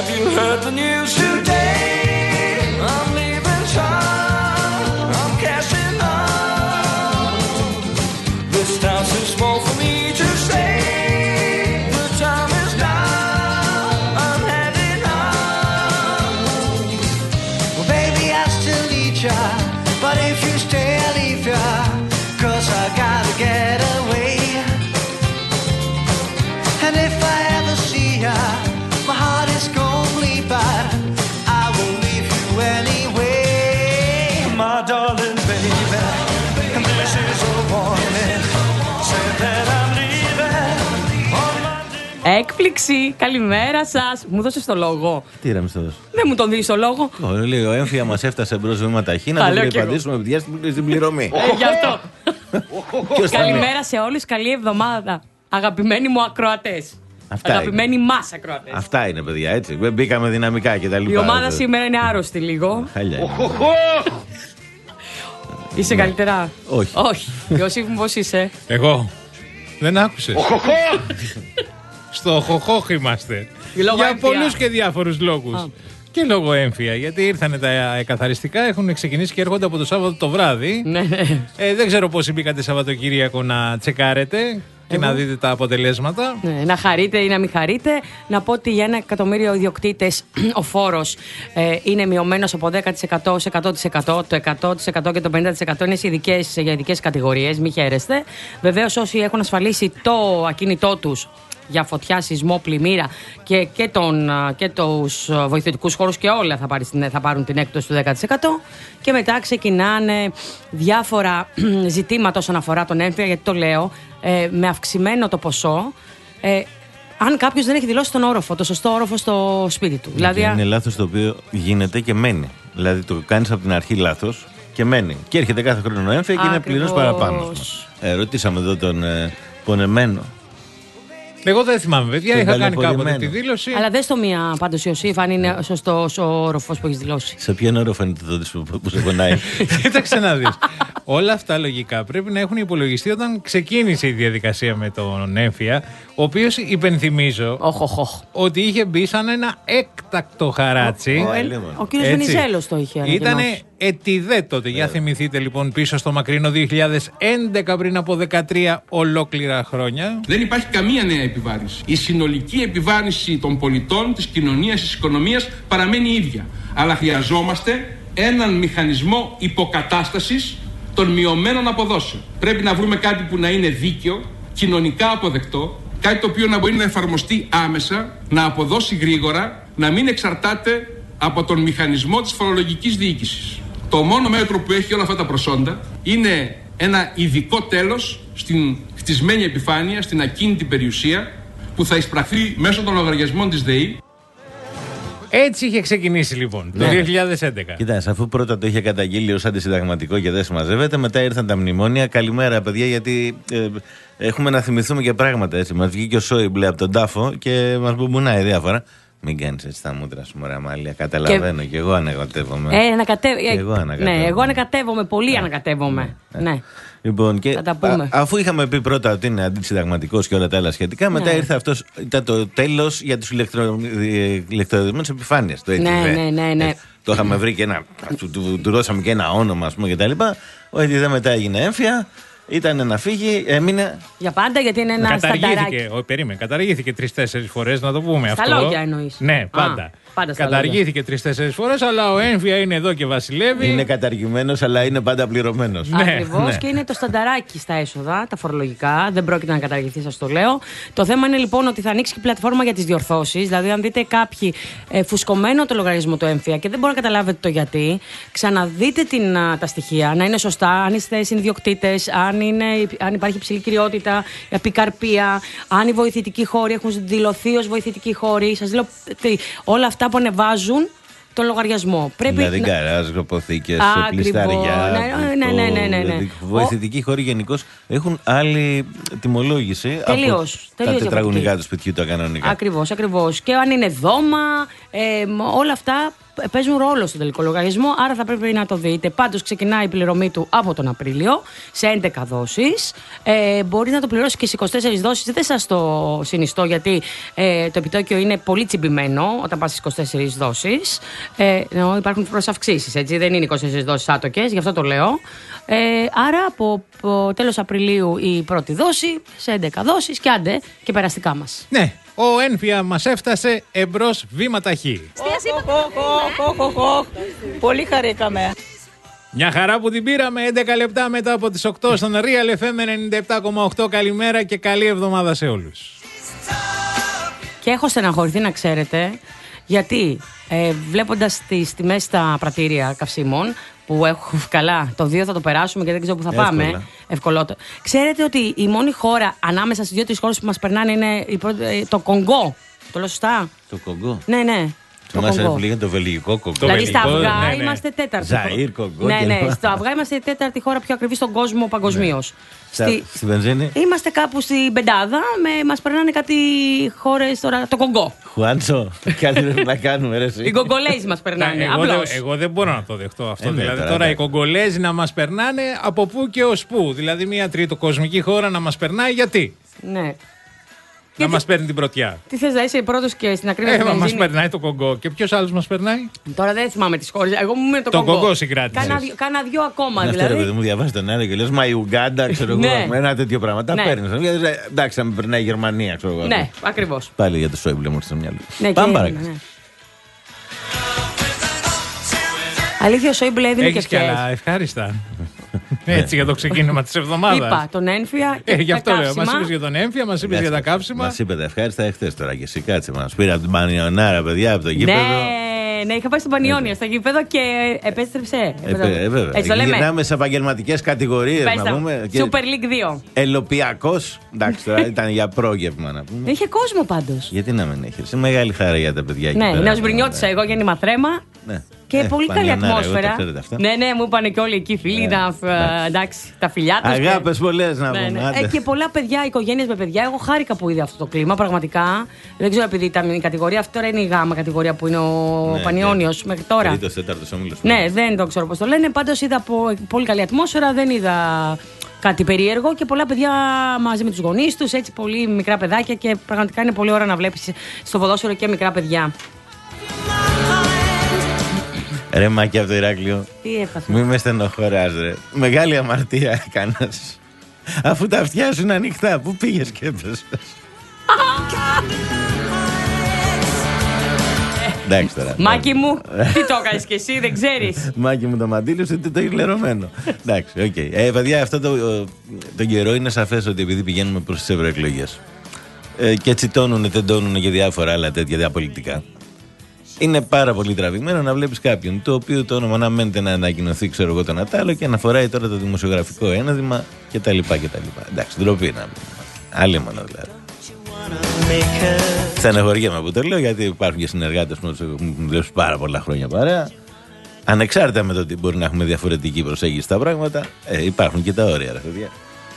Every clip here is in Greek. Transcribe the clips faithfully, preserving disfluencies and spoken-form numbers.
Have you heard the news today? I'm leaving town, I'm cashing out. This town's too small for me to stay. The time is now, I'm heading out. Well, baby, I still need ya, but if you stay, I'll leave ya, 'cause I gotta get away. And if I ever see ya, my heart is gonna bleed, but I will leave you anyway. My darling baby, this is a warning, say that I'm leaving on Monday. Έκπληξη, καλημέρα σας. Μου δώσες το λόγο. Τι να μην στο δώσω. Δεν μου τον δίνεις το λόγο. Λέει, ο έμφυα μας έφτασε μπρος βήμα ταχύ να τον περιπατήσουμε παιδιά στην πληρωμή. Ε, γι' αυτό. Καλημέρα σε όλους, καλή εβδομάδα. Αγαπημένοι μου ακροατές. Αυτά Αγαπημένοι μας ακροατές. Αυτά είναι, παιδιά, έτσι. Μπήκαμε δυναμικά και τα λοιπά. Η ομάδα σήμερα είναι άρρωστη λίγο. Χαλιά. Είσαι καλύτερα? Όχι. Όχι. Ιωσήφ μου, πώς είσαι? Εγώ. Δεν άκουσες. Στο χοχόχ είμαστε. Για πολλούς και διάφορους λόγους. Α. Και λόγω έμφυα, γιατί ήρθανε τα καθαριστικά, έχουν ξεκινήσει και έρχονται από το Σάββατο το βράδυ. Ναι, ναι. Ε, δεν ξέρω πώς μπήκατε Σαββατοκύριακο να τσεκάρετε και Εγώ. να δείτε τα αποτελέσματα. Ναι, να χαρείτε ή να μην χαρείτε. Να πω ότι για ένα εκατομμύριο ιδιοκτήτες ο φόρος ε, είναι μειωμένος από δέκα τοις εκατό σε εκατό τοις εκατό. Το εκατό τοις εκατό και το πενήντα τοις εκατό είναι ειδικές, για ειδικές κατηγορίες, μην χαίρεστε. Βεβαίως όσοι έχουν ασφαλίσει το ακίνητό τους για φωτιά, σεισμό, πλημμύρα και, και, τον, και τους βοηθητικούς χώρους και όλα θα, πάρει, θα πάρουν την έκπτωση του δέκα τοις εκατό. Και μετά ξεκινάνε διάφορα ζητήματα όσον αφορά τον έμφυα, γιατί το λέω, ε, με αυξημένο το ποσό. Ε, αν κάποιος δεν έχει δηλώσει τον όροφο, το σωστό όροφο στο σπίτι του. Δηλαδή, είναι λάθος το οποίο γίνεται και μένει. Δηλαδή το κάνεις από την αρχή λάθος και μένει. Και έρχεται κάθε χρόνο ο έμφυα και είναι πληρώς παραπάνω. Ε, ρωτήσαμε εδώ τον ε, πονεμένο. Εγώ δεν θυμάμαι, παιδιά. Είχα κάνει κάποτε τη δήλωση. Αλλά δες το μία πάντως, Ιωσήφ, αν είναι σωστός ο όροφος που έχεις δηλώσει. Σε ποιον όροφο είναι το που σε πονάει? Κοίταξε να δεις. Όλα αυτά λογικά πρέπει να έχουν υπολογιστεί όταν ξεκίνησε η διαδικασία με τον έμφυα, ο οποίος υπενθυμίζω oh, oh, oh. ότι είχε μπει σαν ένα έκτακτο χαράτσι. Ο, ο, ο κύριος Βενιζέλος το είχε ανακοινώσει. Ήτανε ετιδέ τότε. Για θυμηθείτε λοιπόν πίσω στο μακρινό δύο χιλιάδες έντεκα, πριν από δεκατρία ολόκληρα χρόνια. Δεν υπάρχει καμία νέα επιβάρυνση. Η συνολική επιβάρυνση των πολιτών, της κοινωνίας, της οικονομίας παραμένει ίδια. Αλλά χρειαζόμαστε έναν μηχανισμό υποκατάστασης των μειωμένων αποδόσεων. Πρέπει να βρούμε κάτι που να είναι δίκαιο, κοινωνικά αποδεκτό, κάτι το οποίο να μπορεί να εφαρμοστεί άμεσα, να αποδώσει γρήγορα, να μην εξαρτάται από τον μηχανισμό της φορολογικής διοίκησης. Το μόνο μέτρο που έχει όλα αυτά τα προσόντα είναι ένα ειδικό τέλος στην χτισμένη επιφάνεια, στην ακίνητη περιουσία, που θα εισπραχθεί μέσω των λογαριασμών της ΔΕΗ. Έτσι είχε ξεκινήσει λοιπόν το ναι. δύο χιλιάδες έντεκα. Κοιτάξτε, αφού πρώτα το είχε καταγγείλει ως αντισυνταγματικό και δεν συμμαζεύεται, μετά ήρθαν τα μνημόνια. Καλημέρα, παιδιά, γιατί ε, έχουμε να θυμηθούμε και πράγματα έτσι. Μας βγήκε ο Σόιμπλε από τον τάφο και μας μπουμπουνάει διάφορα. Μην κάνεις έτσι τα μούτρα σου, μωρέ Αμάλια. Καταλαβαίνω και, και εγώ ανακατεύομαι. Ε, ανακατε... και εγώ ανακατεύομαι. Ναι, εγώ ανακατεύομαι, πολύ ναι. ανακατεύομαι. Ναι. ναι. Λοιπόν, και α, αφού είχαμε πει πρώτα ότι είναι αντισυνταγματικός και όλα τα άλλα σχετικά, μετά ναι. ήρθε αυτός, ήταν το τέλος για τους ηλεκτροδεσμένους επιφάνειες. Το ναι, ναι, ναι, ναι. Ε, το είχαμε βρει και ένα. του, του, του δώσαμε και ένα όνομα, ας πούμε, κτλ. Ο ΕΤΙΔΕ μετά έγινε έμφυα. Ήταν να φύγει, έμεινε. Για πάντα, γιατί είναι ένα καταργήθηκε. Ο, περίμενε, καταργήθηκε τρεις-τέσσερις φορές, να το πούμε στα αυτό. Στα λόγια εννοείς. Ναι, πάντα. Α, πάντα καταργήθηκε τρεις-τέσσερις φορές, αλλά ο έμφυα είναι εδώ και βασιλεύει. Είναι καταργημένος, αλλά είναι πάντα πληρωμένος. Ναι, ακριβώς. Ναι. Και είναι το στανταράκι στα έσοδα, τα φορολογικά. Δεν πρόκειται να καταργηθεί, σας το λέω. Το θέμα είναι λοιπόν ότι θα ανοίξει και πλατφόρμα για τις διορθώσεις. Δηλαδή, αν δείτε κάποιοι ε, φουσκωμένο το λογαριασμό του έμφυα και δεν μπορείτε να καταλάβετε το γιατί, ξαναδείτε την, τα στοιχεία, να είναι σωστά, αν είστε συνδιοκτήτες, αν είναι. Αν υπάρχει υψηλή κυριότητα, επικαρπία, αν οι βοηθητικοί χώροι έχουν δηλωθεί ως βοηθητικοί χώροι. Σας λέω όλα αυτά που ανεβάζουν τον λογαριασμό. Πρέπει δηλαδή να... γκαράζ, γροποθήκες, πλιστάρια. Ναι, ναι, ναι, ναι, ναι. Βοηθητικοί χώροι γενικώς έχουν άλλη τιμολόγηση τελείως, από τελείως τα τετραγωνικά του σπιτιού τα κανονικά. Ακριβώς, ακριβώς. Και αν είναι δώμα, Ε, όλα αυτά παίζουν ρόλο στον τελικό λογαριασμό, άρα θα πρέπει να το δείτε. Πάντως ξεκινάει η πληρωμή του από τον Απρίλιο σε έντεκα δόσεις. Ε, μπορεί να το πληρώσει και σε είκοσι τέσσερις δόσεις. Δεν σας το συνιστώ, γιατί ε, το επιτόκιο είναι πολύ τσιμπημένο όταν πας στις είκοσι τέσσερις δόσεις. Ε, ενώ υπάρχουν προσαυξήσεις, έτσι. Δεν είναι είκοσι τέσσερις δόσεις άτοκες, γι' αυτό το λέω. Ε, άρα από, από τέλος Απριλίου η πρώτη δόση σε έντεκα δόσεις και άντε και περαστικά μας. Ναι. Ο Ένφια μας έφτασε εμπρός βήμα ταχύ. Πολύ χαρήκαμε. Μια χαρά που την πήραμε. έντεκα λεπτά μετά από τις οκτώ στον Real εφ εμ ενενήντα επτά κόμμα οκτώ. Καλημέρα και καλή εβδομάδα σε όλους. Και έχω στεναχωρηθεί, να ξέρετε, γιατί ε, βλέποντας τις τιμές στα πρατήρια καυσίμων, που έχω καλά, το δύο θα το περάσουμε και δεν ξέρω που θα Εύκολα. πάμε. Ευκολότερο. Ξέρετε ότι η μόνη χώρα ανάμεσα στις δύο-τρεις χώρες που μας περνάνε είναι η πρώτη, το Κονγκό. Το λέω σωστά? Το Κονγκό. Ναι, ναι. Το μας έλεγε το βελγικό Κονγκό. Δηλαδή στα βελγικό, αυγά ναι, ναι. είμαστε τέταρτη. Ζαΐρ, Κονγκό. Ναι, και ναι. λοιπά. Στο αυγά είμαστε η τέταρτη χώρα πιο ακριβή στον κόσμο παγκοσμίως. Στα- Στη βενζίνη. Είμαστε κάπου στην πεντάδα, με, μας περνάνε κάτι χώρες τώρα. Το Κονγκό. Χουάντσο, κάτι πρέπει να κάνουμε, ρε. εσύ. Οι Κογκολέζοι μας περνάνε. εγώ, δεν, Απλώς. εγώ δεν μπορώ να το δεχτώ αυτό. Ε, ναι, δηλαδή τώρα, τώρα οι εντάξει. Κογκολέζοι να μας περνάνε από πού και ως πού. Δηλαδή μια τριτοκοσμική χώρα να μας περνάει γιατί. Ναι. Να Γιατί- μας παίρνει την πρωτιά. Τι θες να είσαι πρώτος και στην ακρίβεια Ε, της μα μας βενζίνης? περνάει το Κονγκό. Και ποιος άλλος μας περνάει? Τώρα δεν θυμάμαι τις χώρες. Εγώ μου μένει το Το Κονγκό. Κονγκό συγκράτησες. Κάνα, δυο- κάνα δυο ακόμα Είναι αυτό, ρε δηλαδή. παιδί μου, διαβάζει τον ένα και λες μα η Ουγγάντα, ξέρω εγώ, Ναι. με ένα τέτοιο πράγμα. Τα Ναι. παίρνεις. Δηλαδή, εντάξει, αν με περνάει η Γερμανία, ξέρω εγώ. Ναι, ακριβώς. Πάλι για το Σόιμπλε μου στο μυαλό. Ναι, Πάμε και- παρακάτω. ναι. Αλήθεια, ο Σόιμπλε έδινε και Έχεις κι άλλα ευχές. ευχάριστα. Έτσι για το ξεκίνημα της εβδομάδας. Είπα τον Ένφια και Ε, γι' τα αυτό λέω. καύσιμα. Μας είπες για τον έμφυα, μας είπες για τα καύσιμα. Μα είπε τα ευχάριστα εχθέ τώρα και εσύ κάτσε. Μα πήρα την Πανιονάρα, παιδιά, από το γήπεδο. Ναι, ναι, είχα πάει στον Πανιόνιο, στο γήπεδο και επέστρεψε. Ε, ε, ε, βέβαια. Έτσι το λέμε. Γυρνάμε σε επαγγελματικέ κατηγορίε Πες να τα. πούμε. Super League δύο. Ελοπιακό. Εντάξει, τώρα ήταν για πρόγευμα να πούμε. Είχε κόσμο πάντως. Γιατί να μην έχει. Είναι μεγάλη χαρά για τα παιδιά εκεί Ναι, πέρα. να σμπρινιώτησα εγώ γέννημα θρέμα. Ναι. Και Ε, πολύ καλή Πανιονάρα, εγώ ατμόσφαιρα. τα ξέρετε αυτά. Ναι, ναι, μου είπαν και όλοι εκεί φίλοι να. ε, Εντάξει, τα φιλιά του. Αγάπε πολλέ να Ναι, πούμε. ναι. άντε. Ε, και πολλά παιδιά, οικογένειες με παιδιά. Εγώ χάρηκα που είδα αυτό το κλίμα, πραγματικά. Δεν ξέρω, επειδή ήταν η κατηγορία αυτή τώρα είναι η γάμα κατηγορία που είναι ο Ναι, Πανιόνιος μέχρι τώρα. Τρίτος, τέταρτος όμιλος. Ναι, δεν το ξέρω πώς το λένε. Πάντως είδα πο- πολύ καλή ατμόσφαιρα, δεν είδα κάτι περίεργο και πολλά παιδιά μαζί με τους γονείς τους, έτσι πολύ μικρά παιδάκια και πραγματικά είναι πολύ ώρα να βλέπεις στο ποδόσφαιρο και μικρά παιδιά. Ρε Μάκη από το Ηράκλειο. Τι έπαθε. Μη με στενοχωράς ρε. Μεγάλη αμαρτία έκανας. Αφού τα αυτιά σου είναι ανοιχτά, πού πήγες και έπεσες. Εντάξει τώρα. Μάκη μου, τι το έκανες κι εσύ, δεν ξέρεις. Μάκη μου το μαντήλιο σου, τι το έχει λερωμένο. Εντάξει, οκ. Ε, παιδιά, αυτό το, τον καιρό είναι σαφές ότι επειδή πηγαίνουμε προς τις ευρωεκλογές ε, και τσιτώνουν, τεντώνουν και διάφορα άλλα τέτοια διαπολιτικά. Είναι πάρα πολύ τραβηγμένο να βλέπεις κάποιον το οποίο το όνομα να μένετε να ανακοινωθεί, ξέρω εγώ, τον Ατάλο και να φοράει τώρα το δημοσιογραφικό ένδυμα κτλ. Εντάξει, ντροπή να πούμε. Άλλη μόνο δηλαδή. Στεναχωριέμαι που το λέω γιατί υπάρχουν και συνεργάτες που έχουν δουλέψει πάρα πολλά χρόνια παρέα. Ανεξάρτητα με το ότι μπορεί να έχουμε διαφορετική προσέγγιση στα πράγματα, ε, υπάρχουν και τα όρια, ρε παιδιά.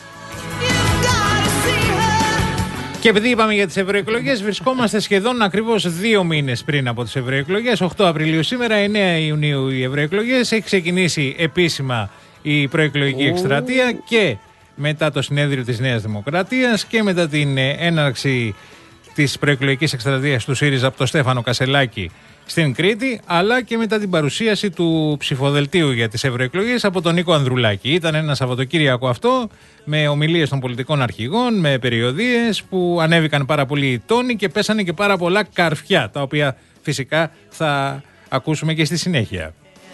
Και επειδή είπαμε για τις ευρωεκλογές, βρισκόμαστε σχεδόν ακριβώς δύο μήνες πριν από τις ευρωεκλογές. οκτώ Απριλίου σήμερα, εννέα Ιουνίου οι ευρωεκλογές. Έχει ξεκινήσει επίσημα η προεκλογική εκστρατεία και μετά το συνέδριο της Νέας Δημοκρατίας και μετά την ε, έναρξη της προεκλογικής εκστρατείας του ΣΥΡΙΖΑ από τον Στέφανο Κασελάκη στην Κρήτη, αλλά και μετά την παρουσίαση του ψηφοδελτίου για τις ευρωεκλογές από τον Νίκο Ανδρουλάκη. Ήταν ένα Σαββατοκύριακο αυτό με ομιλίες των πολιτικών αρχηγών, με περιοδίες που ανέβηκαν πάρα πολλοί τόνοι και πέσανε και πάρα πολλά καρφιά, τα οποία φυσικά θα ακούσουμε και στη συνέχεια.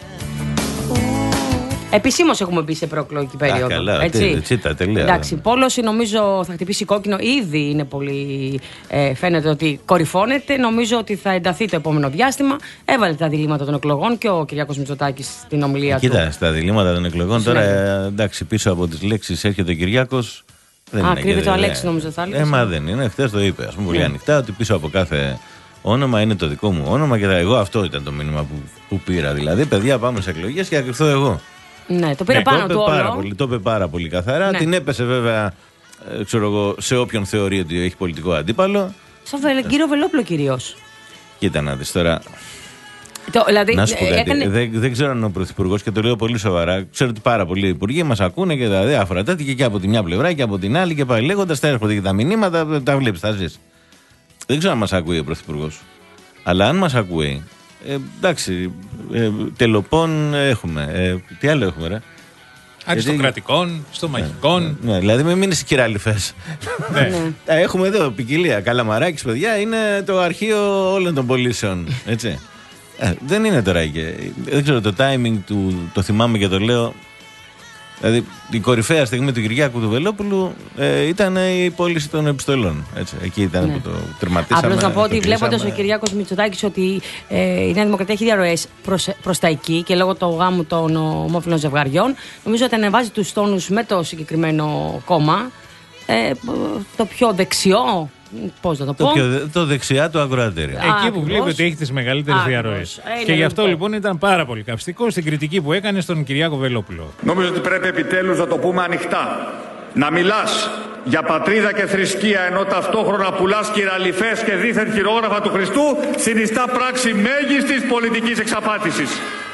Επισήμως έχουμε μπει σε προεκλογική περίοδο. καλά, έτσι. τε- τσίτα, τελεία. Εντάξει, πόλωση νομίζω θα χτυπήσει κόκκινο. Ήδη είναι πολύ. Ε, φαίνεται ότι κορυφώνεται. Νομίζω ότι θα ενταθεί το επόμενο διάστημα. Έβαλε τα διλήμματα των εκλογών και ο Κυριάκος Μητσοτάκης στην ομιλία του. Κοίτα, στα διλήμματα των εκλογών τώρα, Συνέβη. ε, εντάξει, πίσω από τις λέξεις έρχεται ο Κυριάκος. Δεν Α, είναι κρύβεται και- ο Αλέξης, νομίζω θα έλεγες. Ε, μα δεν είναι. Χθες το είπε, ας πούμε, πολύ Ναι. ανοιχτά, ότι πίσω από κάθε όνομα είναι το δικό μου όνομα και θα, εγώ αυτό ήταν το μήνυμα που, που πήρα. Δηλαδή, παιδιά, πάμε σε εκλογές και θα κρυφθώ εγώ. Ναι, το πήρε Ναι, πάνω το του είπε πάρα όλο. πολύ, το είπε πάρα πολύ καθαρά. Ναι. Την έπεσε βέβαια, ε, ξέρω εγώ, σε όποιον θεωρεί ότι έχει πολιτικό αντίπαλο. Στο Βελ- κύριο Βελόπουλο κυρίως. Κοίτα να δεις τώρα. Το, δηλαδή, να σου πω κάτι. έκανε... δεν, δεν ξέρω αν ο Πρωθυπουργός, και το λέω πολύ σοβαρά, ξέρω ότι πάρα πολλοί υπουργοί μας ακούνε και τα διάφορα τέτοια και από τη μια πλευρά και από την άλλη και πάλι λέγοντας, τα έρχονται και τα μηνύματα, τα βλέπεις, τα ζεις. Δεν ξέρω αν μας ακούει ο Πρωθυπουργός. Αλλά αν μας ακούει, ε, εντάξει, ε, τελοπών έχουμε. Ε, τι άλλο έχουμε, ρε. Αριστοκρατικών, στομαχικών. Ναι, ναι, δηλαδή μην μείνεις κυραλιφές. Ναι. Έχουμε εδώ ποικιλία. Καλαμαράκης, παιδιά, είναι το αρχείο όλων των πωλήσεων. Έτσι. Ε, δεν είναι τώρα και. Δεν ξέρω, το timing του το θυμάμαι και το λέω. Δηλαδή η κορυφαία στιγμή του Κυριάκου του Βελόπουλου ε, ήταν η πώληση των επιστολών. Έτσι. Εκεί ήταν, ναι, που το τερματίσαμε. Απλώς να πω ότι βλέποντας ο Κυριάκος Μητσοτάκης ότι ε, η Νέα Δημοκρατία έχει διαρροές προς, προς τα εκεί και λόγω του γάμου των ομόφυλων ζευγαριών, νομίζω ότι ανεβάζει τους τόνους με το συγκεκριμένο κόμμα. Ε, το πιο δεξιό. Πώς να το πω. Το, πιο, το δεξιά του ακροατήριο. Εκεί που ακριβώς βλέπει ότι έχει τις μεγαλύτερες διαρροές. Και γι' αυτό λοιπόν ήταν πάρα πολύ καυστικό στην κριτική που έκανε στον Κυριάκο Βελόπουλο. Νομίζω ότι πρέπει επιτέλους να το πούμε ανοιχτά. Να μιλάς για πατρίδα και θρησκεία ενώ ταυτόχρονα πουλάς κυραλιφές και δίθεν χειρόγραφα του Χριστού συνιστά πράξη μέγιστης πολιτικής εξαπάτησης.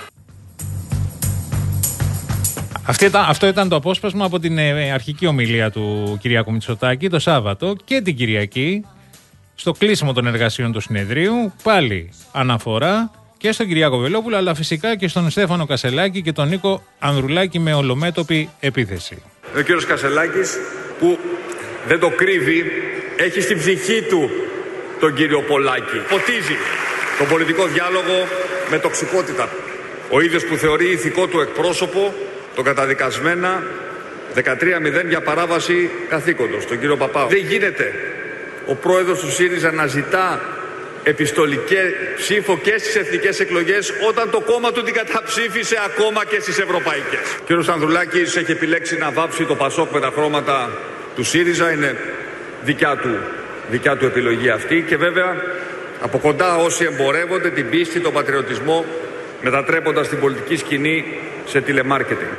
Αυτό ήταν το απόσπασμα από την αρχική ομιλία του Κυριάκου Μητσοτάκη το Σάββατο και την Κυριακή στο κλείσιμο των εργασίων του συνεδρίου. Πάλι αναφορά και στον Κυριάκο Βελόπουλο, αλλά φυσικά και στον Στέφανο Κασελάκη και τον Νίκο Ανδρουλάκη με ολομέτωπη επίθεση. Ο κύριος Κασελάκης, που δεν το κρύβει, έχει στην ψυχή του τον κύριο Πολάκη. Ποτίζει τον πολιτικό διάλογο με τοξικότητα. Ο ίδιος που θεωρεί ηθικό του εκπρόσωπο το καταδικασμένα δεκατρία μηδέν για παράβαση καθήκοντος, τον κύριο Παπάου. Δεν γίνεται ο πρόεδρος του ΣΥΡΙΖΑ να ζητά επιστολική ψήφο και στις εθνικές εκλογές όταν το κόμμα του την καταψήφισε ακόμα και στις ευρωπαϊκές. Ο κύριος Ανδρουλάκης έχει επιλέξει να βάψει το Πασόκ με τα χρώματα του ΣΥΡΙΖΑ, είναι δικιά του, δικιά του επιλογή αυτή και βέβαια από κοντά όσοι εμπορεύονται την πίστη, τον πατριωτισμό μετατρέποντας την πολιτική σκηνή σε τηλεμάρκετινγκ.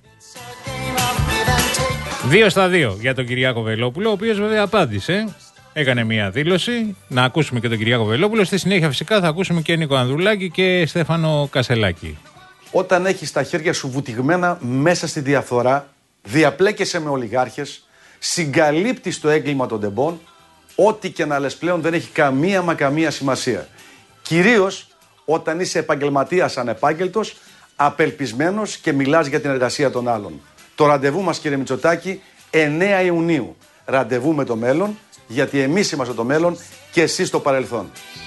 Δύο στα δύο για τον Κυριάκο Βελόπουλο, ο οποίος βέβαια απάντησε. Έκανε μια δήλωση. Να ακούσουμε και τον Κυριάκο Βελόπουλο. Στη συνέχεια φυσικά θα ακούσουμε και Νίκο Ανδρουλάκη και Στέφανο Κασελάκη. Όταν έχεις τα χέρια σου βουτυγμένα μέσα στη διαφθορά, διαπλέκεσαι με ολιγάρχες, συγκαλύπτεις το έγκλημα των τεμπών, ό,τι και να λες πλέον δεν έχει καμία μα καμία σημασία. Κυρίως όταν είσαι επαγγελματίας ανεπάγγελτος, απελπισμένος και μιλάς για την εργασία των άλλων. Το ραντεβού μας, κύριε Μητσοτάκη, εννέα Ιουνίου. Ραντεβού με το μέλλον, γιατί εμείς είμαστε το μέλλον και εσείς το παρελθόν.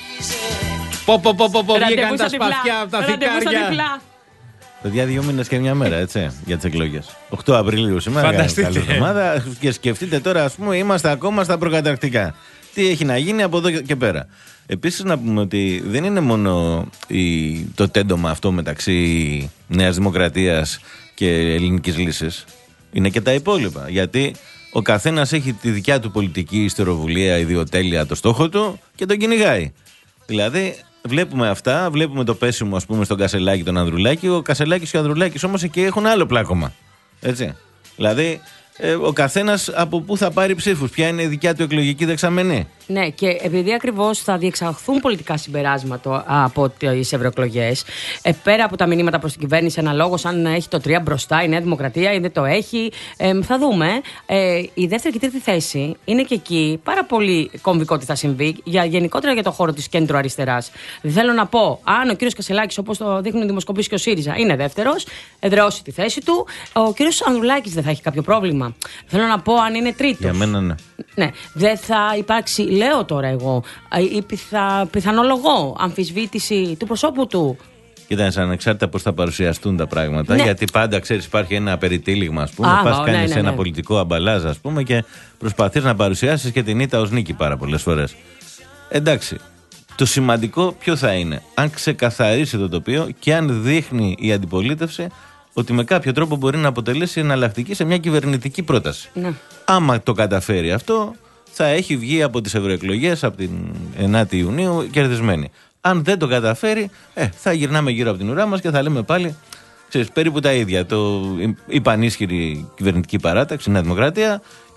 Πω πω πω πω, βγήκαν τα σπαθιά από τα θικάρια. Παιδιά, δύο μήνες και μια μέρα, έτσι, για τις εκλογές. οκτώ Απριλίου σήμερα, καλή εβδομάδα. Και σκεφτείτε τώρα, ας πούμε, είμαστε ακόμα στα προκαταρκτικά. Τι έχει να γίνει από εδώ και πέρα. Επίσης να πούμε ότι δεν είναι μόνο η, το τέντομα αυτό μεταξύ Νέας Δημοκρατίας και Ελληνικής Λύσης. Είναι και τα υπόλοιπα. Γιατί ο καθένας έχει τη δικιά του πολιτική ιστεροβουλία, ιδιοτέλεια, το στόχο του και τον κυνηγάει. Δηλαδή βλέπουμε αυτά, βλέπουμε το πέσιμο ας πούμε στον Κασελάκη, τον Ανδρουλάκη. Ο Κασελάκης και ο Ανδρουλάκης όμως εκεί έχουν άλλο πλάκωμα. Έτσι. Δηλαδή ε, ο καθένας από πού θα πάρει ψήφους, ποια είναι η δικιά του εκλογική δεξαμενή. Ναι, και επειδή ακριβώς θα διεξαχθούν πολιτικά συμπεράσματα από τις ευρωεκλογές, ε, πέρα από τα μηνύματα προς την κυβέρνηση, αναλόγως αν έχει το τρία μπροστά η Νέα Δημοκρατία ή δεν το έχει, ε, θα δούμε. Ε, η δεύτερη και τρίτη θέση είναι και εκεί πάρα πολύ κομβικό τι θα συμβεί, για, γενικότερα για το χώρο της κέντρο-αριστεράς. Δηλαδή, θέλω να πω, αν ο κύριος Κασελάκης, όπως το δείχνουν οι δημοσκοπήσεις και ο ΣΥΡΙΖΑ, είναι δεύτερος, εδραιώσει τη θέση του, ο κύριος Ανδρουλάκης δεν θα έχει κάποιο πρόβλημα. Θέλω να πω, αν είναι τρίτος. Για μένα ναι. Ναι, δεν θα υπάρξει, λέω τώρα εγώ, η πιθα, πιθανολογώ αμφισβήτηση του προσώπου του. Κοίταξε, ανεξάρτητα πώς θα παρουσιαστούν τα πράγματα, ναι. Γιατί πάντα ξέρεις, υπάρχει ένα περιτύλιγμα, ας πούμε. Πας ναι, κάνεις ναι, ναι, ένα ναι. πολιτικό αμπαλάζ, ας πούμε, και προσπαθείς να παρουσιάσεις και την ήττα ως νίκη πάρα πολλές φορές. Εντάξει. Το σημαντικό ποιο θα είναι, αν ξεκαθαρίσει το τοπίο και αν δείχνει η αντιπολίτευση ότι με κάποιο τρόπο μπορεί να αποτελέσει εναλλακτική σε μια κυβερνητική πρόταση. Ναι. Άμα το καταφέρει αυτό, θα έχει βγει από τις ευρωεκλογές από την ενάτη Ιουνίου κερδισμένη. Αν δεν το καταφέρει, ε, θα γυρνάμε γύρω από την ουρά μας και θα λέμε πάλι, ξέρεις, περίπου τα ίδια. Το, η πανίσχυρη κυβερνητική παράταξη, η Νέα Δημοκρατία,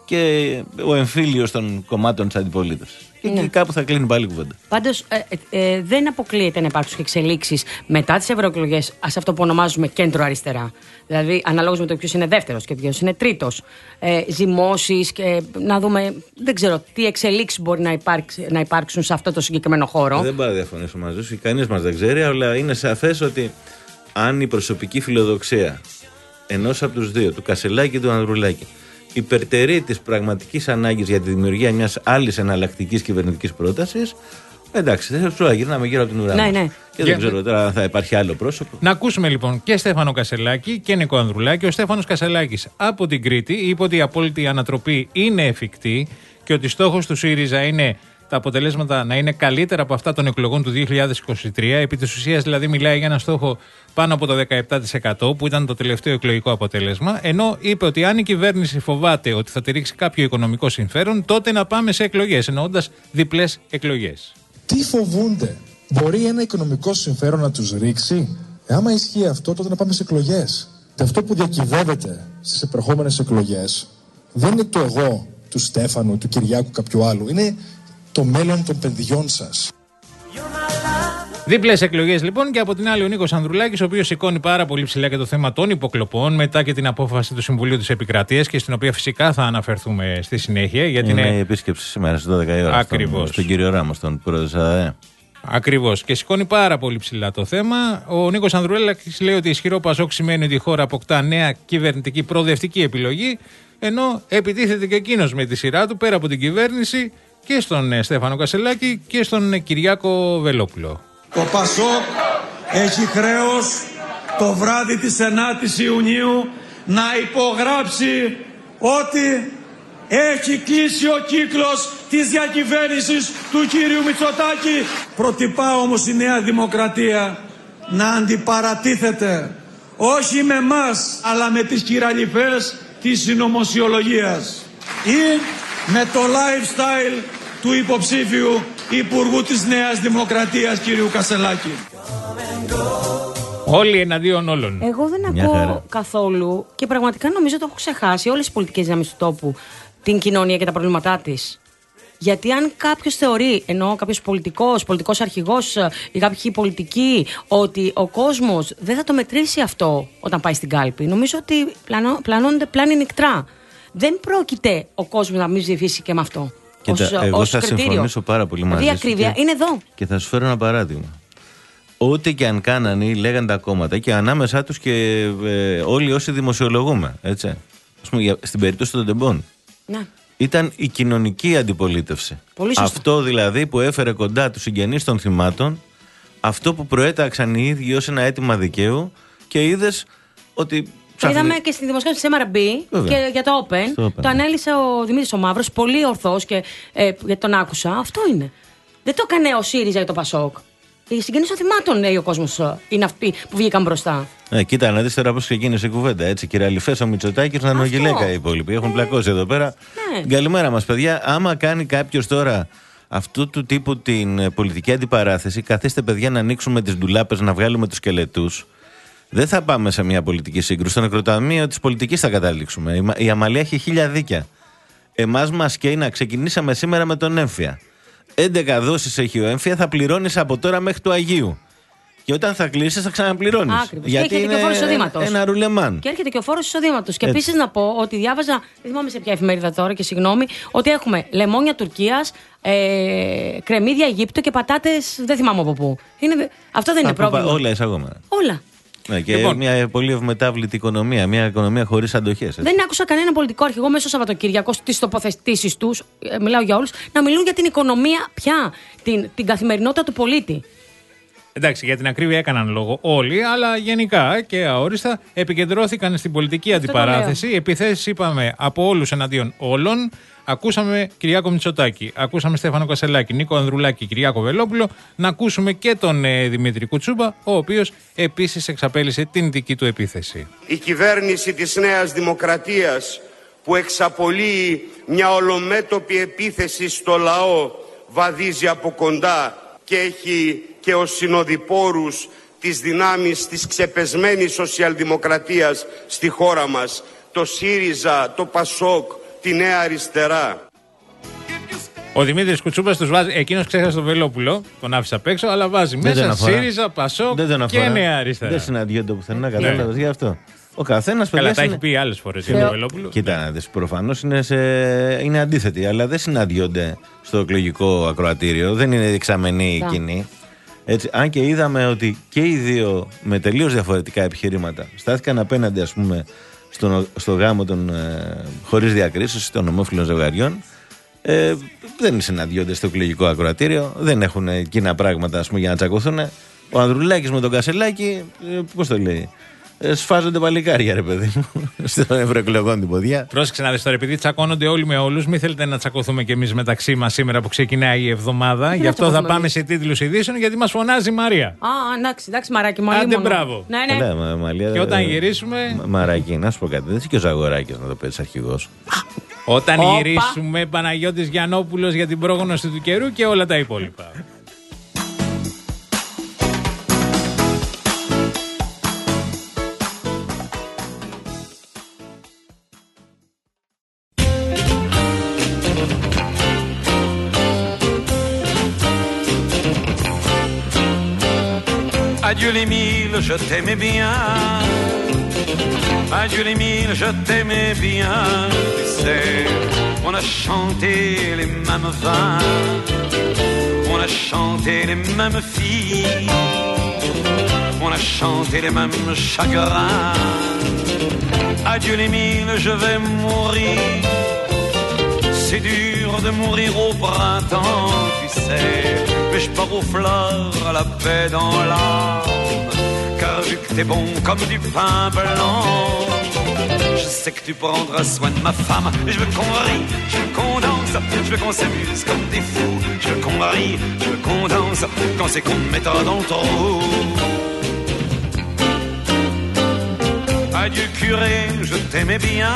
και ο εμφύλιος των κομμάτων της αντιπολίτευσης. Και ναι. εκεί κάπου θα κλείνει πάλι η κουβέντα. Πάντως ε, ε, ε, δεν αποκλείεται να υπάρξουν εξελίξεις μετά τις ευρωεκλογές σε αυτό που ονομάζουμε κέντρο-αριστερά. Δηλαδή, αναλόγως με το ποιος είναι δεύτερος και ποιος είναι τρίτος. Ε, ζυμώσεις και να δούμε, δεν ξέρω τι εξελίξεις μπορεί να, υπάρξει, να υπάρξουν σε αυτό το συγκεκριμένο χώρο. Δεν πάω να διαφωνήσω μαζί σου, κανείς μας δεν ξέρει, αλλά είναι σαφές ότι αν η προσωπική φιλοδοξία ενός από τους δύο, του Κασελάκη και του Ανδρουλάκη, υπερτερεί της πραγματικής ανάγκης για τη δημιουργία μιας άλλης εναλλακτικής κυβερνητικής πρότασης, εντάξει, δεν θα γυρνάμε γύρω από την ουρά. Ναι, ναι. Και δεν ξέρω τώρα αν θα υπάρχει άλλο πρόσωπο. Να ακούσουμε λοιπόν και Στέφανο Κασελάκη και Νίκο Ανδρουλάκη. Ο Στέφανος Κασελάκης από την Κρήτη είπε ότι η απόλυτη ανατροπή είναι εφικτή και ότι στόχος του ΣΥΡΙΖΑ είναι τα αποτελέσματα να είναι καλύτερα από αυτά των εκλογών του δύο χιλιάδες είκοσι τρία. Επί της ουσίας δηλαδή μιλάει για ένα στόχο πάνω από το δεκαεπτά τοις εκατό που ήταν το τελευταίο εκλογικό αποτέλεσμα. Ενώ είπε ότι αν η κυβέρνηση φοβάται ότι θα τηρήξει κάποιο οικονομικό συμφέρον, τότε να πάμε σε εκλογές, εννοώντας διπλές εκλογές. Τι φοβούνται? Μπορεί ένα οικονομικό συμφέρον να τους ρίξει? Ε, άμα ισχύει αυτό, τότε να πάμε σε εκλογές. Και αυτό που διακυβεύεται στις επερχόμενες εκλογές δεν είναι το εγώ του Στέφανου, του Κυριάκου, κάποιου άλλου. Είναι το μέλλον των παιδιών σας. Δίπλες εκλογές λοιπόν, και από την άλλη ο Νίκος Ανδρουλάκης, ο οποίος σηκώνει πάρα πολύ ψηλά και το θέμα των υποκλοπών μετά και την απόφαση του Συμβουλίου της Επικρατείας, και στην οποία φυσικά θα αναφερθούμε στη συνέχεια. Γιατί είναι, είναι η επίσκεψη σήμερα στις δώδεκα η ώρα. Ακριβώς. Στον, στον κύριο Ράμος, τον πρόεδρο της ΑΔΑΕ. Ακριβώς. Και σηκώνει πάρα πολύ ψηλά το θέμα. Ο Νίκος Ανδρουλάκης λέει ότι ισχυρό Πασόκ σημαίνει ότι η χώρα αποκτά νέα κυβερνητική προοδευτική επιλογή, ενώ επιτίθεται και εκείνος με τη σειρά του πέρα από την κυβέρνηση και στον Στέφανο Κασελάκη και στον Κυριάκο Βελόπουλο. Το Πασόκ έχει χρέος το βράδυ της ενάτης Ιουνίου να υπογράψει ότι έχει κλείσει ο κύκλος της διακυβέρνησης του κύριου Μητσοτάκη. Προτυπά όμως η Νέα Δημοκρατία να αντιπαρατίθεται όχι με μας, αλλά με τις κυραλιφές της συνωμοσιολογίας ή με το lifestyle του υποψήφιου Υπουργού της Νέας Δημοκρατίας κύριου Κασελάκη. Όλοι εναντίον όλων. Εγώ δεν Μια ακούω χαρά. καθόλου και πραγματικά νομίζω το έχω ξεχάσει όλες οι πολιτικές δυνάμεις του τόπου την κοινωνία και τα προβλήματά της. Γιατί αν κάποιος θεωρεί, εννοώ κάποιος πολιτικός, πολιτικός αρχηγός ή κάποιοι πολιτικοί, ότι ο κόσμος δεν θα το μετρήσει αυτό όταν πάει στην κάλπη, νομίζω ότι πλανώ, πλανώνονται πλάνη νικτρά. Δεν πρόκειται ο κόσμος να μην ψηφίσει και με αυτό. Κοίτα, ως, εγώ ως θα κριτήριο. συμφωνήσω πάρα πολύ μαζί Δηλαδή, σου. ακρίβεια Και, είναι εδώ. και θα σου φέρω ένα παράδειγμα. Ό,τι και αν κάνανε ή λέγαν τα κόμματα, και ανάμεσά τους και ε, όλοι όσοι δημοσιολογούμε, έτσι. Ας πούμε, για, στην περίπτωση των τεμπών. Ναι. Ήταν η κοινωνική αντιπολίτευση. Πολύ σωστά. Αυτό δηλαδή που έφερε κοντά τους συγγενείς των θυμάτων, αυτό που προέταξαν οι ίδιοι ως ένα αίτημα δικαίου, και είδες ότι. Το είδαμε και στη δημοσκόπηση της εμ αρ μπι και για το Open. Open. Το ανέλησε ο Δημήτρης ο Μαύρος, πολύ ορθός και ε, γιατί τον άκουσα. Αυτό είναι. Δεν το έκανε ο ΣΥΡΙΖΑ ή το Πασόκ. Οι συγγενείς των θυμάτων, λέει ο κόσμος, είναι αυτοί που βγήκαν μπροστά. Ε, κοίτα, να δεις τώρα πώς ξεκίνησε η κουβέντα. Έτσι, κυραλιφές, ο Μητσοτάκης, να νογιλέκα οι υπόλοιποι. Έχουν ε, πλακώσει εδώ πέρα. Ναι. Καλημέρα μας, παιδιά. Άμα κάνει κάποιος τώρα αυτού του τύπου την πολιτική αντιπαράθεση, καθίστε, παιδιά, να ανοίξουμε τις ντουλάπες, να βγάλουμε τους σκελετούς. Δεν θα πάμε σε μια πολιτική σύγκρουση. Στο νεκροταμείο της πολιτικής θα καταλήξουμε. Η Αμαλία έχει χίλια δίκια. Εμάς μας καίει να ξεκινήσαμε σήμερα με τον έμφυα. έντεκα δόσεις έχει ο έμφυα, θα πληρώνεις από τώρα μέχρι του Αγίου. Και όταν θα κλείσεις θα ξαναπληρώνεις. Άκριβος. Γιατί έρχεται και ο φόρος εισοδήματος. Ένα ρουλεμάν. Και έρχεται και ο φόρος εισοδήματος. Και επίσης να πω ότι διάβαζα, δεν θυμάμαι σε ποια εφημερίδα τώρα και συγγνώμη, ότι έχουμε λεμόνια Τουρκίας, ε, κρεμμύδια Αιγύπτου και πατάτες δεν θυμάμαι από πού. Είναι, αυτό δεν είναι από, πρόβλημα. Όλα εισαγόμενα. Όλα. Ναι, και Λοιπόν. μια πολύ ευμετάβλητη οικονομία, μια οικονομία χωρίς αντοχές. Έτσι. Δεν άκουσα κανένα πολιτικό αρχηγό μέσα στο Σαββατοκύριακο στις τοποθετήσεις τους, ε, μιλάω για όλους, να μιλούν για την οικονομία πια, την, την καθημερινότητα του πολίτη. Εντάξει, για την ακρίβεια έκαναν λόγο όλοι, αλλά γενικά και αόριστα επικεντρώθηκαν στην πολιτική Αυτό αντιπαράθεση. Επιθέσεις, είπαμε, από όλους εναντίον όλων. Ακούσαμε Κυριάκο Μητσοτάκη, ακούσαμε Στέφανο Κασελάκη, Νίκο Ανδρουλάκη, Κυριάκο Βελόπουλο. Να ακούσουμε και τον ε, Δημήτρη Κουτσούμπα, ο οποίος επίσης εξαπέλυσε την δική του επίθεση. Η κυβέρνηση της Νέας Δημοκρατίας, που εξαπολύει μια ολομέτωπη επίθεση στο λαό, βαδίζει από κοντά και έχει και ως συνοδοιπόρους τις δυνάμεις της ξεπεσμένης σοσιαλδημοκρατίας στη χώρα μας, το ΣΥΡΙΖΑ, το ΠΑΣΟΚ, τη Νέα Αριστερά. Ο Δημήτρης Κουτσούπας τους βάζει. Εκείνος ξέχασε τον Βελόπουλο, τον άφησε απ' έξω, αλλά βάζει Δεν μέσα ΣΥΡΙΖΑ, ΠΑΣΟΚ και Νέα Αριστερά. Δεν συναντιόνται πουθενά, κατάλαβες γι' αυτό. Ο καθένας Καλά, τα είναι... έχει πει άλλες φορές για τον Βελόπουλο. Κοίτα να δεις, προφανώς είναι, σε... είναι αντίθετοι, αλλά δεν συναντιόνται στο εκλογικό ακροατήριο. Δεν είναι δεξαμενή κοινή. Έτσι, αν και είδαμε ότι και οι δύο με τελείως διαφορετικά επιχειρήματα στάθηκαν απέναντι, ας πούμε, στο, στο γάμο των ε, χωρίς διακρίσεις των ομόφυλων ζευγαριών. Ε, δεν συναντιόνται στο εκλογικό ακροατήριο, δεν έχουν κοινά πράγματα, ας πούμε, για να τσακωθούν. Ο Ανδρουλάκης με τον Κασελάκη, ε, πώς το λέει, ε, σφάζονται παλικάρια, ρε παιδί μου, στον ευρωεκλογών την ποδιά. Πρόσεξε να δεις τώρα, επειδή τσακώνονται όλοι με όλους, μην θέλετε να τσακωθούμε κι εμείς μεταξύ μας σήμερα που ξεκινάει η εβδομάδα. Γι' αυτό θα πάμε σε τίτλους ειδήσεων, γιατί μας φωνάζει η Μαρία. Α, εντάξει, εντάξει, Μαράκι μου. Άντε, μπράβο. Ναι, ναι. Έλα, μα, μαλλιά, και όταν ε, γυρίσουμε. Μα, Μαράκι, να σου πω κάτι, δεν είσαι και ο Ζαγοράκης να το πέτεις αρχηγός. Όταν Όπα. γυρίσουμε, Παναγιώτης Γιαννόπουλος για την πρόγνωση του καιρού και όλα τα υπόλοιπα. Adieu les mille, je t'aimais bien. Adieu les mille, je t'aimais bien. Tu sais, on a chanté les mêmes vins, on a chanté les mêmes filles, on a chanté les mêmes chagrins. Adieu les mille, je vais mourir. C'est dur de mourir au printemps, tu sais, mais je pars aux fleurs, à la paix dans l'âme, car vu que t'es bon comme du pain blanc, je sais que tu prendras soin de ma femme. Je veux qu'on rie, je veux qu'on danse, je veux qu'on s'amuse comme des fous, je veux qu'on rie, je veux qu'on danse, quand c'est qu'on me mettra dans le trou. Adieu curé, je t'aimais bien.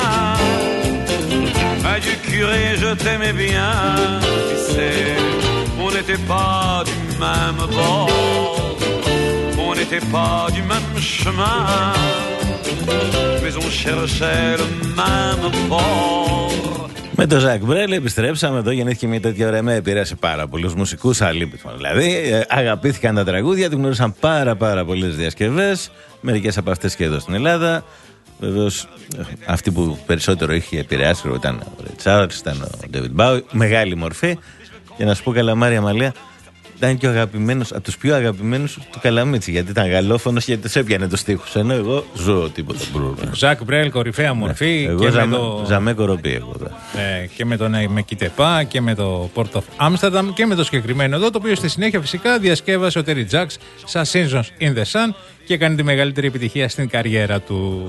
Adieu curé, je t'aimais bien. Tu sais, on n'était pas du même bord, on n'était pas du même chemin, mais on cherchait le même port. Με τον Ζακ Μπρέλ επιστρέψαμε εδώ, γεννήθηκε μια τέτοια ωραία, με επηρέασε πάρα πολλούς μουσικούς, αλήπητο. Δηλαδή, ε, αγαπήθηκαν τα τραγούδια, του γνώρισαν πάρα πάρα πολλές διασκευές, μερικές από αυτές και εδώ στην Ελλάδα. Βεβαίως, αυτή που περισσότερο είχε επηρεάσει ήταν ο Ρέι Τσάρλς, ήταν ο Ντέβιντ Μπάουι, μεγάλη μορφή. Και να σου πω, Καλαμάρια Μαλία, ήταν και ο αγαπημένος, από τους πιο αγαπημένους του Καλαμίτσι, γιατί ήταν γαλλόφωνος και τους έπιανε τους στίχους. Ενώ εγώ ζω τίποτα. Ζακ Μπρέλ, κορυφαία μορφή. Εγώ και ζαμέ, με το... ζαμέ κοροπή εγώ. Ε, και με τον Μεκιτεπά και με το Port of Amsterdam και με το συγκεκριμένο εδώ, το οποίο στη συνέχεια φυσικά διασκεύασε ο Terry Jacks σαν Seasons in the Sun και έκανε τη μεγαλύτερη επιτυχία στην καριέρα του.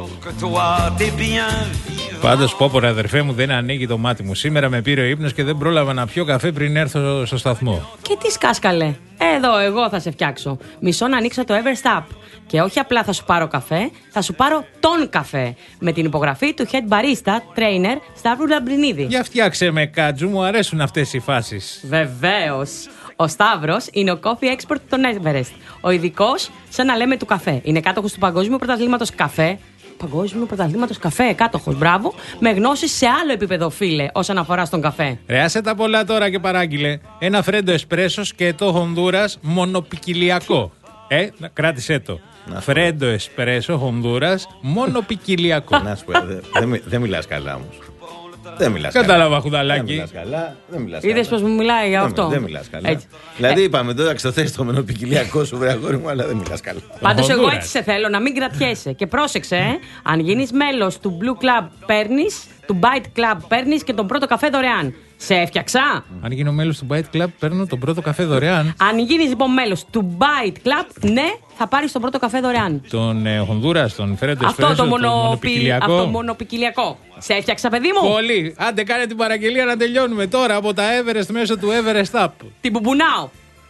Πάντως, πω πω, αδερφέ μου, δεν ανοίγει το μάτι μου. Σήμερα με πήρε ο ύπνος και δεν πρόλαβα να πιω καφέ πριν έρθω στο σταθμό. Και τι σκάσκαλε. Εδώ, εγώ θα σε φτιάξω. Μισό να ανοίξω το Everstop. Και όχι απλά θα σου πάρω καφέ, θα σου πάρω τον καφέ. Με την υπογραφή του Head Barista Trainer Σταύρου Λαμπρινίδη. Για φτιάξε με, Κάτζου, μου αρέσουν αυτές οι φάσεις. Βεβαίως. Ο Σταύρος είναι ο coffee expert των Everest. Ο ειδικός, σαν να λέμε, του καφέ. Είναι κάτοχος του Παγκόσμιου Πρωταθλήματος Καφέ. Παγκόσμιου Πρωταθλήματος Καφέ, κάτοχος, μπράβο. Με γνώσεις σε άλλο επίπεδο, φίλε, όσον αφορά στον καφέ. Ρε, άσε τα πολλά τώρα και παράγγειλε. Ένα φρέντο εσπρέσο και το Χονδούρας μονοπικιλιακό. Ε, κράτησέ το. Φρέντο εσπρέσο Χονδούρας μονοπικιλιακό. Να σου πω, δεν δε μιλάς καλά όμως. Δεν μιλάς Κατάλαβα, καλά. χουδαλάκι. Δεν μιλάς καλά. Δεν μιλάς Είδες πως μου μιλάει για αυτό. Δεν μιλάς καλά. Έτσι. Δηλαδή, ε... είπαμε τώρα, ξεθέσει το μονοπικιλιακό σου, βρε αγόρι μου, αλλά δεν μιλάς καλά. Πάντως, εγώ έτσι σε θέλω, να μην κρατιέσαι. Και πρόσεξε, ε, αν γίνεις μέλος του Blue Club, παίρνεις, του Bite Club, παίρνεις και τον πρώτο καφέ δωρεάν. Σε έφτιαξα. Αν γίνω μέλος του Bite Club, παίρνω τον πρώτο καφέ δωρεάν. Αν γίνεις λοιπόν μέλος του Bite Club, ναι, θα πάρεις τον πρώτο καφέ δωρεάν. Τον ε, Χονδούρας, τον φέρετε Αυτό εσπρέσο, το μονοπι... μονοπικιλιακό. Αυτό μονοπικιλιακό. Σε έφτιαξα, παιδί μου. Πολύ. Άντε, κάνε την παραγγελία να τελειώνουμε τώρα από τα Everest μέσω του Everest App. Την πουμπουνάω.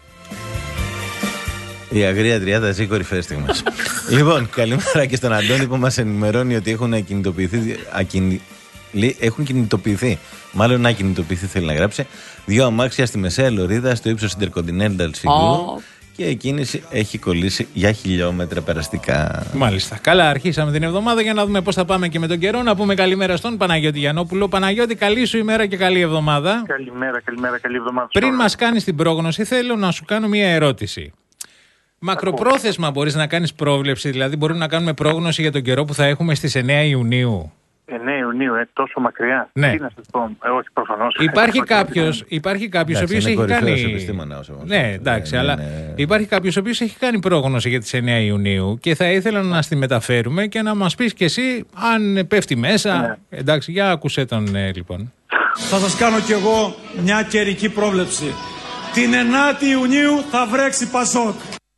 Η αγρία τριάδα ζει κορυφαίες στιγμές. Λοιπόν, καλημέρα και στον Αντώνη που μας ενημερώνει ότι έχουν κινητοποιηθεί. Ακινη... Έχουν κινητοποιηθεί. Μάλλον να κινητοποιηθεί θέλει να γράψει. Δύο αμάξια στη μεσαία λωρίδα στο ύψος Intercontinental Σιγκού. Oh. και η κίνηση έχει κολλήσει για χιλιόμετρα περαστικά. Μάλιστα. Καλά, αρχίσαμε την εβδομάδα για να δούμε πώς θα πάμε και με τον καιρό. Να πούμε καλημέρα στον Παναγιώτη Γιαννόπουλο. Παναγιώτη, καλή σου ημέρα και καλή εβδομάδα. Καλημέρα, καλημέρα, καλή εβδομάδα. Πριν μας κάνεις την πρόγνωση, θέλω να σου κάνω μία ερώτηση. Μακροπρόθεσμα μπορείς να κάνεις πρόβλεψη, δηλαδή μπορούμε να κάνουμε πρόγνωση για τον καιρό που θα έχουμε στις εννέα Ιουνίου. εννέα Ιουνίου, ε, τόσο μακριά. Ναι. Τι να σας πω, ε, όχι προφανώς. Υπάρχει κάποιος, υπάρχει κάποιος ο οποίος έχει κάνει. Ναι, εντάξει, ναι, αλλά ναι, ναι. υπάρχει κάποιος ο οποίος έχει κάνει πρόγνωση για τις εννέα Ιουνίου και θα ήθελα να στη μεταφέρουμε και να μας πεις κι εσύ αν πέφτει μέσα. Ναι. Εντάξει, για άκουσέ τον ε, λοιπόν. Θα σας κάνω κι εγώ μια καιρική πρόβλεψη. Την ενάτη Ιουνίου θα βρέξει Πασόκ.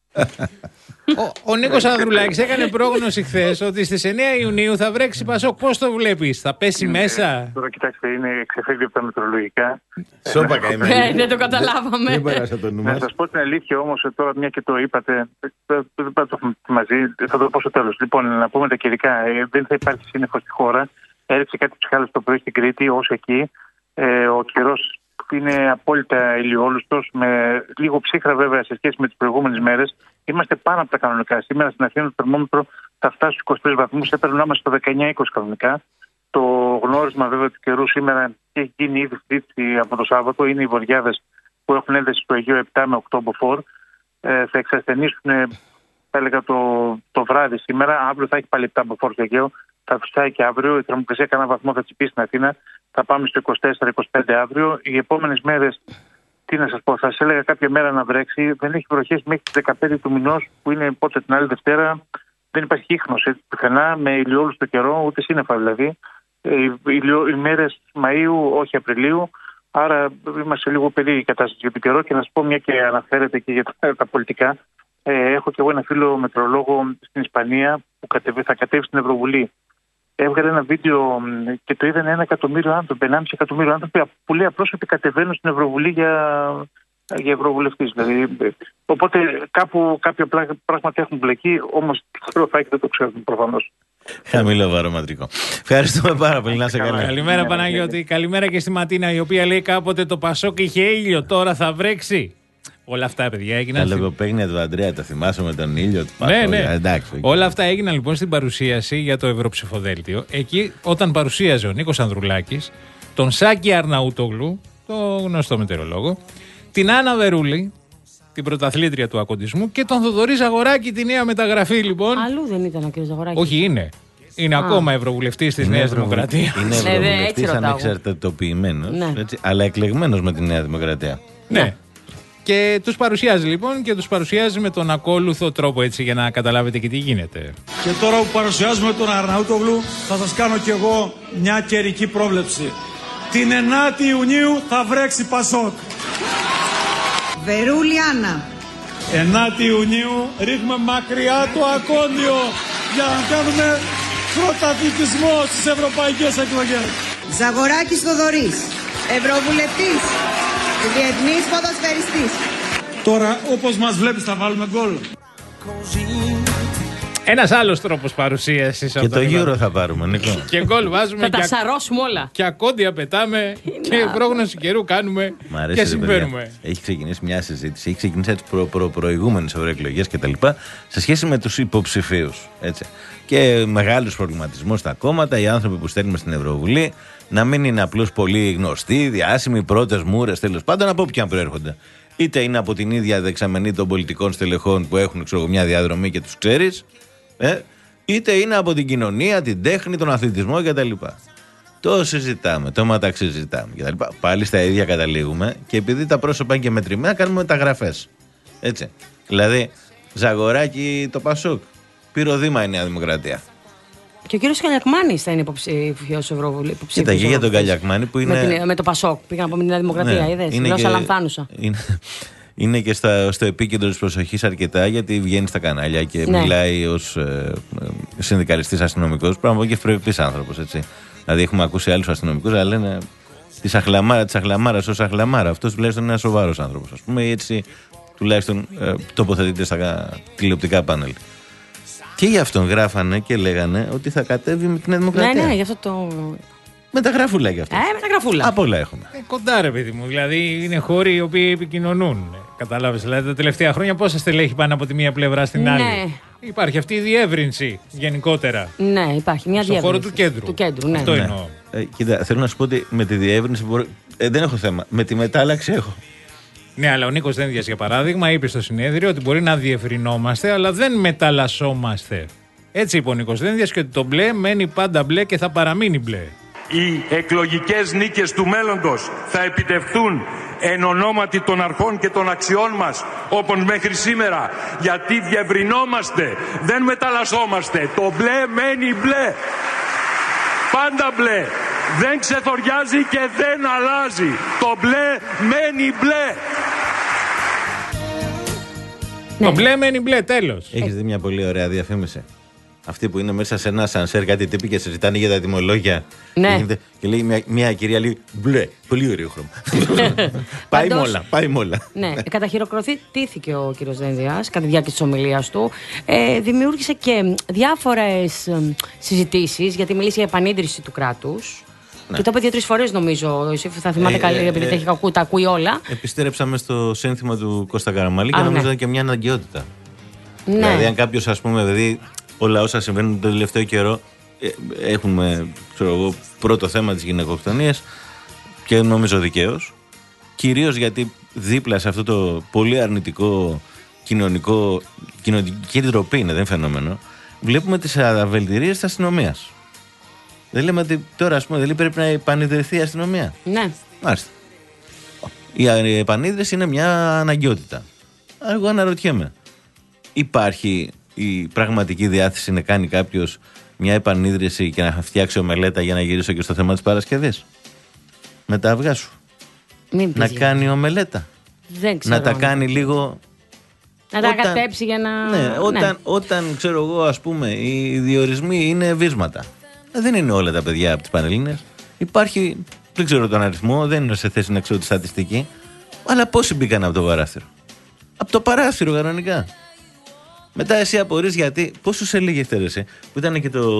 Ο, ο Νίκος Ανδρουλάκης έκανε πρόγνωση χθες ότι στις εννέα Ιουνίου θα βρέξει Πασόκ. Πώς το βλέπεις, θα πέσει μέσα? Τώρα κοιτάξτε, είναι ξεφεύγει από τα μετρολογικά. Σώπα καημένη. Ε, δεν το καταλάβαμε. Δεν πέρασα το νου Να μας. σας πω την αλήθεια όμως, τώρα μια και το είπατε, δεν θα το έχουμε μαζί, θα το πω στο τέλος. Λοιπόν, να πούμε τα καιρικά, ε, δεν θα υπάρχει σύννεφο στη χώρα. Έριξε κάτι ψυχάλες το πρωί στην Κρήτη, ως εκεί. Ε, ο καιρός είναι απόλυτα ηλιόλουστος, με λίγο ψύχρα βέβαια σε σχέση με τις προηγούμενες μέρες. Είμαστε πάνω από τα κανονικά. Σήμερα στην Αθήνα το θερμόμετρο θα φτάσει στους είκοσι τρεις βαθμούς, έπρεπε να είμαστε στο δεκαεννέα είκοσι κανονικά. Το γνώρισμα βέβαια του καιρού σήμερα έχει γίνει ήδη συζήτηση από το Σάββατο. Είναι οι βοριάδες που έχουν ένταση στο Αιγαίο επτά με οκτώ μποφόρ. Ε, θα εξασθενήσουν, θα έλεγα, το, το βράδυ σήμερα. Αύριο θα έχει πάλι επτά μποφόρ στο Αιγαίο. Θα φυσάει και αύριο. Η θερμοκρασία κανένα βαθμό θα τσιπήσει στην Αθήνα. Θα πάμε στο είκοσι τέσσερα είκοσι πέντε αύριο. Οι επόμενες μέρες, τι να σας πω, θα σας έλεγα κάποια μέρα να βρέξει. Δεν έχει βροχές μέχρι τις δεκαπέντε του μηνός, που είναι πότε την άλλη Δευτέρα. Δεν υπάρχει ίχνος πουθενά, με ηλιόλουστο καιρό, ούτε σύννεφα δηλαδή. Οι, οι μέρες Μαΐου, όχι Απριλίου. Άρα είμαστε λίγο περίεργη κατάσταση για τον καιρό. Και να σας πω, μια και αναφέρεται και για τα, τα πολιτικά, ε, έχω και εγώ ένα φίλο μετρολόγο στην Ισπανία που κατεβεί, θα κατέβει στην Ευρωβουλή. Έβγαλε ένα βίντεο και το είδαν ένα εκατομμύριο άνθρωποι, ενάμιση εκατομμύριο άνθρωποι που λέει απλώς ότι κατεβαίνουν στην Ευρωβουλή για, για ευρωβουλευτής. Δηλαδή, οπότε κάπου κάποια πράγματα έχουν μπλεκεί, όμως το φάκι δεν το ξέρουμε προφανώς. Χαμηλό βαρομετρικό. Ευχαριστούμε πάρα πολύ. Να σε καλά. Καλημέρα Παναγιώτη. Καλημέρα και στη Ματίνα, η οποία λέει κάποτε το Πασόκ είχε ήλιο, τώρα θα βρέξει. Όλα αυτά, παιδιά, έγιναν. Τα λογοπαίγνια του Αντρέα, τα θυμάσαι με τον ήλιο του Πασόκ. Ναι, ναι. Εντάξει, όλα αυτά έγιναν λοιπόν στην παρουσίαση για το Ευρωψηφοδέλτιο. Εκεί, όταν παρουσίαζε ο Νίκος Ανδρουλάκης τον Σάκη Αρναούτογλου, το γνωστό μετεωρολόγο, την Άννα Βερούλη, την πρωταθλήτρια του ακοντισμού, και τον Θοδωρή Ζαγοράκη, τη νέα μεταγραφή λοιπόν. Αλλού δεν ήταν ο κ. Ζαγοράκης. Όχι, είναι. Είναι Α. ακόμα ευρωβουλευτής της Νέας Δημοκρατίας. Είναι ευρωβουλευτής ανεξαρτητοποιημένος, ναι. αλλά εκλεγμένος με τη Νέα Δημοκρατία. Ναι. ναι. Και τους παρουσιάζει λοιπόν και τους παρουσιάζει με τον ακόλουθο τρόπο, έτσι, για να καταλάβετε και τι γίνεται. Και τώρα που παρουσιάζουμε τον Αρναούτογλου, θα σας κάνω κι εγώ μια καιρική πρόβλεψη. Την ενάτη Ιουνίου θα βρέξει Πασόκ. Βερούλη Άννα. ενάτη Ιουνίου ρίχνουμε μακριά το ακόντιο για να κάνουμε πρωταθλητισμό στις ευρωπαϊκές εκλογές. Ζαγοράκης Θοδωρής, ευρωβουλευτής, διεθνής ποδοσφαιριστής. Τώρα όπως μας βλέπεις θα βάλουμε γκολ. Ένας άλλος τρόπος παρουσίασης. Και το Euro θα πάρουμε, Νίκο. Και γκολ βάζουμε. Θα τα σαρώσουμε όλα. Και ακόντια πετάμε. Και πρόγνωση καιρού κάνουμε. Και συμπέρουμε. Έχει ξεκινήσει μια συζήτηση. Έχει ξεκινήσει έτσι προ, προ, προηγούμενες ευρωεκλογές κτλ. Σε σχέση με τους υποψηφίους. Έτσι. Και μεγάλους προβληματισμούς στα κόμματα. Οι άνθρωποι που στέλνουμε στην Ευρωβουλή να μην είναι απλώς πολύ γνωστοί, διάσημοι, πρώτες μούρες, τέλος πάντων, από όποιον προέρχονται. Είτε είναι από την ίδια δεξαμενή των πολιτικών στελεχών που έχουν, ξέρω, μια διαδρομή και τους ξέρεις, ε, είτε είναι από την κοινωνία, την τέχνη, τον αθλητισμό κτλ. Το συζητάμε, το μεταξυζητάμε κτλ. Πάλι στα ίδια καταλήγουμε και επειδή τα πρόσωπα είναι και μετρημένα, κάνουμε μεταγραφές. Έτσι. Δηλαδή, Ζαγοράκη το Πασόκ, πυροδήμα η Νέα Δημοκρατία. Και ο κύριος Καλιακμάνης θα είναι υποψήφιος Ευρωβουλή. Κοίτα, και για τον Καλιακμάνη που είναι. Με, την, με το Πασόκ, πήγα να πω με την Νέα Δημοκρατία, ναι, είδες. Γλώσσα λανθάνουσα. Είναι, είναι και στα, στο επίκεντρο της προσοχής αρκετά, γιατί βγαίνει στα κανάλια και ναι. μιλάει ως ε, ε, συνδικαλιστής αστυνομικός. Πράγμα που και ευπρεπής άνθρωπος, έτσι. Δηλαδή, έχουμε ακούσει άλλους αστυνομικούς, αλλά λένε τη αχλαμάρα, της αχλαμάρας ως αχλαμάρα. Αυτός τουλάχιστον είναι ένας σοβαρός άνθρωπος, ας πούμε, έτσι τουλάχιστον ε, τοποθετείται στα τηλεοπτικά πάνελ. Και γι' αυτόν γράφανε και λέγανε ότι θα κατέβει με την Νέα Δημοκρατία. Ναι, ναι, γι' αυτό το. Μεταγραφούλα γι' αυτό. Ε, μεταγραφούλα. Από όλα έχουμε. Ε, κοντά, ρε παιδί μου. Δηλαδή είναι χώροι οι οποίοι επικοινωνούν. Κατάλαβες, δηλαδή τα τελευταία χρόνια πόσα στελέχη πάνε από τη μία πλευρά στην ναι. άλλη. Υπάρχει αυτή η διεύρυνση γενικότερα. Ναι, υπάρχει μια στον διεύρυνση. χώρο του κέντρου. Του κέντρου ναι. Αυτό ναι. εννοώ. Ε, κοίτα, θέλω να σου πω ότι με τη διεύρυνση μπορώ... ε, δεν έχω θέμα. Με τη μετάλλαξη έχω. Ναι, αλλά ο Νίκος Δένδιας, για παράδειγμα, είπε στο συνέδριο ότι μπορεί να διευρυνόμαστε, αλλά δεν μεταλλασσόμαστε. Έτσι είπε ο Νίκος Δένδιας, και ότι το μπλε μένει πάντα μπλε και θα παραμείνει μπλε. Οι εκλογικές νίκες του μέλλοντος θα επιτευχθούν εν ονόματι των αρχών και των αξιών μας, όπως μέχρι σήμερα, γιατί διευρυνόμαστε, δεν μεταλλασσόμαστε. Το μπλε μένει μπλε. Πάντα μπλε. Δεν ξεθοριάζει και δεν αλλάζει. Το μπλε μένει μπλε. Ναι. Το μπλε μένει μπλε, τέλος. Έχεις δει μια πολύ ωραία διαφήμιση? Αυτή που είναι μέσα σε ένα σανσέρ, κάτι τύποι και συζητάνε για τα τιμολόγια. Ναι. Και, και λέει μια, μια κυρία, λέει μπλε, πολύ ωραίο χρώμα. Πάει Παντός, μόλα, πάει μόλα. Ναι, καταχειροκροτήθηκε ο κύριος Δένδιας κατά τη διάρκεια της ομιλίας του. Ε, δημιούργησε και διάφορες ε, συζητήσεις, γιατί μίλησε για επανίδρυση του κράτους. Ναι. Και το είπε δύο-τρεις φορές, νομίζω. Εσύ θα θυμάται ε, καλή, ε, επειδή ε, έχει κακού, τα ακούει όλα. Επιστρέψαμε στο σύνθημα του Κώστα Καραμανλή και νομίζω είναι και μια αναγκαιότητα. Ναι. Δηλαδή, αν κάποιος, ας πούμε, δηλαδή, όλα όσα συμβαίνουν τον τελευταίο καιρό, ε, έχουμε, ξέρω εγώ, πρώτο θέμα της γυναικοκτονίας και νομίζω δικαίως. Κυρίως γιατί δίπλα σε αυτό το πολύ αρνητικό κοινωνικό, κοινωνική ντροπή είναι, δεν φαινόμενο, βλέπουμε τις αβελτηρίες της αστυνομίας. Δεν λέμε ότι τώρα, ας πούμε, δηλαδή πρέπει να επανειδρυθεί η αστυνομία. Ναι. Μάλιστα. Η επανίδρυση είναι μια αναγκαιότητα. Εγώ αναρωτιέμαι, υπάρχει η πραγματική διάθεση να κάνει κάποιος μια επανίδρυση και να φτιάξει ομελέτα, για να γυρίσω και στο θέμα της Παρασκευής? Με τα αυγά σου. Μην να κάνει ομελέτα. Δεν ξέρω. Να τα κάνει λίγο. Να τα κατέψει για να. Ναι, όταν, ναι. όταν ξέρω εγώ, ας πούμε, οι διορισμοί είναι βίσματα. Δεν είναι όλα τα παιδιά από τις Πανελλήνιες. Υπάρχει, δεν ξέρω τον αριθμό, δεν είναι σε θέση να ξέρω τη στατιστική. Αλλά πόσοι μπήκαν από το παράθυρο? Από το παράθυρο κανονικά. Μετά εσύ απορείς γιατί. Πόσους έλεγε αυτή εσύ, που ήταν και το.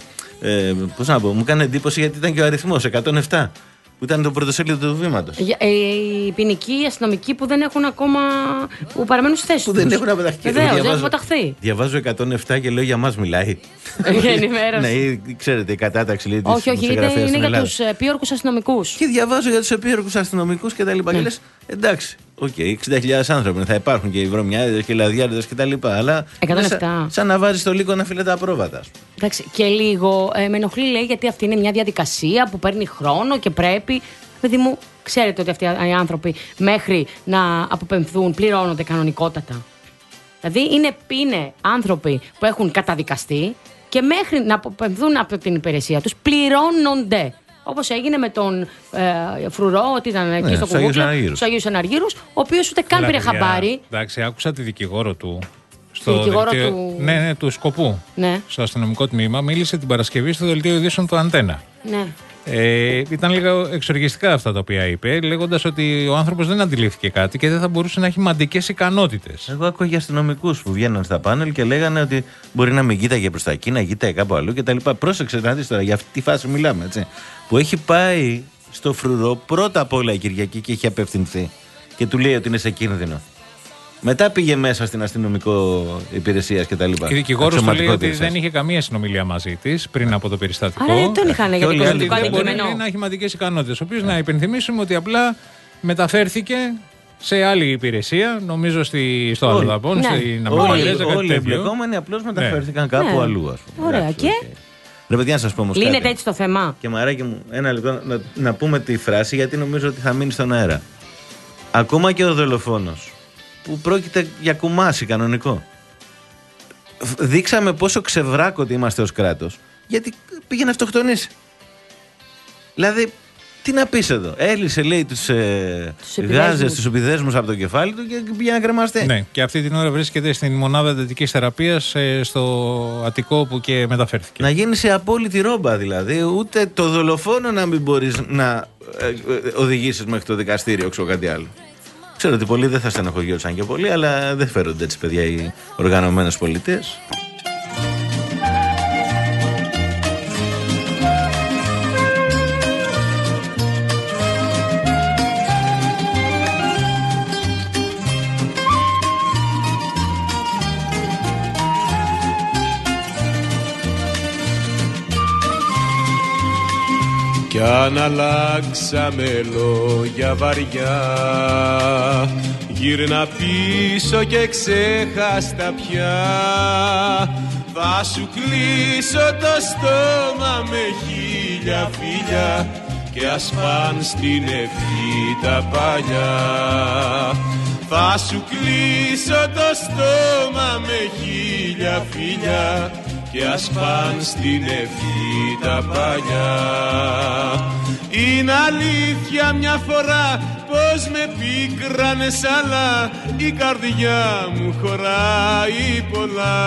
Ε, πώς να πω, μου έκανε εντύπωση γιατί ήταν και ο αριθμός εκατόν επτά. Που ήταν το πρωτοσέλιδο του βήματος. Ε, οι ποινικοί, οι αστυνομικοί που δεν έχουν ακόμα. Που παραμένουν στις θέσεις τους. Που δεν έχουν απεταχθεί. Βεβαίως, δεν έχουν αποταχθεί. Διαβάζω εκατόν επτά και λέω για μας μιλάει. Για ενημέρωση. Ναι, ξέρετε, η κατάταξη λέει. Όχι, όχι, είναι, είναι για τους επίορκους αστυνομικούς. Και διαβάζω για τους επίορκους αστυνομικούς και τα λοιπά. Ναι. Και λες, εντάξει, οκ, okay, εξήντα χιλιάδες άνθρωποι θα υπάρχουν και οι βρωμιάδες και οι λαδιάριδες και τα λοιπά. Αλλά εκατόν επτά. Σαν να βάζεις το λύκο να φυλάει τα απρόβατα. Εντάξει, και λίγο ε, με ενοχλεί, λέει, γιατί αυτή είναι μια διαδικασία που παίρνει χρόνο και πρέπει. Παιδί μου, ξέρετε ότι αυτοί οι άνθρωποι μέχρι να αποπεμφθούν πληρώνονται κανονικότατα. Δηλαδή είναι, είναι άνθρωποι που έχουν καταδικαστεί και μέχρι να αποπεμφθούν από την υπηρεσία τους πληρώνονται. Όπως έγινε με τον ε, Φρουρό, ότι ήταν εκεί ναι, στο κουβούκλο, στους Αγίους Αναργύρους, ο οποίος ούτε καν πήρε χαμπάρι. Εντάξει, άκουσα τη δικηγόρο του. Στο δικηγόρο δελτίο, του... Ναι, ναι, του Σκοπού. Ναι. Στο αστυνομικό τμήμα, μίλησε την Παρασκευή στο δελτίο ειδήσεων του Αντένα. Ναι. Ε, ήταν λίγο εξοργιστικά αυτά τα οποία είπε, λέγοντας ότι ο άνθρωπος δεν αντιλήφθηκε κάτι και δεν θα μπορούσε να έχει μαντικές ικανότητες. Εγώ ακούω για αστυνομικούς που βγαίναν στα πάνελ και λέγανε ότι μπορεί να μην κοίταγε προς τα εκεί, να κοίταγε κάπου αλλού κτλ. Πρόσεξε να δεις τώρα, για αυτή τη φάση μιλάμε, έτσι. Που έχει πάει στο Φρουρό πρώτα απ' όλα η Κυριακή και έχει απευθυνθεί και του λέει ότι είναι σε κίνδυνο. Μετά πήγε μέσα στην αστυνομικό υπηρεσία κτλ. Και η δικηγόρος του λέει ότι δεν είχε καμία συνομιλία μαζί της πριν από το περιστατικό. Άρα δεν τον είχαν για το κοσμικό αντικείμενο. Μπορεί να έχει μαντικές ικανότητες. Ο οποίος να υπενθυμίσουμε ότι απλά μεταφέρθηκε σε άλλη υπηρεσία, νομίζω στη, στο Αλοδαπών, ναι. στην Αμμαλέζα. Όλοι οι εμπλεκόμενοι απλώς μεταφέρθηκαν ναι. κάπου ναι. αλλού, ας πούμε. Ωραία, και. Ρε παιδιά, να σας πω όμως λύνεται κάτι. Έτσι το θέμα. Και μαράκι μου, ένα λεπτό να, να πούμε τη φράση, γιατί νομίζω ότι θα μείνει στον αέρα. Ακόμα και ο δολοφόνος, που πρόκειται για κουμάσι κανονικό, δείξαμε πόσο ξεβράκωτοι είμαστε ως κράτος, γιατί πήγε να αυτοκτονήσει. Δηλαδή, τι να πεις εδώ. Έλυσε, λέει, τους, ε, τους γάζες, τους επιδέσμους από το κεφάλι του και πήγε να κρεμαστεί. Ναι, και αυτή την ώρα βρίσκεται στην μονάδα εντατικής θεραπείας ε, στο Αττικό που και μεταφέρθηκε. Να γίνει σε απόλυτη ρόμπα δηλαδή, ούτε το δολοφόνο να μην μπορείς να ε, ε, οδηγήσεις μέχρι το δικαστήριο, ξέρω κάτι άλλο. Ξέρω ότι πολλοί δεν θα στεναχωριόντουσαν και πολλοί, αλλά δεν φέρονται έτσι, παιδιά, οι οργανωμένες πολιτείες. κι αν αλλάξαμε λόγια βαριά, γύρνα πίσω και ξέχαστα πια. Θα σου κλείσω το στόμα με χίλια φιλιά και ας παν στην ευχή τα παλιά. Θα σου κλείσω το στόμα με χίλια φιλιά και ας παν στην ευχή τα παλιά. Είναι αλήθεια μια φορά πως με πίκρανες, αλλά η καρδιά μου χωράει πολλά.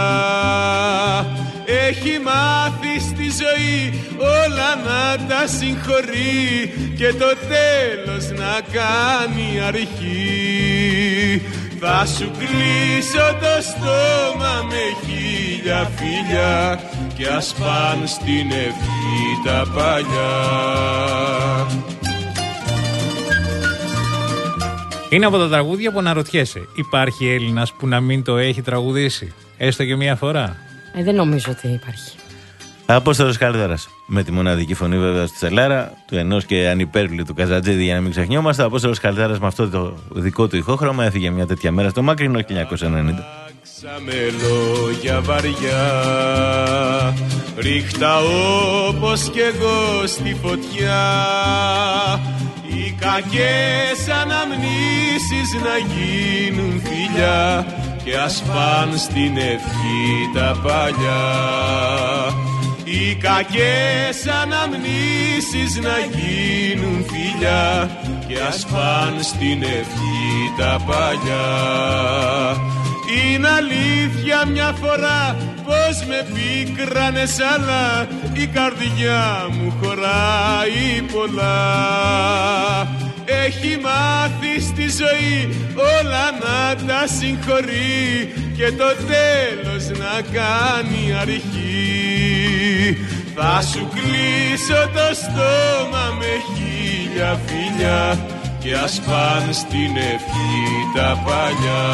Έχει μάθει στη ζωή όλα να τα συγχωρεί και το τέλος να κάνει αρχή. Θα σου κλείσω το στόμα με χίλια φιλιά και ας παν στην ευχή τα παλιά. Είναι από τα τραγούδια που αναρωτιέσαι. Υπάρχει Έλληνας που να μην το έχει τραγουδήσει, έστω και μία φορά? Ε, δεν νομίζω ότι υπάρχει. Απόστολος Καλδάρας. Με τη μοναδική φωνή βέβαια στη Τσελάρα, του ενός και ανυπέρβλητου Καζατζίδη, για να μην ξεχνιόμαστε. Ο Απόστολος Καλδάρας με αυτό το δικό του ηχόχρωμα έφυγε μια τέτοια μέρα στο μακρινό χίλια εννιακόσια ενενήντα. Με λόγια βαριά, ρίχτα όπως κι εγώ στη φωτιά. Οι κακές αναμνήσεις να γίνουν φιλιά και ας παν στην ευχή τα παλιά. Οι κακές αναμνήσεις να γίνουν φιλιά και ας παν στην ευχή τα παλιά. Είναι αλήθεια μια φορά πως με πίκρανες, αλλά η καρδιά μου χωράει πολλά. Έχει μάθει στη ζωή όλα να τα συγχωρεί και το τέλος να κάνει αρχή. Θα σου κλείσω το στόμα με χίλια φιλιά και ας παν στην ευχή τα παλιά.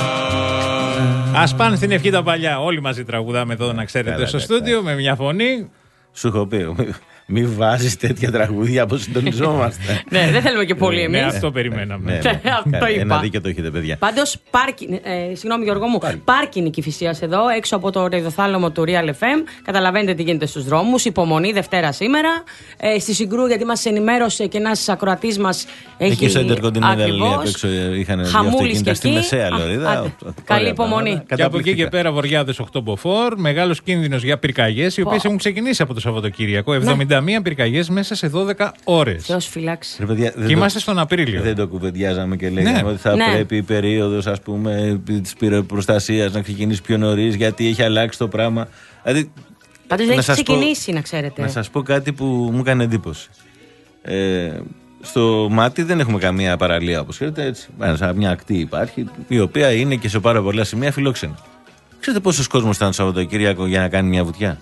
Ας πάνε στην ευχή τα παλιά. Όλοι μαζί τραγουδάμε εδώ, να ξέρετε, καλά, στο στούντιο με μια φωνή. Σου έχω πει, μην βάζεις τέτοια τραγούδια που συντονιζόμαστε. Ναι, δεν θέλουμε και πολύ εμείς. Ναι, αυτό περιμέναμε. Αυτό είπα. Ένα δίκιο το έχετε, παιδιά. Πάντως, συγγνώμη Γιώργο μου, πάρκινγκ η Κηφισίας εδώ, έξω από το ραδιοθάλαμο του Real εφ εμ. Καταλαβαίνετε τι γίνεται στους δρόμους. Υπομονή Δευτέρα σήμερα. Στη Συγκρού, γιατί μας ενημέρωσε και ένας ακροατής μας έχει. Εκεί στο Intercontinental απ' έξω είχαν δύο αυτοκίνητα στη μεσαία λωρίδα. Καλή υπομονή. Και από εκεί και πέρα βορειάδες οκτώ μποφόρ, μεγάλος κίνδυνος για πυρκαγιές, οι οποίες έχουν ξεκινήσει από το Σαββατοκύριακο. εβδομήντα μία πυρκαγιές μέσα σε δώδεκα ώρες. Θεός φυλάξει. Και είμαστε στον Απρίλιο. Δεν το κουβεντιάζαμε και λέγαμε, ναι, ότι θα, ναι, πρέπει η περίοδος, ας πούμε, της πυροπροστασίας να ξεκινήσει πιο νωρίς, γιατί έχει αλλάξει το πράγμα. Δηλαδή, πάντως δεν έχει ξεκινήσει, πω, να ξέρετε. Να σας πω κάτι που μου έκανε εντύπωση. Ε, στο Μάτι δεν έχουμε καμία παραλία, όπως ξέρετε. Έτσι. Μια ακτή υπάρχει, η οποία είναι και σε πάρα πολλά σημεία φιλόξενη. Ξέρετε πόσος κόσμος ήταν το Σαββατοκύριακο για να κάνει μια βουτιά?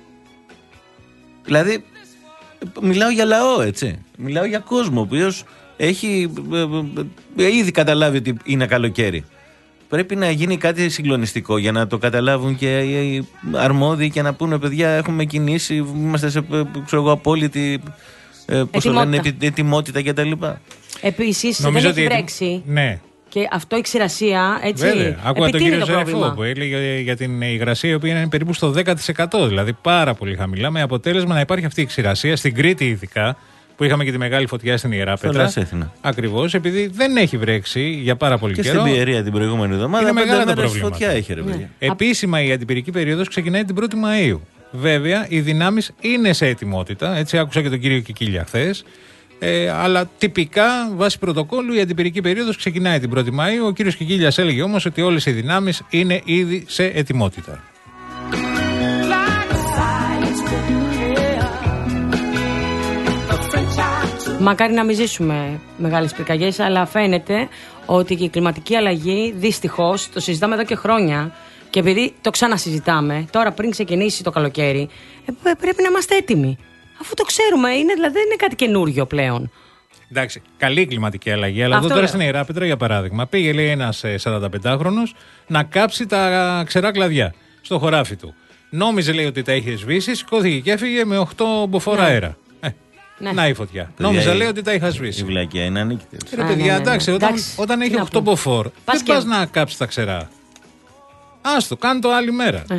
Δηλαδή, μιλάω για λαό, έτσι. Μιλάω για κόσμο, ο οποίος έχει ε, ε, ήδη καταλάβει ότι είναι καλοκαίρι. Πρέπει να γίνει κάτι συγκλονιστικό για να το καταλάβουν και οι αρμόδιοι και να πούνε, παιδιά, έχουμε κινήσει, είμαστε σε ξέρω εγώ, απόλυτη ε, πώς λένε, ετοιμότητα κτλ. Επίσης, δεν έχει βρέξει. Ναι. Και αυτό η ξηρασία, έτσι. Βέβαια. Άκουγα τον κύριο Ζερεφό που έλεγε για την υγρασία, η οποία είναι περίπου στο δέκα τοις εκατό, δηλαδή πάρα πολύ χαμηλά, με αποτέλεσμα να υπάρχει αυτή η ξηρασία στην Κρήτη, ειδικά, που είχαμε και τη μεγάλη φωτιά στην Ιεράπετρα. Ακριβώς, επειδή δεν έχει βρέξει για πάρα πολύ και καιρό. Και στην Πιερία την προηγούμενη εβδομάδα. Είναι μεγάλα τα προβλήματα. Φωτιά έχει, ρε παιδιά. Ναι. Επίσημα η αντιπυρική περίοδος ξεκινάει την πρώτη Μαΐου. Βέβαια, οι δυνάμεις είναι σε ετοιμότητα. Έτσι, άκουσα και τον κύριο Κικίλια χθες. Ε, αλλά τυπικά, βάσει πρωτοκόλλου, η αντιπυρική περίοδος ξεκινάει την πρώτη Μαΐου. Ο κύριος Κικίλιας έλεγε όμως ότι όλες οι δυνάμεις είναι ήδη σε ετοιμότητα. Μακάρι να μην ζήσουμε μεγάλες πυρκαγιές, αλλά φαίνεται ότι και η κλιματική αλλαγή, δυστυχώς, το συζητάμε εδώ και χρόνια. Και επειδή το ξανασυζητάμε, τώρα πριν ξεκινήσει το καλοκαίρι, ε, πρέπει να είμαστε έτοιμοι. Αφού το ξέρουμε, είναι, δηλαδή δεν είναι κάτι καινούριο πλέον. Εντάξει, καλή κλιματική αλλαγή. Αλλά αυτό εδώ τώρα στην Ιεράπετρα, για παράδειγμα, πήγε λέει ένας σαρανταπεντάχρονος να κάψει τα ξερά κλαδιά στο χωράφι του. Νόμιζε λέει ότι τα είχε σβήσει, σηκώθηκε και έφυγε με οκτώ μποφόρ ναι. αέρα. Ε, Ναι. Να η φωτιά. Νόμιζα λέει ότι τα είχα σβήσει. Η βλακιά είναι ανίκητη. Ρε παιδιά, ναι, ναι, ναι. εντάξει, όταν, όταν έχει οκτώ μποφόρ, δεν και... πας να κάψεις τα ξερά. Άστο, κάνε το άλλη μέρα. Ε.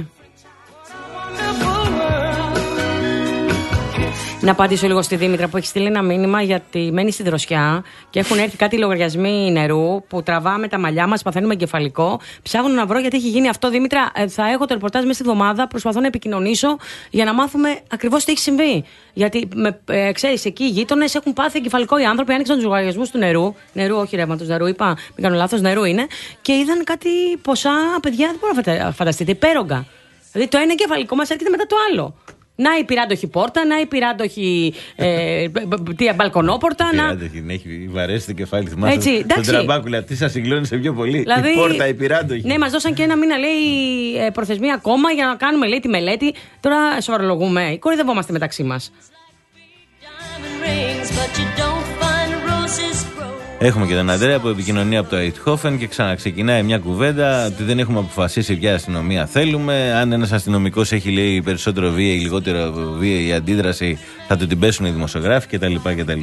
Να απαντήσω λίγο στη Δήμητρα που έχει στείλει ένα μήνυμα γιατί μένει στη δροσιά και έχουν έρθει κάτι λογαριασμοί νερού που τραβάμε τα μαλλιά μας, παθαίνουμε εγκεφαλικό. Ψάχνω να βρω γιατί έχει γίνει αυτό. Δήμητρα, θα έχω το ρεπορτάζ μέσα στη εβδομάδα. Προσπαθώ να επικοινωνήσω για να μάθουμε ακριβώς τι έχει συμβεί. Γιατί, ε, ξέρεις, εκεί οι γείτονες έχουν πάθει εγκεφαλικό. Οι άνθρωποι άνοιξαν τους λογαριασμούς του νερού. Νερού, όχι ρεύματος νερού, είπα, μην κάνω λάθος, νερού είναι. Και είδαν κάτι ποσά, παιδιά, δεν μπορώ να φανταστείτε, υπέρογκα. Δηλαδή το ένα εγκεφαλικό μας έρχεται μετά το άλλο. Να η πυράντοχη πόρτα, να η πυράντοχη ε, μπαλκονόπορτα. Η πυράντοχη, να έχει βαρέσει το κεφάλι, θυμάσαι. Τον τραμπάκουλα, αυτή σας συγκλώνησε πιο πολύ. Δηλαδή, η πόρτα, η πυράντοχη. Ναι, μας δώσαν και ένα μήνα, λέει, προθεσμία ακόμα για να κάνουμε, λέει, τη μελέτη. Τώρα σοβαρολογούμε. Κορυδευόμαστε μεταξύ μας. Έχουμε και τον Αντρέα που επικοινωνεί από το Eindhoven και ξαναξεκινάει μια κουβέντα ότι δεν έχουμε αποφασίσει ποια αστυνομία θέλουμε. Αν ένας αστυνομικός έχει, λέει, περισσότερο βία ή λιγότερο βία η αντίδραση, θα του την πέσουν οι δημοσιογράφοι κτλ. κτλ.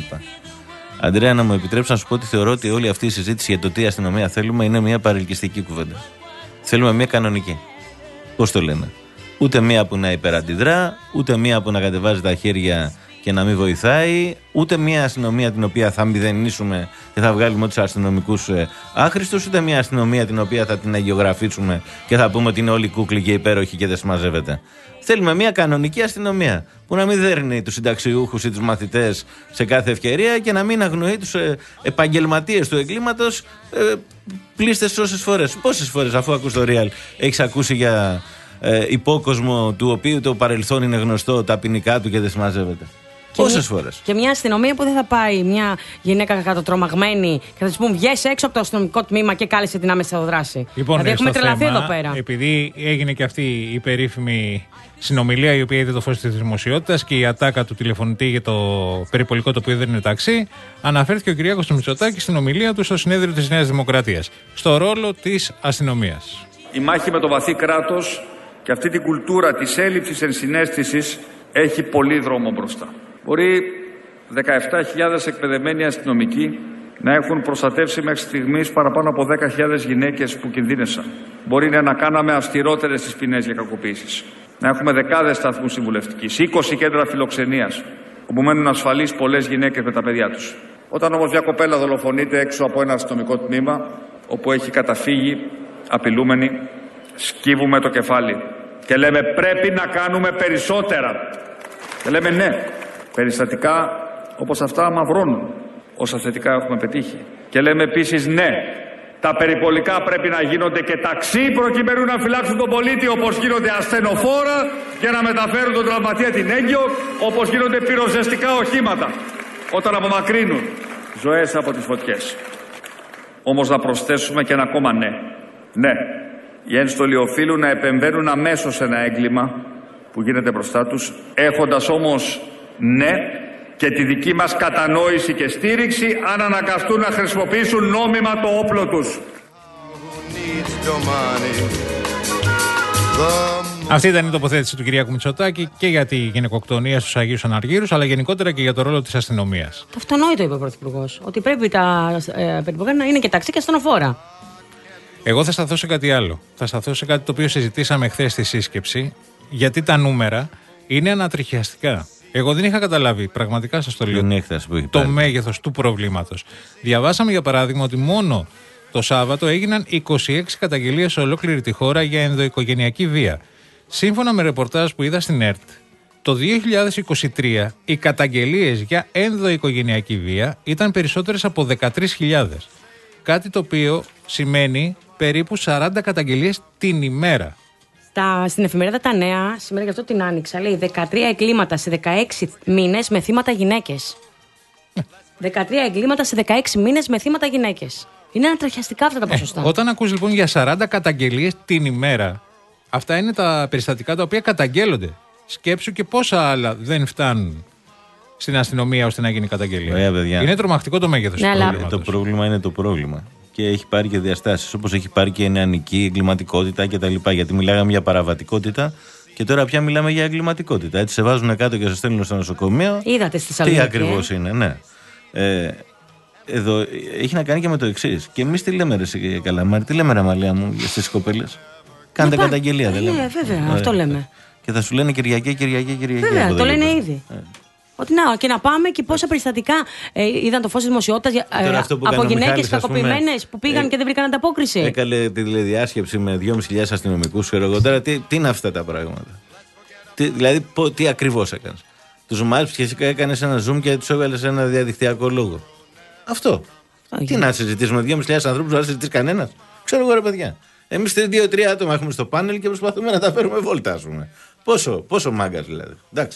Αντρέα, να μου επιτρέψω να σου πω ότι θεωρώ ότι όλη αυτή η συζήτηση για το τι αστυνομία θέλουμε είναι μια παρελκυστική κουβέντα. Θέλουμε μια κανονική. Πώς το λένε. Ούτε μια που να υπεραντιδρά, ούτε μια που να κατεβάζει τα χέρια και να μην βοηθάει, ούτε μια αστυνομία την οποία θα μηδενίσουμε και θα βγάλουμε τους αστυνομικούς ε, άχρηστους, ούτε μια αστυνομία την οποία θα την αγιογραφήσουμε και θα πούμε ότι είναι όλοι κούκλοι και υπέροχοι και δεν συμμαζεύεται. Θέλουμε μια κανονική αστυνομία που να μην δέρνει τους συνταξιούχους ή τους μαθητές σε κάθε ευκαιρία και να μην αγνοεί τους ε, επαγγελματίες του εγκλήματος ε, πλήστες όσες φορές. Πόσες φορές, αφού ακούς το Real, έχεις ακούσει για ε, υπόκοσμο του οποίου το παρελθόν είναι γνωστό, τα ποινικά του και δεν συμμαζεύεται. Πόσες φορές. Και μια αστυνομία που δεν θα πάει μια γυναίκα κατατρομαγμένη και θα της πούμε βγες έξω από το αστυνομικό τμήμα και κάλεσε την άμεση δράση. Λοιπόν, δηλαδή έχουμε τρελαθεί εδώ πέρα. Επειδή έγινε και αυτή η περίφημη συνομιλία η οποία είδε το φως της δημοσιότητας και η ατάκα του τηλεφωνητή για το περιπολικό το οποίο δεν είναι ταξί, αναφέρθηκε ο Κυριάκος Μητσοτάκης στην ομιλία του στο συνέδριο της Νέας Δημοκρατίας στο ρόλο της αστυνομίας. Η μάχη με το βαθύ κράτος και αυτή την κουλτούρα της έλλειψης ενσυναίσθησης έχει πολύ δρόμο μπροστά. Μπορεί δεκαεπτά χιλιάδες εκπαιδευμένοι αστυνομικοί να έχουν προστατεύσει μέχρι στιγμής παραπάνω από δέκα χιλιάδες γυναίκες που κινδύνεσαν. Μπορεί να κάναμε αυστηρότερες τις ποινές για κακοποίησεις. Να έχουμε δεκάδες σταθμούς συμβουλευτικής, είκοσι κέντρα φιλοξενίας, όπου μένουν ασφαλείς πολλές γυναίκες με τα παιδιά τους. Όταν όμως μια κοπέλα δολοφονείται έξω από ένα αστυνομικό τμήμα, όπου έχει καταφύγει απειλούμενη, σκύβουμε το κεφάλι και λέμε πρέπει να κάνουμε περισσότερα. Και λέμε ναι. Περιστατικά όπως αυτά μαυρώνουν όσα θετικά έχουμε πετύχει. Και λέμε επίσης ναι, τα περιπολικά πρέπει να γίνονται και ταξί προκειμένου να φυλάξουν τον πολίτη, όπως γίνονται ασθενοφόρα για να μεταφέρουν τον τραυματία την έγκυο, όπως γίνονται πυροσβεστικά οχήματα όταν απομακρύνουν ζωές από τις φωτιές. Όμως να προσθέσουμε και ένα ακόμα ναι. Ναι, οι ένστολοι οφείλουν να επεμβαίνουν αμέσως σε ένα έγκλημα που γίνεται μπροστά τους, έχοντας όμως ναι και τη δική μας κατανόηση και στήριξη αν αναγκαστούν να χρησιμοποιήσουν νόμιμα το όπλο τους. Αυτή ήταν η τοποθέτηση του Κυριάκου Μητσοτάκη και για τη γυναικοκτονία στους Αγίους Αναργύρους, αλλά γενικότερα και για το ρόλο της αστυνομίας. Το αυτονόητο είπε ο Πρωθυπουργός, ότι πρέπει τα ε, περιπολικά να είναι και ταξί και ασθενοφόρα. Εγώ θα σταθώ σε κάτι άλλο. Θα σταθώ σε κάτι το οποίο συζητήσαμε χθες στη σύσκεψη, γιατί τα νούμερα είναι ανατριχιαστικά. Εγώ δεν είχα καταλάβει, πραγματικά σας το λέω, το μέγεθος του προβλήματος. Διαβάσαμε για παράδειγμα ότι μόνο το Σάββατο έγιναν είκοσι έξι καταγγελίες σε ολόκληρη τη χώρα για ενδοοικογενειακή βία. Σύμφωνα με ρεπορτάζ που είδα στην ΕΡΤ, το δύο χιλιάδες είκοσι τρία οι καταγγελίες για ενδοοικογενειακή βία ήταν περισσότερες από δεκατρείς χιλιάδες. Κάτι το οποίο σημαίνει περίπου σαράντα καταγγελίες την ημέρα. Τα, στην εφημερίδα Τα Νέα, σήμερα γι' αυτό την άνοιξα, λέει δεκατρία εγκλήματα σε δεκαέξι μήνες με θύματα γυναίκες. δεκατρία εγκλήματα σε δεκαέξι μήνες με θύματα γυναίκες. Είναι ανατριχιαστικά αυτά τα ποσοστά. Ε, όταν ακούς λοιπόν για σαράντα καταγγελίες την ημέρα, αυτά είναι τα περιστατικά τα οποία καταγγέλλονται. Σκέψου και πόσα άλλα δεν φτάνουν στην αστυνομία ώστε να γίνει καταγγελία. Ωραία, είναι τρομακτικό το μέγεθος ναι, του προβλήματος. Το πρόβλημα είναι το πρόβλημα. Και έχει πάρει και διαστάσεις, όπως έχει πάρει και νεανική εγκληματικότητα κτλ. Γιατί μιλάγαμε για παραβατικότητα, Και τώρα πια μιλάμε για εγκληματικότητα. Έτσι σε βάζουν κάτω και σε στέλνουν στο νοσοκομείο. Είδατε στη Θεσσαλονίκη. Τι ακριβώς είναι, ναι. Ε, εδώ έχει να κάνει και με το εξής. Και εμείς τι λέμε, ρε Καλαμάρη, τι λέμε, ρε Μαλία μου, στις κοπέλες. Κάντε Υπά... καταγγελία, δεν λέμε. Ναι, βέβαια, ε, αυτό ε, λέμε. Και θα σου λένε Κυριακή, Κυριακή, Κυριακή. Βέβαια, το λένε ήδη. Ε. Ότι να, και να πάμε και πόσα περιστατικά ε, είδαν το φως της δημοσιότητας ε, από γυναίκες κακοποιημένες που πήγαν ε, και δεν βρήκαν ανταπόκριση. Έκαλε τη τηλεδιάσκεψη με δυόμισι χιλιάδες αστυνομικούς. Τώρα τι, τι είναι αυτά τα πράγματα. Τι, δηλαδή, πο, τι ακριβώς έκανες. Τους μάλιστα και έκανες ένα zoom και τους έβαλες ένα διαδικτυακό λόγο. Αυτό. Α, τι να συζητήσουμε με δυόμισι χιλιάδες ανθρώπους, να συζητήσει κανένας. Ξέρω εγώ, ρε παιδιά. Εμείς δύο-τρία άτομα έχουμε στο πάνελ και προσπαθούμε να τα φέρουμε βόλτα, ας πούμε. Πόσο, πόσο μάγκας δηλαδή. Εντάξει.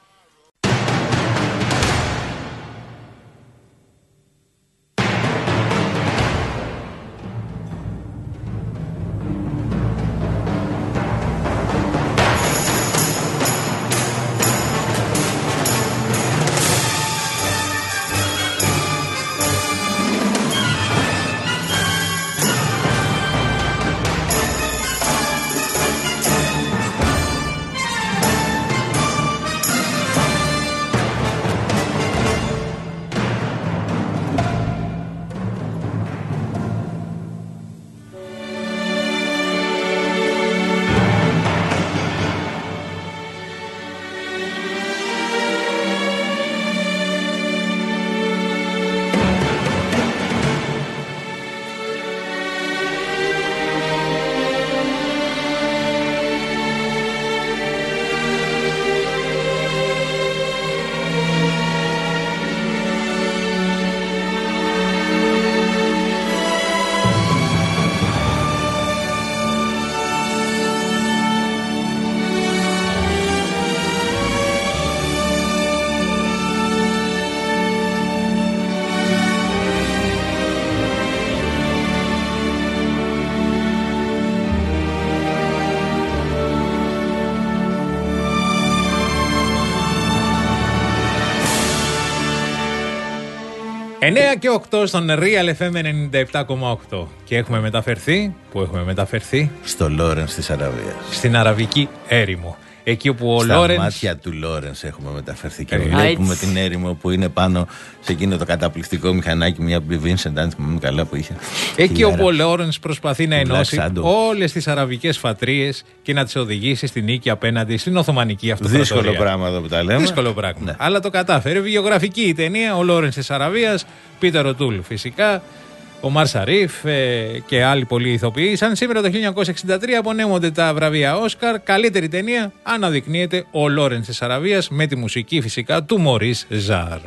εννέα και οκτώ στον Real εφ εμ ενενήντα επτά κόμμα οκτώ. Και έχουμε μεταφερθεί, που έχουμε μεταφερθεί, στο Λόρενς της Αραβίας. Στην Αραβική έρημο. Εκεί όπου ο Στα Λόρενς... μάτια του Λόρενς έχουμε μεταφερθεί και βλέπουμε έτσι την έρημο που είναι πάνω σε εκείνο το καταπληκτικό μηχανάκι, μια Vincent, αν θυμάμαι καλά που είχε. Εκεί όπου ο Λόρενς προσπαθεί να ενώσει όλες τις αραβικές φατρίες και να τις οδηγήσει στην νίκη απέναντι στην Οθωμανική Αυτοκρατορία. Δύσκολο πράγμα εδώ που τα λέμε. Δύσκολο πράγμα. Ναι. Αλλά το κατάφερε. Βιογραφική η ταινία, ο Λόρενς της Αραβίας, Πίτερ Οτούλ φυσικά, ο Ομάρ Σαρίφ ε, και άλλοι πολλοί ηθοποιοί. Σαν σήμερα το χίλια εννιακόσια εξήντα τρία απονέμονται τα βραβεία Όσκαρ. Καλύτερη ταινία αναδεικνύεται ο Λόρενς της Αραβίας, με τη μουσική φυσικά του Μωρίς Ζαρ.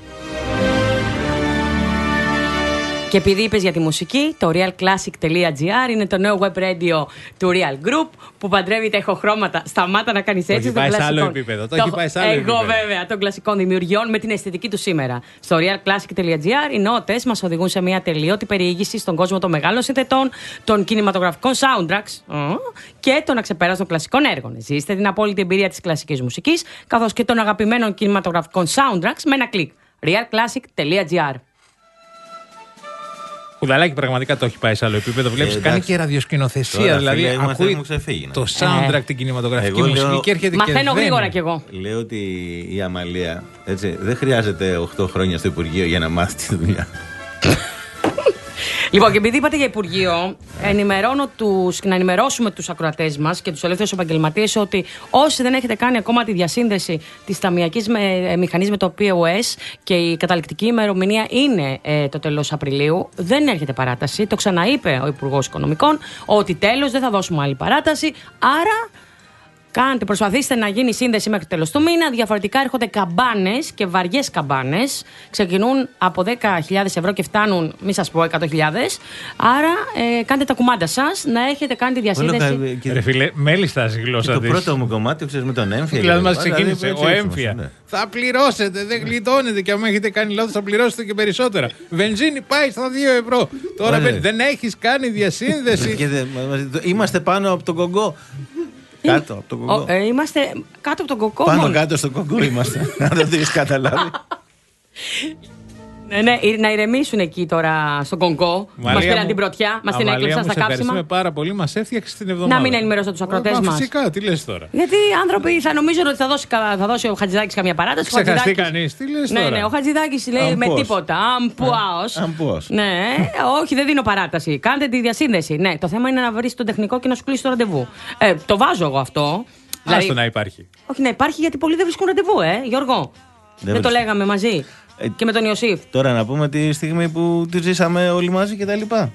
Και επειδή είπες για τη μουσική, το realclassic.gr είναι το νέο web radio του Real Group που παντρεύει τα ηχοχρώματα. Σταμάτα να κάνεις έτσι. Το έχει πάει σε άλλο επίπεδο. Το έχει πάει σε άλλο Εγώ επίπεδο. βέβαια των κλασικών δημιουργιών με την αισθητική του σήμερα. Στο realclassic.gr οι νότες μας οδηγούν σε μια τελείωτη περιήγηση στον κόσμο των μεγάλων συνθετών, των κινηματογραφικών soundtracks και των αξεπέραστων κλασικών έργων. Ζήστε την απόλυτη εμπειρία της κλασικής μουσικής καθώς και των αγαπημένων κινηματογραφικών soundtracks με ένα κλικ. realclassic.gr. Κουδαλάκι πραγματικά το έχει πάει σε άλλο επίπεδο. Βλέπεις, ε, κάνει και ραδιοσκηνοθεσία. Τώρα, δηλαδή, φίλε, ακούει ξεφύγει, το soundtrack, ε. την κινηματογραφική εγώ μουσική λέω, και έρχεται μαθαίνω και γρήγορα δεν... κι εγώ. Λέω ότι η Αμαλία έτσι, δεν χρειάζεται οκτώ χρόνια στο Υπουργείο για να μάθει τη δουλειά. Λοιπόν, και επειδή είπατε για Υπουργείο, ενημερώνω τους, να ενημερώσουμε τους ακροατές μας και τους ελεύθερους επαγγελματίες ότι όσοι δεν έχετε κάνει ακόμα τη διασύνδεση της ταμειακής με, μηχανής με το πι ο ες και η καταληκτική ημερομηνία είναι ε, το τέλος Απριλίου, δεν έρχεται παράταση. Το ξαναείπε ο Υπουργός Οικονομικών ότι τέλος δεν θα δώσουμε άλλη παράταση. Άρα κάντε, προσπαθήστε να γίνει σύνδεση μέχρι το τέλος του μήνα. Διαφορετικά έρχονται καμπάνες και βαριές καμπάνες. Ξεκινούν από δέκα χιλιάδες ευρώ και φτάνουν, μη σας πω, εκατό χιλιάδες. Άρα ε, κάντε τα κουμάντα σας να έχετε κάνει τη διασύνδεση. Ρε φίλε, μέλιστα η γλώσσα το της. Το πρώτο μου κομμάτι, ξέρεις, με τον έμφυα. Δηλαδή μας ξεκίνησε ο έμφυα. Ναι. Θα πληρώσετε, δεν γλιτώνετε και αν έχετε κάνει λάθος θα πληρώσετε και περισσότερα. Βενζίνη πάει στα δύο ευρώ. Τώρα δεν έχεις κάνει διασύνδεση. Είμαστε πάνω από τον Κογκό. Κάτω από τον Κογκό. Ε, είμαστε κάτω από τον Κογκό. Πάνω μόνο. Κάτω στον Κογκό είμαστε. Αν δεν το έχεις καταλάβει. Ναι, ναι, να ηρεμήσουν εκεί τώρα στον Κονκό. Μας πήραν την πρωτιά, μας την έκλεψαν στα κάψιμα. Ευχαριστούμε πάρα πολύ, μας έφτιαξε την εβδομάδα. Να μην ενημερώσω τους ακροατές μας. Φυσικά, τι λες τώρα. Γιατί οι άνθρωποι θα νομίζουν ότι θα δώσει, θα δώσει ο Χατζηδάκης καμία παράταση. Ξεχαστεί κανείς, τι λες τώρα. Ναι, ναι, ο Χατζηδάκης λέει Αμπός. με τίποτα. Αμπουάος. Αμπός. Ναι, όχι, δεν δίνω παράταση. Κάντε τη διασύνδεση. Ναι, το θέμα είναι να βρει τον τεχνικό και να σου κλείσει το ραντεβού. Ε, το βάζω εγώ αυτό. Άστο Δηλαδή, να υπάρχει. όχι να υπάρχει γιατί πολλοί δεν βρίσκουν ραντεβού, ε, Γιώργο. Δεν, δεν το λέγαμε μαζί. Ε, και με τον Ιωσήφ. Τώρα να πούμε τη στιγμή που τη ζήσαμε όλοι μαζί και τα λοιπά.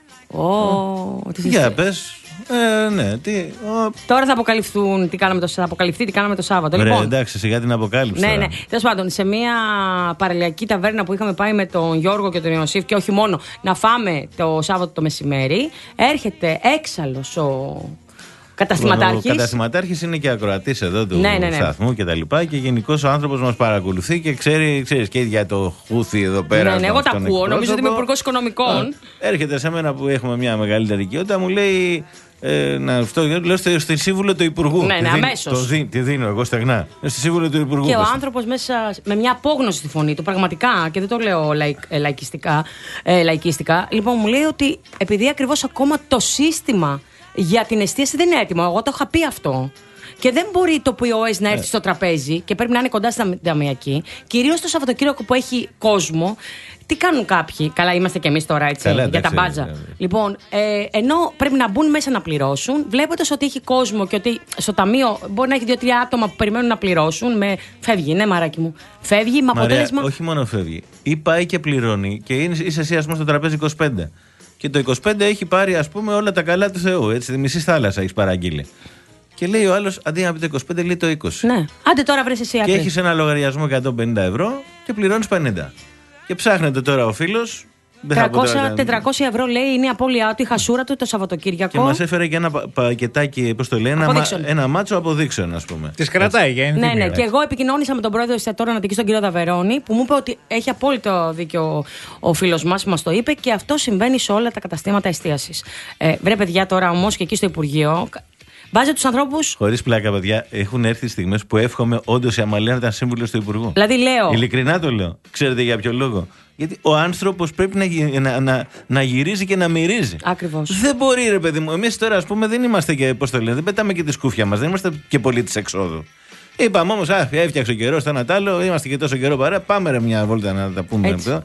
Oh, ε. Για πες. Ε, ναι, τι, ο... Τώρα θα αποκαλυφθούν τι κάναμε το, θα αποκαλυφθεί τι κάναμε το Σάββατο. Ρε, λοιπόν, εντάξει, σιγά την αποκάλυψη. Ναι, τώρα. ναι. Τέλος πάντων, σε μια παραλιακή ταβέρνα που είχαμε πάει με τον Γιώργο και τον Ιωσήφ και όχι μόνο να φάμε το Σάββατο το μεσημέρι, έρχεται έξαλλος ο καταστηματάρχης. Ο καταστηματάρχης είναι και ακροατής εδώ του ναι, ναι, ναι. σταθμού και τα λοιπά και γενικώς ο άνθρωπος μας παρακολουθεί και ξέρει, ξέρεις, και για το χούθι εδώ πέρα. Ναι, ναι, εγώ τα ακούω. Νομίζω ότι είμαι υπουργός οικονομικών. Έρχεται σε μένα που έχουμε μια μεγαλύτερη οικειότητα, μου λέει. Ε, να, αυτό, λέω στο, στη σύμβουλο του Υπουργού. Ναι, ναι, αμέσως. Δι, τη δίνω εγώ στεγνά. Στη σύμβουλο του Υπουργού. Και ο άνθρωπος μέσα με μια απόγνωση στη φωνή του, πραγματικά, και δεν το λέω λαϊκ, ε, λαϊκιστικά, ε, λαϊκιστικά, λοιπόν μου λέει ότι επειδή ακριβώς ακόμα το σύστημα για την εστίαση δεν είναι έτοιμο. Εγώ το είχα πει αυτό. Και δεν μπορεί το πι ο ες να έρθει ε. στο τραπέζι και πρέπει να είναι κοντά στην ταμιακή. Κυρίως το Σαββατοκύριακο που έχει κόσμο. Τι κάνουν κάποιοι, καλά είμαστε κι εμείς τώρα έτσι, καλά, για τα μπάτζα. Ναι, ναι. Λοιπόν, ε, ενώ πρέπει να μπουν μέσα να πληρώσουν, βλέποντας ότι έχει κόσμο και ότι στο ταμείο μπορεί να έχει δύο-τρία άτομα που περιμένουν να πληρώσουν. Με... Φεύγει, ναι, μαράκι μου. Φεύγει με αποτέλεσμα. Μαρία, όχι μόνο φεύγει. Ή πάει και πληρώνει και είσαι εσύ, ας πούμε, στο τραπέζι είκοσι πέντε. Και το είκοσι πέντε έχει πάρει, ας πούμε, όλα τα καλά του Θεού. Έτσι, τη μισή θάλασσα έχει παραγγείλει. Και λέει ο άλλος, αντί να πει το είκοσι πέντε, λέει το είκοσι. Ναι, άντε τώρα βρες εσύ άκρη. Και έχεις ένα λογαριασμό εκατόν πενήντα ευρώ και πληρώνεις πενήντα. Και ψάχνεται τώρα ο φίλος. τριακόσια με τετρακόσια ευρώ λέει είναι η απώλειά του, η χασούρα του το Σαββατοκύριακο. Και μας έφερε και ένα πα- πακετάκι, πώς το λέει, ένα, μα, ένα μάτσο αποδείξεων, ας πούμε. Τις κρατάει για ναι, ναι. Και εγώ επικοινώνησα με τον πρόεδρο εστιατόρων Αττικής, τον κύριο Δαβερώνη, που μου είπε ότι έχει απόλυτο δίκιο ο φίλος μας που μας το είπε και αυτό συμβαίνει σε όλα τα καταστήματα εστίασης. Ε, βρε, παιδιά, τώρα όμως και εκεί στο Υπουργείο. Βάζει τους ανθρώπους. Χωρίς πλάκα, παιδιά, έχουν έρθει στιγμές που εύχομαι όντως η Αμαλία να ήταν σύμβουλος του Υπουργού. Δηλαδή, λέω. Ειλικρινά το λέω. Ξέρετε για ποιο λόγο? Γιατί ο άνθρωπος πρέπει να, γι- να, να, να γυρίζει και να μυρίζει. Ακριβώς. Δεν μπορεί, ρε παιδί μου. Εμείς τώρα, ας πούμε, δεν είμαστε και, πώς το λένε, δεν πετάμε και τη σκούφια μας, δεν είμαστε και πολύ της εξόδου. Είπαμε όμως, α, έφτιαξε ο καιρός, το ένα τ' άλλο, είμαστε και τόσο καιρό παρά. Πάμε ρε μια βόλτα να τα πούμε εδώ.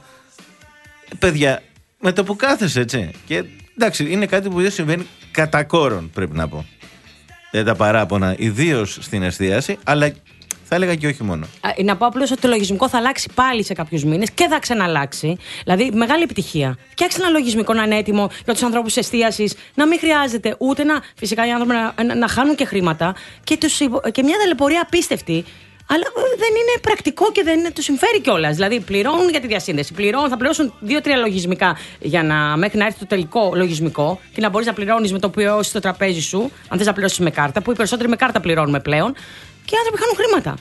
Παιδιά, με το που κάθεσαι, έτσι. Και εντάξει, είναι κάτι που δεν συμβαίνει κατά κόρον, πρέπει να πω. Δεν τα παράπονα, ιδίως στην εστίαση, αλλά θα έλεγα και όχι μόνο. Α, να πω απλώς ότι το λογισμικό θα αλλάξει πάλι σε κάποιους μήνες και θα ξαναλλάξει. Δηλαδή, μεγάλη επιτυχία. Φτιάξτε ένα λογισμικό να είναι έτοιμο για τους ανθρώπους εστίασης, να μην χρειάζεται ούτε να. Φυσικά οι άνθρωποι να, να, να χάνουν και χρήματα και, τους, και μια ταλαιπωρία απίστευτη. Αλλά δεν είναι πρακτικό και δεν του συμφέρει κιόλας. Δηλαδή, πληρώνουν για τη διασύνδεση. Πληρώνουν, θα πληρώσουν δύο-τρία λογισμικά για να, μέχρι να έρθει το τελικό λογισμικό και να μπορείς να πληρώνεις με το οποίο στο τραπέζι σου, αν θες να πληρώσεις με κάρτα, που οι περισσότεροι με κάρτα πληρώνουμε πλέον, και οι άνθρωποι χάνουν χρήματα.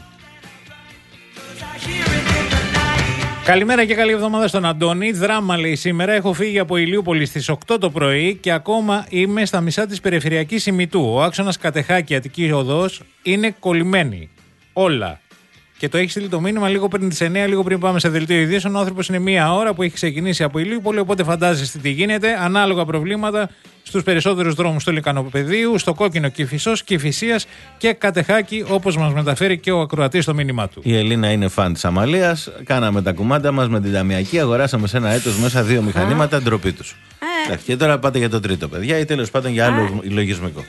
Καλημέρα και καλή εβδομάδα στον Αντώνη. Δράμα λέει σήμερα. Έχω φύγει από Ηλιούπολη στις οκτώ το πρωί και ακόμα είμαι στα μισά της περιφερειακής Ημιτού. Ο άξονας Κατεχάκη Αττική Οδός είναι κολλημένοι. Όλα. Και το έχει στείλει το μήνυμα λίγο πριν τις εννιά, λίγο πριν πάμε σε δελτίο ειδήσεων. Ο άνθρωπος είναι μία ώρα που έχει ξεκινήσει από Ηλιούπολη, οπότε φαντάζεστε τι γίνεται. Ανάλογα προβλήματα στους περισσότερους δρόμους του Λυκανοπεδίου, στο Κόκκινο Κηφισός, Κηφισίας και Κατεχάκη, όπως μας μεταφέρει και ο ακροατής στο μήνυμά του. Η Ελίνα είναι φαν της Αμαλίας. Κάναμε τα κουμάντα μας με την ταμιακή. Αγοράσαμε σε ένα έτος μέσα δύο μηχανήματα, ντροπή τους. Ε. Και τώρα πάτε για το τρίτο, παιδιά, ή τέλος πάντων για άλλο ε. λογισμικό.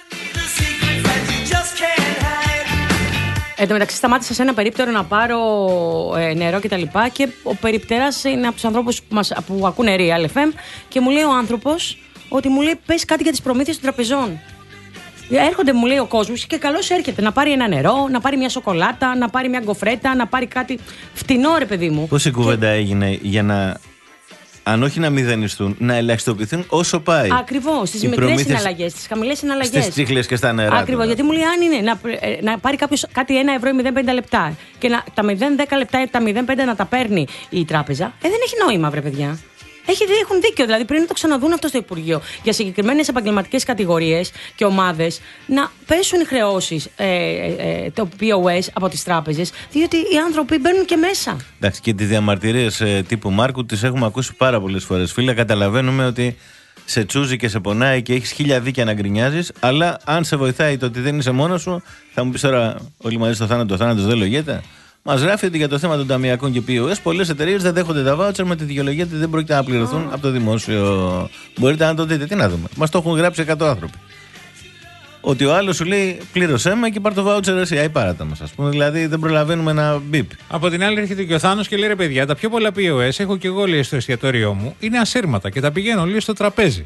Εν τω μεταξύ, σταμάτησα σε ένα περίπτερο να πάρω ε, νερό κτλ. Και, και ο περιπτεράς είναι από τους ανθρώπους που, μας, που ακούνε Real εφ εμ και μου λέει ο άνθρωπος ότι μου λέει πες κάτι για τις προμήθειες των τραπεζών. Έρχονται, μου λέει ο κόσμος, και καλώς έρχεται να πάρει ένα νερό, να πάρει μια σοκολάτα, να πάρει μια γκοφρέτα, να πάρει κάτι φτηνό, ρε παιδί μου. Πώς η κουβέντα και... έγινε για να. Αν όχι να μηδενιστούν, να ελαχιστοποιηθούν όσο πάει. Ακριβώς, στις μικρές προμήθειες... συναλλαγές, στις χαμηλές συναλλαγές. Στις τσίχλες και στα νερά. Ακριβώς, γιατί μου λέει αν είναι να, να πάρει κάποιος κάτι ένα ευρώ ή μηδέν κόμμα πέντε λεπτά και να, τα μηδέν κόμμα δέκα λεπτά ή τα μηδέν κόμμα πέντε να τα παίρνει η τράπεζα, ε, δεν έχει νόημα, βρε παιδιά. Έχει, έχουν δίκιο. Δηλαδή πριν να το ξαναδούν αυτό στο Υπουργείο για συγκεκριμένες επαγγελματικές κατηγορίες και ομάδες να πέσουν οι χρεώσεις ε, ε, το πι ο ες από τις τράπεζες, διότι οι άνθρωποι μπαίνουν και μέσα. Εντάξει, και τις διαμαρτυρίες ε, τύπου Μάρκου τις έχουμε ακούσει πάρα πολλές φορές. Φίλε, καταλαβαίνουμε ότι σε τσούζει και σε πονάει και έχεις χίλια δίκια να γκρινιάζεις, αλλά αν σε βοηθάει το ότι δεν είσαι μόνος σου, θα μου πεις τώρα όλοι μαζί στο θάνατο, ο θάνατος δεν λογιέται. Μας γράφει ότι για το θέμα των ταμιακών και πι ο ες πολλές εταιρείες δεν δέχονται τα βάουτσερ με τη δικαιολογία ότι δεν πρόκειται να πληρωθούν oh. από το δημόσιο. Μπορείτε να το δείτε, τι να δούμε. Μας το έχουν γράψει εκατό άνθρωποι. Ότι ο άλλος σου λέει πλήρωσέ με και πάρ' το βάουτσερ εσύ, αϊ πάρατα μας, ας πούμε. Δηλαδή δεν προλαβαίνουμε ένα μπιπ. Από την άλλη έρχεται και ο Θάνος και λέει ρε παιδιά, τα πιο πολλά πι ο ες έχω και εγώ λέει στο εστιατόριό μου είναι ασύρματα και τα πηγαίνω λέει στο τραπέζι.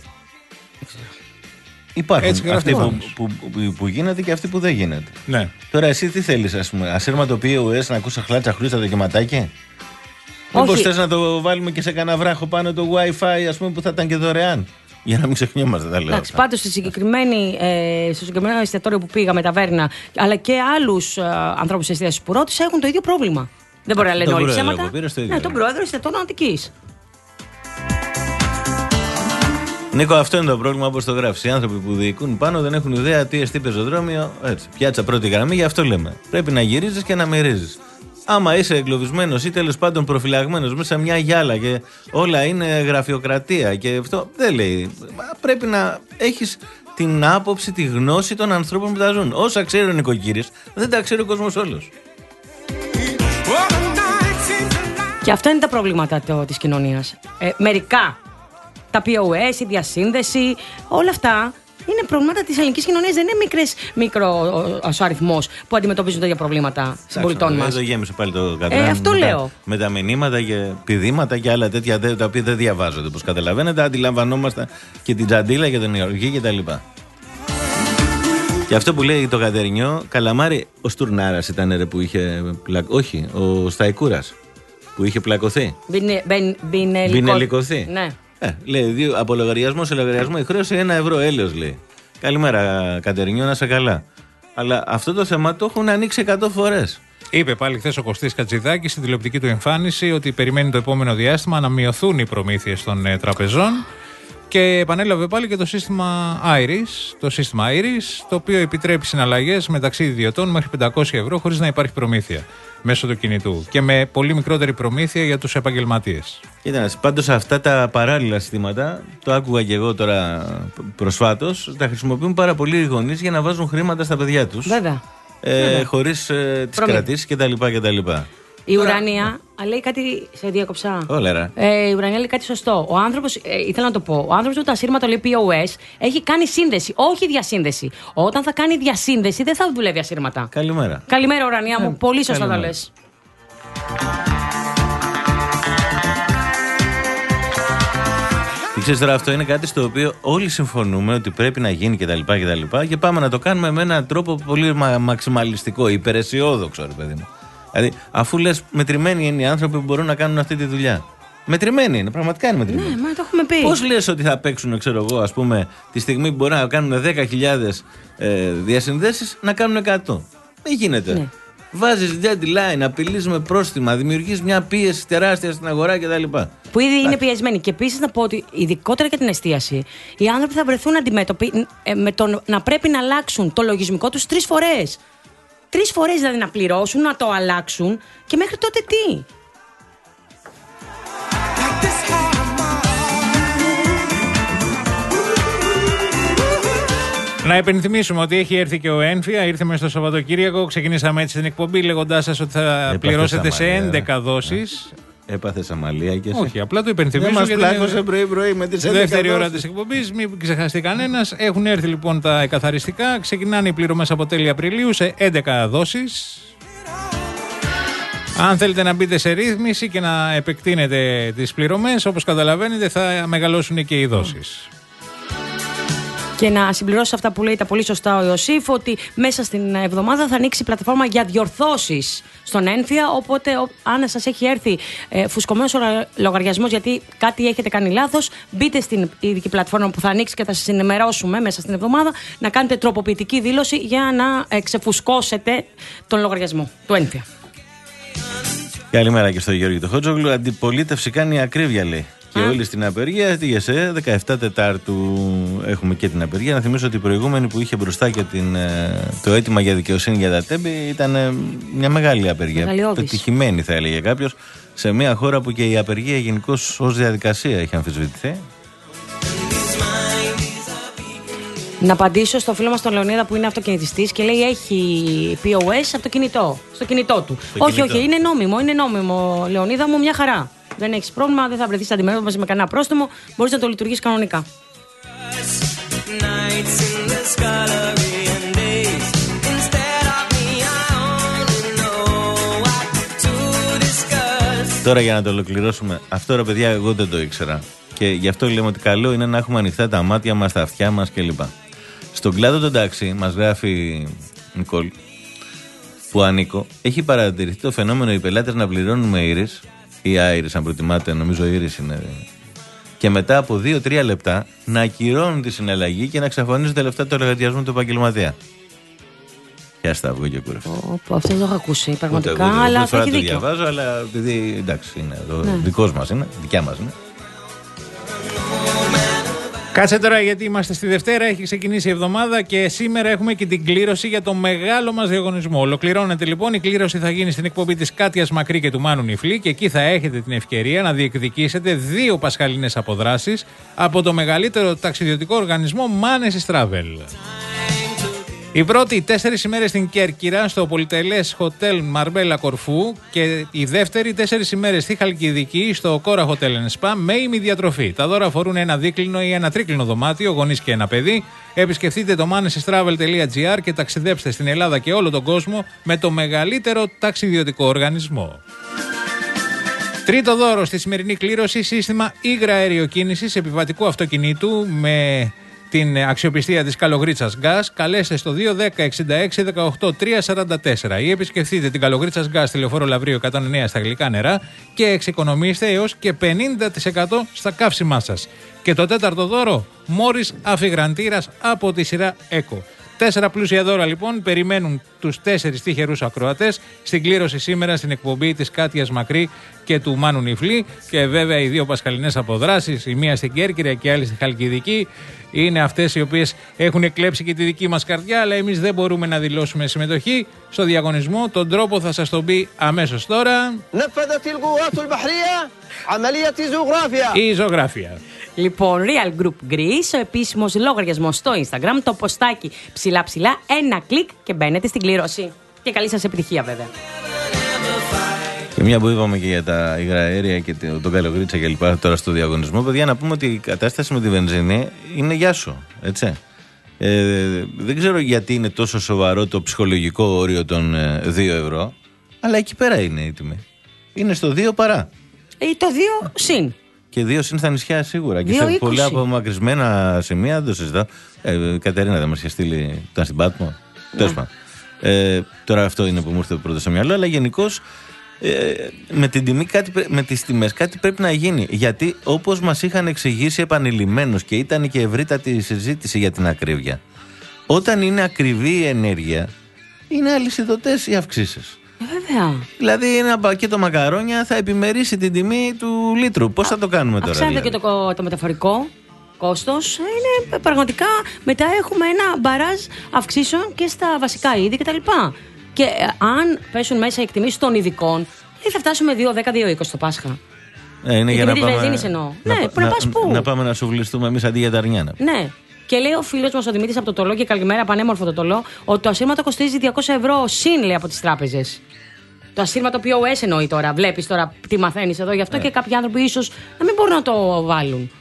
Υπάρχουν αυτοί που, που, που, που γίνεται και αυτοί που δεν γίνεται. Ναι. Τώρα εσύ τι θέλεις, ας πούμε, ασύρματο πι ο ες να ακούσει χλάτσα χρούστα το γεματάκι. Μήπως θες να το βάλουμε και σε κανένα βράχο πάνω το Wi-Fi, ας πούμε, που θα ήταν και δωρεάν. Για να μην ξεχνιόμαστε τα λέω. Εντάξει, πάντως στη συγκεκριμένη, ε, στο συγκεκριμένο εστιατόριο που πήγα με ταβέρνα, αλλά και άλλους ε, ανθρώπους εστίασης που ρώτησα έχουν το ίδιο πρόβλημα. Δεν μπορεί να λένε όλοι ψέματα. Ναι, τον πρόεδρο εστιατόριων Αττικής. Νίκο, αυτό είναι το πρόβλημα όπως το γράφεις. Οι άνθρωποι που διοικούν πάνω δεν έχουν ιδέα τι εστί πεζοδρόμιο. Έτσι, πιάτσα πρώτη γραμμή, γι' αυτό λέμε. Πρέπει να γυρίζεις και να μυρίζεις. Άμα είσαι εγκλωβισμένος ή τέλος πάντων προφυλαγμένος μέσα σε μια γυάλα και όλα είναι γραφειοκρατία και αυτό δεν λέει. Πρέπει να έχεις την άποψη, τη γνώση των ανθρώπων που τα ζουν. Όσα ξέρει ο νοικοκύρης, δεν τα ξέρει ο κόσμος όλος. Και αυτά είναι τα προβλήματα της κοινωνίας. Ε, μερικά. Τα πι ο ες, η διασύνδεση, όλα αυτά είναι προβλήματα της ελληνικής κοινωνίας. Δεν είναι μικρές, μικρό ο αριθμός που αντιμετωπίζουν τέτοια προβλήματα συμπολιτών μας. Εδώ γέμισε πάλι το κατράνι. Ε, αυτό με λέω. Τα, με τα μηνύματα και πηδήματα και άλλα τέτοια τα οποία δεν διαβάζονται. Όπως καταλαβαίνετε, αντιλαμβανόμαστε και την τζαντίλα και τον Ιωργή κτλ. Και αυτό που λέει το Κατερινιό, Καλαμάρι, ο Στουρνάρας ήταν ρε, που είχε πλακωθεί. Όχι, ο Σταϊκούρας που είχε πλακωθεί. Μπινελικωθεί. Ναι. Ε, λέει, από λογαριασμό σε λογαριασμό η χρέωση ένα ευρώ έλεος, λέει. Καλημέρα, Κατερινιό, να σε καλά. Αλλά αυτό το θέμα το έχουν ανοίξει εκατό φορές. Είπε πάλι χθες ο Κωστής Κατζηδάκης στην τηλεοπτική του εμφάνιση ότι περιμένει το επόμενο διάστημα να μειωθούν οι προμήθειες των ε, τραπεζών και επανέλαβε πάλι και το σύστημα Iris, το σύστημα Iris, το οποίο επιτρέπει συναλλαγές μεταξύ ιδιωτών μέχρι πεντακόσια ευρώ χωρίς να υπάρχει προμήθεια μέσω του κινητού και με πολύ μικρότερη προμήθεια για τους επαγγελματίες. Κοίταξε, πάντως αυτά τα παράλληλα συστήματα, το άκουγα και εγώ τώρα προσφάτως, τα χρησιμοποιούν πάρα πολλοί οι γονείς για να βάζουν χρήματα στα παιδιά τους. Βέβαια. Ε, Βέβαια. Χωρίς ε, τις κρατήσεις κτλ. Η Ουρανία λέει κάτι. Σε διάκοψα. Όλερα. Ε, η Ουρανία λέει κάτι σωστό. Ο άνθρωπος, ε, ήθελα να το πω, ο άνθρωπος του τα σύρματα λέει πι ο ες έχει κάνει σύνδεση, όχι διασύνδεση. Όταν θα κάνει διασύνδεση δεν θα δουλεύει ασύρματα. Καλημέρα. Καλημέρα, Ουρανία μου. Ε, Πολύ σωστά καλημέρα. τα λες. Ξέρεις τώρα, αυτό είναι κάτι στο οποίο όλοι συμφωνούμε ότι πρέπει να γίνει κτλ. Και, και, και πάμε να το κάνουμε με έναν τρόπο πολύ μα, μαξιμαλιστικό, υπεραισιόδοξο, ρε παιδί μου. Δηλαδή, αφού λες μετρημένοι είναι οι άνθρωποι που μπορούν να κάνουν αυτή τη δουλειά. Μετρημένοι είναι, πραγματικά είναι μετρημένοι. Ναι, μα το έχουμε πει. Πώς λες ότι θα παίξουν, ξέρω εγώ, ας πούμε, τη στιγμή που μπορεί να κάνουν δέκα χιλιάδες ε, διασυνδέσεις, να κάνουν εκατό. Δεν γίνεται. Ναι. Βάζεις deadline, απειλείς με πρόστιμα, δημιουργείς μια πίεση τεράστια στην αγορά κτλ. Που ήδη είναι πιεσμένοι. Και επίσης να πω ότι ειδικότερα για την εστίαση, οι άνθρωποι θα βρεθούν αντιμέτωποι ε, με το να πρέπει να αλλάξουν το λογισμικό τους τρεις φορές. Τρεις φορές δηλαδή να πληρώσουν, να το αλλάξουν και μέχρι τότε τι. Να υπενθυμίσουμε ότι έχει έρθει και ο Ένφια, ήρθε μέσα στο Σαββατοκύριακο. Ξεκινήσαμε έτσι την εκπομπή λέγοντάς σας ότι θα Έπαθες πληρώσετε αμαλία, σε έντεκα δόσεις. Έπαθες αμαλία και όχι, απλά το υπενθυμίζω. Δεν μας πλάκωσε πρωί-πρωί με τις έντεκα δεύτερη δόσεις. ώρα της εκπομπής, μην ξεχαστεί κανένας. Έχουν έρθει λοιπόν τα εκαθαριστικά. Ξεκινάνε οι πληρωμές από τέλη Απριλίου σε έντεκα δόσεις. Αν θέλετε να μπείτε σε ρύθμιση και να επεκτείνετε τις πληρωμές, όπως καταλαβαίνετε θα μεγαλώσουν και οι δόσεις. Και να συμπληρώσω αυτά που λέει τα πολύ σωστά ο Ιωσήφ, ότι μέσα στην εβδομάδα θα ανοίξει η πλατφόρμα για διορθώσεις στον Ένφια. Οπότε, αν σας έχει έρθει ε, φουσκωμένος ο λογαριασμός γιατί κάτι έχετε κάνει λάθος, μπείτε στην ειδική πλατφόρμα που θα ανοίξει και θα σας ενημερώσουμε μέσα στην εβδομάδα να κάνετε τροποποιητική δήλωση για να ε, ξεφουσκώσετε τον λογαριασμό του Ένφια. Καλημέρα και στο Γιώργη το Χότζογλου. Αντιπολίτευση κάνει ακρίβεια, λέει. Και Α. όλοι στην απεργία, στη ΓΕΣΕ, δεκαεφτά Τετάρτου έχουμε και την απεργία. Να θυμίσω ότι η προηγούμενη που είχε μπροστά και την, το αίτημα για δικαιοσύνη για τα τέμπη ήταν μια μεγάλη απεργία. Πετυχημένη, θα έλεγε κάποιος, σε μια χώρα που και η απεργία γενικώς ως διαδικασία έχει αμφισβητηθεί. Να απαντήσω στο φίλο μας τον Λεωνίδα που είναι αυτοκινητιστής και λέει έχει πι ο ες από το κινητό, στο κινητό του. Στο όχι, κινητό. όχι, είναι νόμιμο, είναι νόμιμο, Λεωνίδα μου, μια χαρά. Δεν έχεις πρόβλημα, δεν θα βρεθείς αντιμέτωπος με κανένα πρόστιμο, μπορείς να το λειτουργείς κανονικά. Τώρα για να το ολοκληρώσουμε, αυτό ρε παιδιά εγώ δεν το ήξερα. Και γι' αυτό λέμε ότι καλό είναι να έχουμε ανοιχτά τα μάτια μας, τα αυτιά μας κλπ. Στον κλάδο των τάξη, μας γράφει Νικόλ, που ανήκω, έχει παρατηρηθεί το φαινόμενο οι πελάτες να πληρώνουν με ήρις, ή άιρις αν προτιμάτε, νομίζω ήρις είναι, και μετά από δύο τρία λεπτά να ακυρώνουν τη συναλλαγή και να εξαφανίζουν τα λεφτά του λογαριασμού του επαγγελματία. Ποια στα αυγό και κούρευτο. Αυτό δεν το έχω ακούσει πραγματικά, ούτε, ούτε, αλλά θα έχει το δίκιο. Διαβάζω, αλλά επειδή εντάξει, είναι ναι. δικός μας είναι, δικιά μας είναι. Κάτσε τώρα γιατί είμαστε στη Δευτέρα, έχει ξεκινήσει η εβδομάδα και σήμερα έχουμε και την κλήρωση για το μεγάλο μας διαγωνισμό. Ολοκληρώνεται λοιπόν, η κλήρωση θα γίνει στην εκπομπή της Κάτιας Μακρύ και του Μάνου Νιφλή και εκεί θα έχετε την ευκαιρία να διεκδικήσετε δύο πασχαλινές αποδράσεις από το μεγαλύτερο ταξιδιωτικό οργανισμό Manesis Travel. Η πρώτη, τέσσερις ημέρες στην Κέρκυρα, στο πολυτελές Hotel Marbella Κορφού, και η δεύτερη, τέσσερις ημέρες στη Χαλκιδική, στο Cora Hotel and Spa, με ημιδιατροφή. Τα δώρα αφορούν ένα δίκλινο ή ένα τρίκλινο δωμάτιο, γονείς και ένα παιδί. Επισκεφτείτε το manesis travel τελεία gr και ταξιδέψτε στην Ελλάδα και όλο τον κόσμο με το μεγαλύτερο ταξιδιωτικό οργανισμό. Τρίτο δώρο στη σημερινή κλήρωση, σύστημα ύγρα αεροκίνησης επιβατικού αυτοκινήτου με την αξιοπιστία της Καλογρίτσας Gas. Καλέστε στο δύο δέκα εξήντα έξι δεκαοκτώ τριακόσια σαράντα τέσσερα ή επισκεφτείτε την Καλογρίτσας Gas στη Λεωφόρο Λαβρίου εκατόν εννέα στα γλυκά νερά και εξοικονομήστε έως και πενήντα τοις εκατό στα καύσιμά σας. Και το τέταρτο δώρο, Μόρις αφιγραντήρας από τη σειρά Eco. Τέσσερα πλούσια δώρα λοιπόν περιμένουν τους τέσσερις τυχερούς ακροατές στην κλήρωση σήμερα στην εκπομπή της Κάτιας Μακρύ και του Μάνου Νιφλή. Και βέβαια οι δύο πασχαλινές αποδράσεις, η μία στην Κέρκυρα και η άλλη στη Χαλκιδική, είναι αυτές οι οποίες έχουν εκλέψει και τη δική μας καρδιά, αλλά εμείς δεν μπορούμε να δηλώσουμε συμμετοχή στο διαγωνισμό. Τον τρόπο θα σας τον πει αμέσως τώρα η ζωγράφια. Λοιπόν, Real Group Greece, ο επίσημος λογαριασμός στο Instagram, το ποστάκι ψηλά ψηλά, ένα κλικ και μπαίνετε στην κλήρωση. Και καλή σας επιτυχία βέβαια. Και μια που είπαμε και για τα υγραέρια και τον Καλογρίτσα και λοιπά τώρα στο διαγωνισμό, παιδιά, να πούμε ότι η κατάσταση με τη βενζίνη είναι γεια σου, έτσι. Ε, δεν ξέρω γιατί είναι τόσο σοβαρό το ψυχολογικό όριο των δύο ευρώ, αλλά εκεί πέρα είναι η τιμή. Είναι στο δύο παρά. Ε, το δύο συν. Και δύο συν στα νησιά σίγουρα. Και σε πολλά απομακρυσμένα σημεία δεν το συζητάω. Ε, Κατερίνα δεν μας είχε στείλει. Ήταν στην Πάτμο. Τέλος πάντων. Ε, τώρα αυτό είναι που μου ήρθε πρώτο στο μυαλό. Αλλά γενικώς ε, με, την τιμή κάτι, με τις τιμές κάτι πρέπει να γίνει. Γιατί όπως μας είχαν εξηγήσει επανειλημμένως και ήταν και ευρύτατη συζήτηση για την ακρίβεια, όταν είναι ακριβή η ενέργεια, είναι αλυσιδωτές οι αυξήσεις. Βέβαια. Δηλαδή ένα πακέτο μακαρόνια θα επιμερίσει την τιμή του λίτρου. Πώς θα το κάνουμε τώρα? Ξέρετε δηλαδή? Και το, το μεταφορικό κόστος είναι πραγματικά. Μετά έχουμε ένα μπαράζ αυξήσεων και στα βασικά είδη κτλ. Και αν πέσουν μέσα οι εκτιμήσεις των ειδικών, θα φτάσουμε δύο δέκα δύο είκοσι το Πάσχα. Ε, είναι για να πάμε, εννοώ. να, ναι, να, να, πας πού? να πάμε να σουβλιστούμε εμείς αντί για τα αρνιάνα. Ναι. Και λέει ο φίλος μας ο Δημήτρης από το Τολό, και καλημέρα, πανέμορφο το Τολό, ότι το ασύρματο κοστίζει διακόσια ευρώ συν, λέει, από τις τράπεζες. Το ασύρματο πι ο ες εννοεί τώρα. Βλέπεις τώρα τι μαθαίνεις εδώ, γι' αυτό yeah. και κάποιοι άνθρωποι ίσως να μην μπορούν να το βάλουν.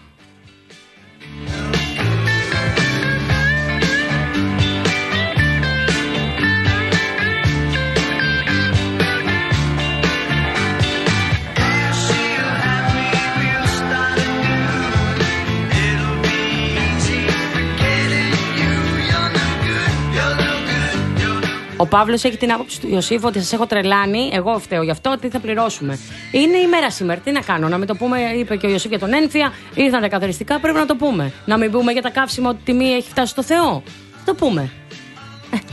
Ο Παύλος έχει την άποψη του Ιωσήφ ότι σας έχω τρελάνει. Εγώ φταίω γι' αυτό, ότι θα πληρώσουμε. Είναι η μέρα σήμερα. Τι να κάνω, να μην το πούμε? Είπε και ο Ιωσήφ για τον ένφια. Ήρθαν τα καθαριστικά, πρέπει να το πούμε. Να μην πούμε για τα καύσιμα ότι η τιμή έχει φτάσει στο Θεό. Το πούμε.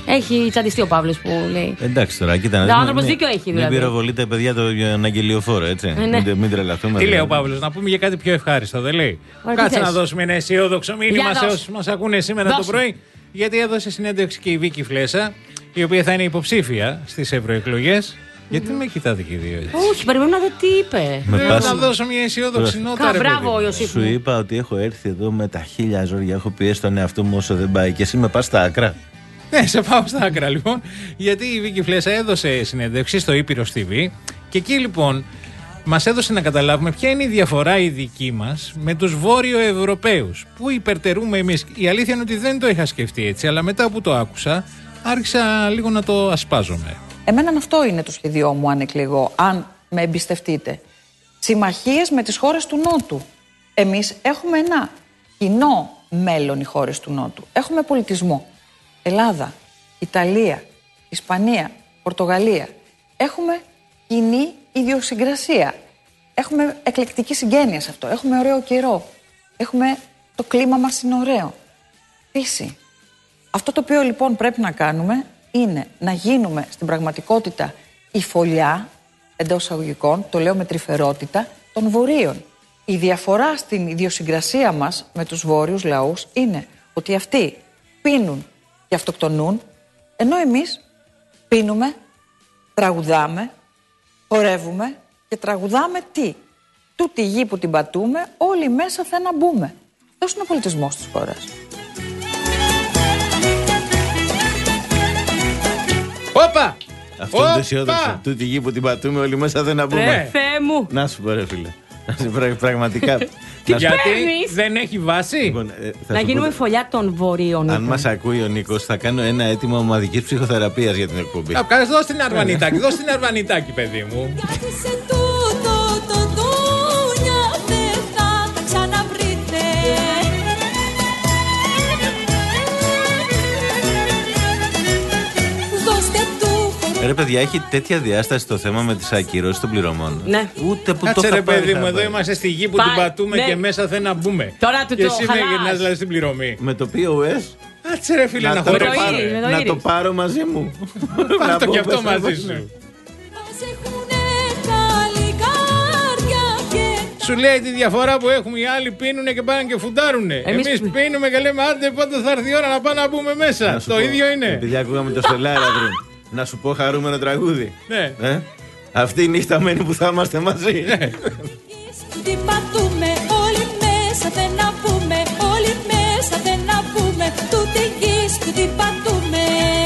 Έχει τσαντιστεί ο Παύλος που λέει. Εντάξει τώρα, κοίτα. Ο άνθρωπος δίκιο έχει δηλαδή. Μην πυροβολείτε, παιδιά, τον αγγελιοφόρο, έτσι. Ε, ναι. Μην, μην τρελαθούμε. Τι λέει ο Παύλος, να πούμε για κάτι πιο ευχάριστο, δεν λέει. Ωραία, Κάτσε να δώσουμε ένα αισιόδοξο μήνυμα σε δώσ' όσους μας ακούνε σήμερα δώσ' το πρωί. Γιατί έδωσε συνέντευξη και η Βίκη Φλέσσα, η οποία θα είναι υποψήφια στις ευρωεκλογές. Γιατί με κοιτάτε και οι δύο έτσι. Όχι, περιμένω να δω τι είπε. Θέλω να δώσω μια αισιόδοξη νότα. Κα, μπράβο, Ιωσήφ. Σου είπα ότι έχω έρθει εδώ με τα χίλια ζόρια. Έχω πιέσει τον εαυτό μου όσο δεν πάει. Και εσύ με πας στα άκρα. Ναι, σε πάω στα άκρα λοιπόν. Γιατί η Βίκη Φλέσσα έδωσε συνέντευξη στο Ήπειρος τι βι. Και εκεί λοιπόν μας έδωσε να καταλάβουμε ποια είναι η διαφορά η δική μας με τους Βόρειο Ευρωπαίους. Πού υπερτερούμε εμείς. Η αλήθεια είναι ότι δεν το είχα σκεφτεί έτσι, αλλά μετά που το άκουσα, άρχισα λίγο να το ασπάζομαι. Εμένα αυτό είναι το σχέδιό μου, αν εκλεγώ, αν με εμπιστευτείτε. Συμμαχίες με τις χώρες του Νότου. Εμείς έχουμε ένα κοινό μέλλον, οι χώρες του Νότου. Έχουμε πολιτισμό. Ελλάδα, Ιταλία, Ισπανία, Πορτογαλία. Έχουμε κοινή ιδιοσυγκρασία. Έχουμε εκλεκτική συγγένεια σε αυτό. Έχουμε ωραίο καιρό. Έχουμε το κλίμα μας είναι ωραίο. Φύση. Αυτό το οποίο λοιπόν πρέπει να κάνουμε είναι να γίνουμε στην πραγματικότητα η φωλιά, εντός εισαγωγικών, το λέω με τρυφερότητα, των βορείων. Η διαφορά στην ιδιοσυγκρασία μας με τους βόρειους λαούς είναι ότι αυτοί πίνουν και αυτοκτονούν, ενώ εμείς πίνουμε, τραγουδάμε, χορεύουμε και τραγουδάμε τι. Τούτη γη που την πατούμε, όλοι μέσα θα να μπούμε. Αυτός είναι ο πολιτισμός της χώρας. Όπα! Αυτό είναι το αισιόδοξο. Τούτη γη που την πατούμε, όλοι μέσα δεν να μπούμε. Ναι. Θεέ μου. Να σου πω, ρε φίλε. Πραγματικά. Τι Γιατί παίρνεις? δεν έχει βάση. Λοιπόν, ε, θα Να σου γίνουμε πω, φωλιά των βορείων. αν μας ακούει ο Νίκος, θα κάνω ένα αίτημα ομαδικής ψυχοθεραπείας για την εκπομπή. Να κάνεις, δώσ' την Αρβανιτάκη, δώσ' την Αρβανιτάκη, παιδί μου. Ρε παιδιά, έχει τέτοια διάσταση το θέμα με τις ακυρώσεις των πληρωμών. Ναι. Ούτε που Κάτσε το ρε είχα πάρει παιδί μου, χαμπάρι. εδώ είμαστε στη γη που Πα- την πατούμε ναι. και μέσα δεν να μπούμε. Τώρα του και το εσύ με χαλάς. γυρνάς δηλαδή στην πληρωμή. Με το πι ο ες Κάτσε ρε φίλε να να, το, το χορέψουμε. πάρω, με το να Ήρης. το πάρω μαζί μου. Πάρ' Να το πω κι αυτό πες, μαζί πες, σου. Και Σου λέει τη διαφορά που έχουμε, οι άλλοι πίνουνε και πάνε και φουντάρουνε. Εμείς Εμείς πι- πίνουμε και λέμε άντε πότε θα έρθει η ώρα να πάμε να μπούμε μέσα. Να σου Το πω, ίδιο είναι. Επειδή ακούγαμε το Στελάρα πριν. Να σου πω χαρούμενο τραγούδι. Ναι. Ε? Αυτή η νύχτα μένει που θα είμαστε μαζί. την πατούμε, όλοι μέσα δεν να πούμε, όλοι μέσα δεν να πούμε, τούτη γης που την πατούμε.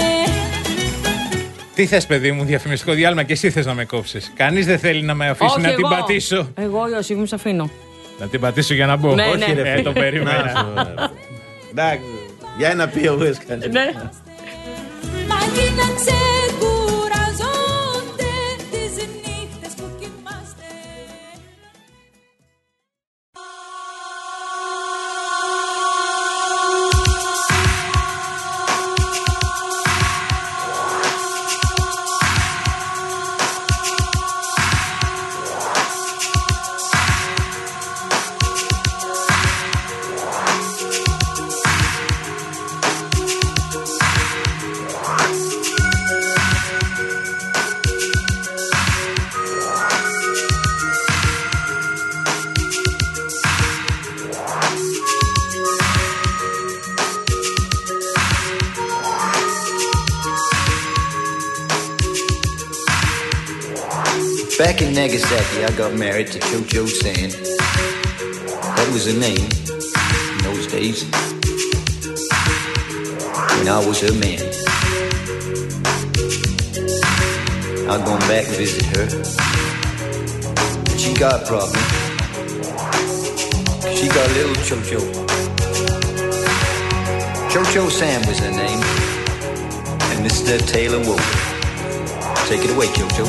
Τι θες παιδί μου, διαφημιστικό διάλειμμα και εσύ θες να με κόψεις. Κανείς δεν θέλει να με αφήσει Όχι, να την εγώ. πατήσω. Εγώ, Ιωσήφ, μου σ' αφήνω. Να την πατήσω για να μπω. Ναι, Όχι ναι. ρε, ε, το περίμενα. Εντάξει, για ένα πι ο ες κάνεις. Ναι. Μα εκεί να ξεκουραζόνται τις νύχτες που κοιμάστε. Back in Nagasaki, I got married to Cho-Cho San. That was her name in those days. When I was her man. I've gone back to visit her. But she got a problem. She got a little Cho-Cho. Cho-Cho Sam was her name. And Mister Taylor Wolf. Take it away, Cho-Cho.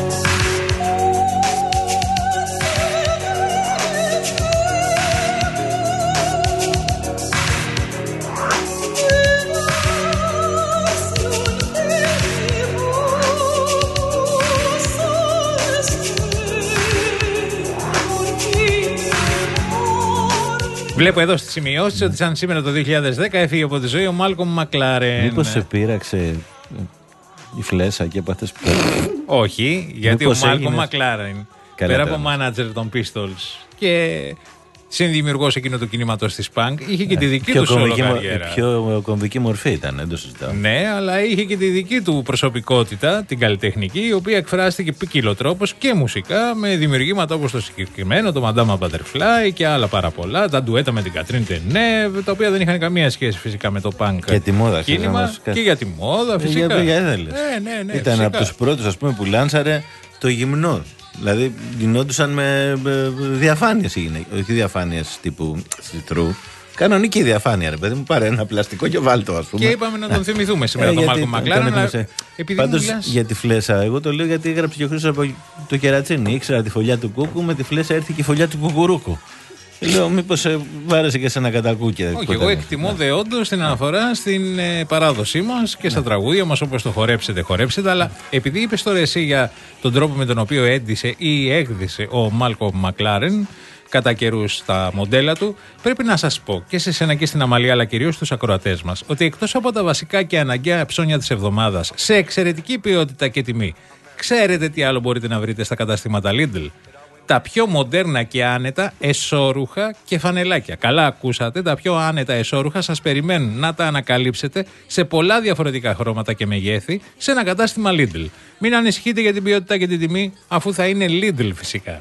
Βλέπω εδώ στις σημειώσεις ότι σαν σήμερα το δύο χιλιάδες δέκα έφυγε από τη ζωή ο Μάλκομ Μακλάρεν. Μήπως σε πείραξε Η Φλέσσα και από αυτές που. Όχι, γιατί ο Μάλκο Μακλάρεν, πέρα από μάνατζερ των Pistols και συνδημιουργός εκείνο του κινήματος της Punk, είχε και τη δική του solo καριέρα. Πιο κομβική μορφή ήταν, δεν το συζητάω. Ναι, αλλά είχε και τη δική του προσωπικότητα, την καλλιτεχνική, η οποία εκφράστηκε ποικιλοτρόπως και μουσικά, με δημιουργήματα όπως το συγκεκριμένο, το Madame Butterfly και άλλα πάρα πολλά, τα ντουέτα με την Κατρίν Τενέβ, τα οποία δεν είχαν καμία σχέση φυσικά με το punk και τη μόδα, κίνημα. Και για τη μόδα, φυσικά. Για, για ναι, ναι, ναι, ήταν φυσικά. από τους πρώτους, ας πούμε, που λάνσαρε το γυμνό. Δηλαδή γινόντουσαν με διαφάνειες οι γυναίκες. Όχι διαφάνειες τύπου στριθρού. Κανονική διαφάνεια, ρε παιδί μου. Πάρε ένα πλαστικό και βάλτο, ας πούμε. Και είπαμε να τον θυμηθούμε σήμερα ε, τον Μάλκο Μακλάρεν. Πάντως μιλάς... για τη Φλέσσα, εγώ το λέω γιατί έγραψε και ο Χρήστος από το Κερατσίνι. Ήξερα τη φωλιά του Κούκου, με τη Φλέσσα έρθει και η φωλιά του Κουκουρούκου. Λέω, μήπως ε, βάρεσε και σε ένα κατακούκι. Όχι, εγώ εκτιμώ δεόντως την αναφορά στην ε, παράδοσή μας και στα ναι. τραγούδια μας, όπως το χορέψετε, χορέψετε. Αλλά επειδή είπες τώρα εσύ για τον τρόπο με τον οποίο έντυσε ή έγδισε ο Μάλκο Μακλάρεν κατά καιρούς τα μοντέλα του, πρέπει να σας πω και σε σένα και στην Αμαλία, αλλά κυρίως στους ακροατές μας, ότι εκτός από τα βασικά και αναγκαία ψώνια της εβδομάδας, σε εξαιρετική ποιότητα και τιμή, ξέρετε τι άλλο μπορείτε να βρείτε στα καταστήματα Lidl? Τα πιο μοντέρνα και άνετα εσώρουχα και φανελάκια. Καλά ακούσατε, τα πιο άνετα εσώρουχα σας περιμένουν να τα ανακαλύψετε σε πολλά διαφορετικά χρώματα και μεγέθη σε ένα κατάστημα Lidl. Μην ανησυχείτε για την ποιότητα και την τιμή, αφού θα είναι Lidl φυσικά.